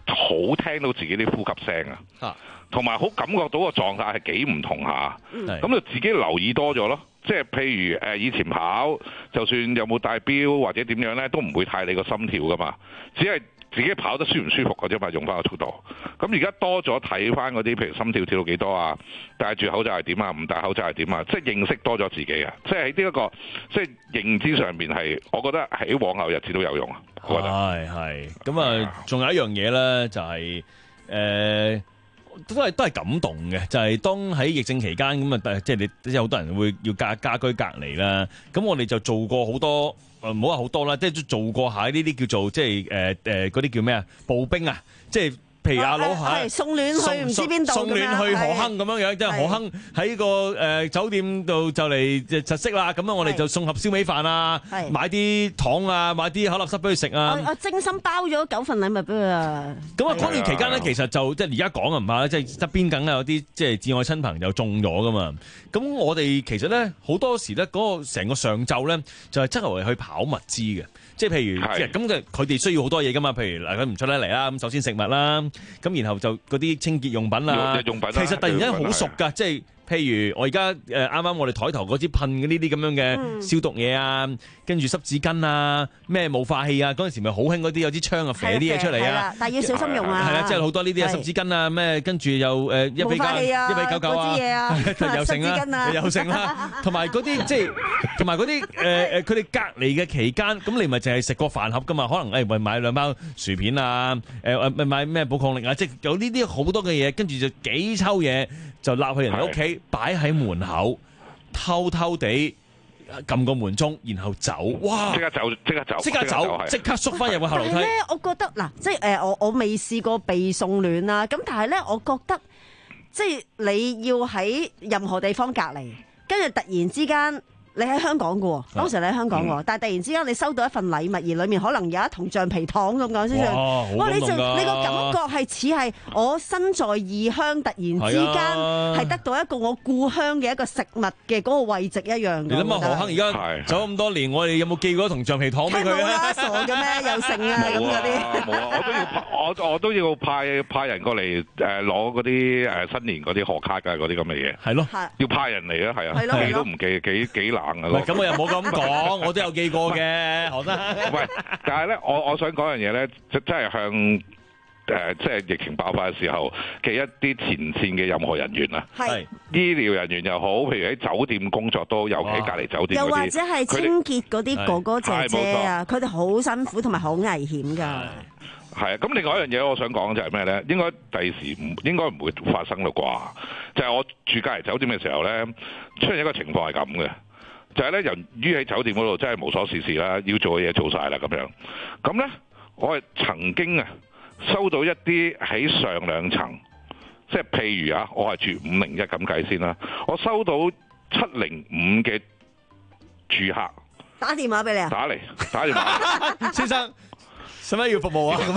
好聽到自己啲呼吸聲啊，同埋好感覺到個狀態係幾唔同下，咁、嗯、就自己留意多咗咯。即係譬如誒以前跑，就算有冇帶錶或者點樣咧，都唔會太理個心跳噶嘛，只係自己跑得舒唔舒服嘅啫嘛，用翻個速度。咁而家多咗睇翻嗰啲，譬如心跳跳到幾多啊，戴住口罩係點啊，唔戴口罩係點啊，即係認識多咗自己啊！即係喺呢一個即係認知上面係，我覺得喺往後日子都有用啊。 係係，咁啊，仲有一樣嘢咧，就係、是、誒。呃都係都係感動嘅，就係、是、當喺疫症期間咁啊，即係你即係好多人會要家家居隔離啦。咁我哋就做過好多，唔好話好多啦，即係都做過下呢啲叫做即係誒誒嗰啲叫咩啊？步兵啊，即係。譬如阿佬係送暖去唔知邊度， 送暖去河坑咁樣樣，即係河坑喺個誒酒店度就嚟窒息啦。咁啊，我哋就送盒燒味飯啊，買啲糖啊，買啲口立濕俾佢食啊。 我我精心包咗九份禮物俾佢啊。 咁啊，嗰段期間咧，其實就即係而家講啊唔怕啦，即係側邊梗係有啲即係至愛親朋友中咗噶嘛。咁我哋其實咧好多時咧嗰個成個上晝咧就係周圍去跑物資嘅。即係譬如，咁嘅佢哋需要好多嘢噶嘛。譬如嗱，佢唔出得嚟啦，咁首先食物啦，咁然後就嗰啲清潔用品啊， 用品其實突然間好熟㗎，即係。譬如我而家誒啱啱我哋台頭嗰支噴嘅呢啲咁樣嘅消毒嘢啊，跟住濕紙巾啊，咩霧化器啊，嗰陣時咪好興嗰啲有支槍啊，射啲嘢出嚟啊， 但係要小心用啊。 係啊，即係好多呢啲啊，濕紙巾啊，咩跟住又誒一比九一比九九啊，又剩啦，又剩啦，同埋嗰啲即係同埋嗰啲誒誒，佢哋隔離嘅期間，咁你咪淨係食個飯盒噶嘛？可能誒咪買兩包薯片啊，誒誒咪買咩寶礦力啊，即係有呢啲好多嘅嘢，跟住就幾抽嘢就揦去人哋屋企。擺喺門口，偷偷地撳個門鐘，然後走。哇！ 即刻走，即刻走， 即刻走，即刻縮翻入個後樓梯。 但係咧，我覺得嗱，即係誒，我我未試過被送暖啦。咁但係咧，我覺得即係你要喺任何地方隔離，跟住突然之間。你喺香港嘅喎，當時你喺香港喎，但係突然之間你收到一份禮物，而裡面可能有一桶橡皮糖咁講先。哇！你就你個感覺係似係我身在異鄉，突然之間係得到一個我故鄉嘅一個食物嘅嗰個慰藉一樣。 你諗下何坑而家走咁多年，我哋有冇寄過一桶橡皮糖俾佢啊？ 傻嘅咩？有剩啊咁嗰啲。 冇啊！我都要我我都要派派人過嚟誒攞嗰啲誒新年嗰啲賀卡㗎嗰啲咁嘅嘢。 係咯， 要派人嚟啊，係啊，寄都唔寄，幾幾難。 喂，咁我又冇咁講，我都有記過嘅，何生。 喂，但係咧，我我想講樣嘢咧，即真係向誒、呃，即係疫情爆發嘅時候嘅一啲前線嘅任何人員啊，係醫療人員又好，譬如喺酒店工作都，尤其喺隔離酒店嗰啲， 又或者係清潔嗰啲哥哥姐姐啊，佢哋好辛苦同埋好危險㗎。 係啊，咁另外一樣嘢我想講就係咩咧？應該第時唔應該唔會發生啦啩？就係、是、我住隔離酒店嘅時候咧，出現一個情況係咁嘅。就係咧，由於喺酒店嗰度真係無所事事啦，要做嘅嘢做晒啦咁樣。咁咧，我係曾經啊收到一啲喺上兩層，即係譬如啊，我係住五零一咁計先啦，我收到七零五嘅住客打電話俾你啊， 打嚟打電話， 先生。使乜要服務啊？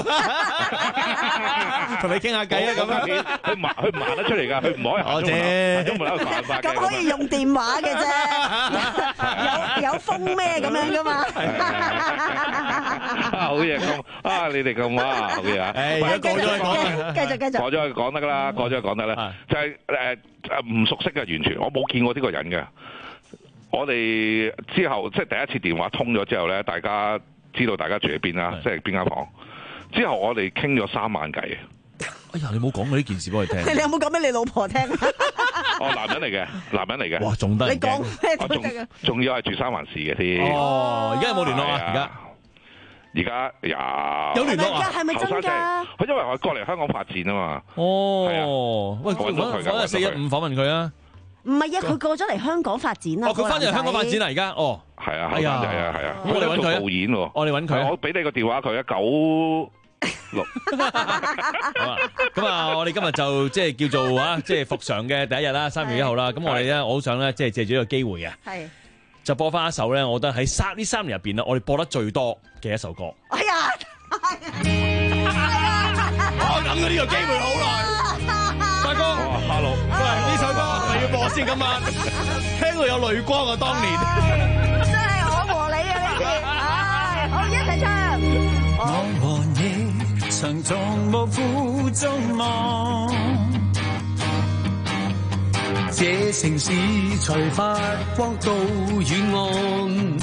同你傾下偈啊！咁樣佢唔佢唔行得出嚟㗎，佢唔可以行啫。中門口辦法嘅。 咁可以用電話嘅啫，有有風咩咁樣㗎嘛？ 好嘢咁啊！你哋咁啊，好嘢啊！ 誒，而家過咗去講， 繼續繼續。 過咗去講得㗎啦，過咗去講得啦。就係誒誒唔熟悉嘅，完全我冇見過呢個人嘅。我哋之後即係第一次電話通咗之後咧，大家。知道大家住喺邊啦，即係邊間房。之後我哋傾咗三晚偈。 哎呀，你冇講過呢件事俾我聽。 你有冇講俾你老婆聽？ 哦，男人嚟嘅，男人嚟嘅。 哇，仲得。 你講咩都得嘅。 仲要係住三環市嘅添。 哦，而家有冇聯絡啊？而家而家有。 有聯絡啊？ 係咪真㗎？ 佢因為我過嚟香港發展啊嘛。 哦。喂，揾揾揾四一五訪問佢啊！ 唔係啊，佢過咗嚟香港發展啦。 哦，佢翻嚟香港發展啦，而家哦。 係啊， 係啊， 係啊，係啊。 我哋揾佢導演喎， 我哋揾佢。 我俾你個電話佢啊，九六。 好啊，咁啊，我哋今日就即係叫做啊，即係復常嘅第一日啦，三月一號啦。咁我哋咧，我好想咧，即係借住呢個機會啊，係就播翻一首咧，我覺得喺三呢三年入邊啦，我哋播得最多嘅一首歌。 哎呀， 我等咗呢個機會好耐，大哥。Hello， 喂，呢首歌係要播先今晚，聽到有淚光啊！當年真係我和你啊，呢次，唉，好一齊唱。 我和你曾從無負眾望。這城市才發光到遠岸，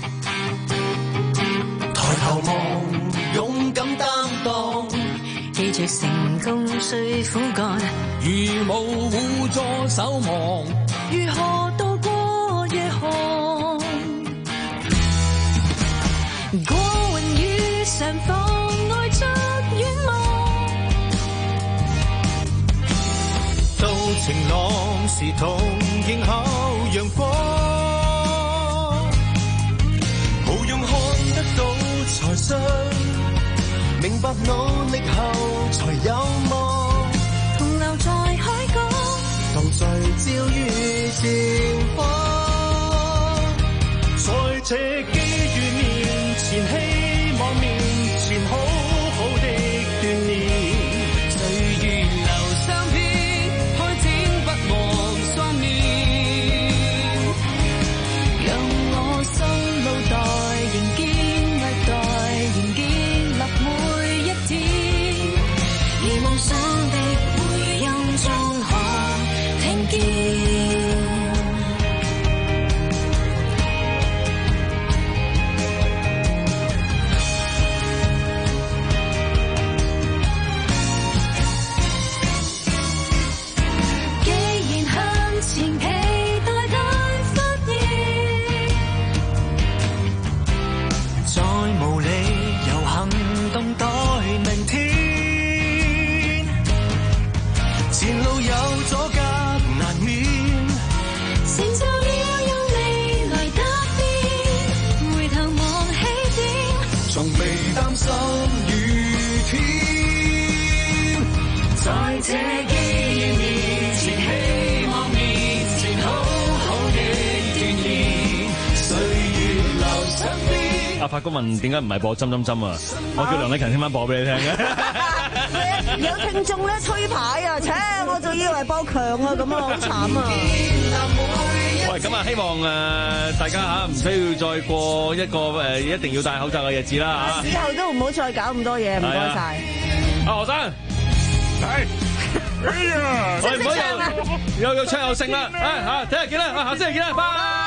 抬頭望，勇敢擔當， 記住成功需苦幹， 如無互助守望， 如何渡過夜寒？過雲雨上妨礙着遠望， 到晴朗時同迎候陽光，無用看得到才信，明白努力後才有望， 同留在海港， 同聚焦於前方，在這機遇面前，希望面前好好的鍛鍊， 歲月留相片，開展不忘雙面，讓我心路待仍堅愛待仍建立每一天，而夢想的回音中可聽見。 這機遇面前，希望面前好好的鍛鍊，歲月留身邊。 阿發哥問點解唔係播針針針啊？我叫梁禮勤聽晚播俾你聽嘅。 有聽眾咧吹牌啊，切！我仲以為播強啊，咁啊好慘啊！ 喂，咁啊，希望誒大家嚇唔需要再過一個誒一定要戴口罩嘅日子啦嚇。 以後都唔好再搞咁多嘢，唔該曬。 阿何生，係。哎呀！喂，唔好又又又唱又勝啦！啊嚇，聽日見啦！啊，下星期見啦，拜。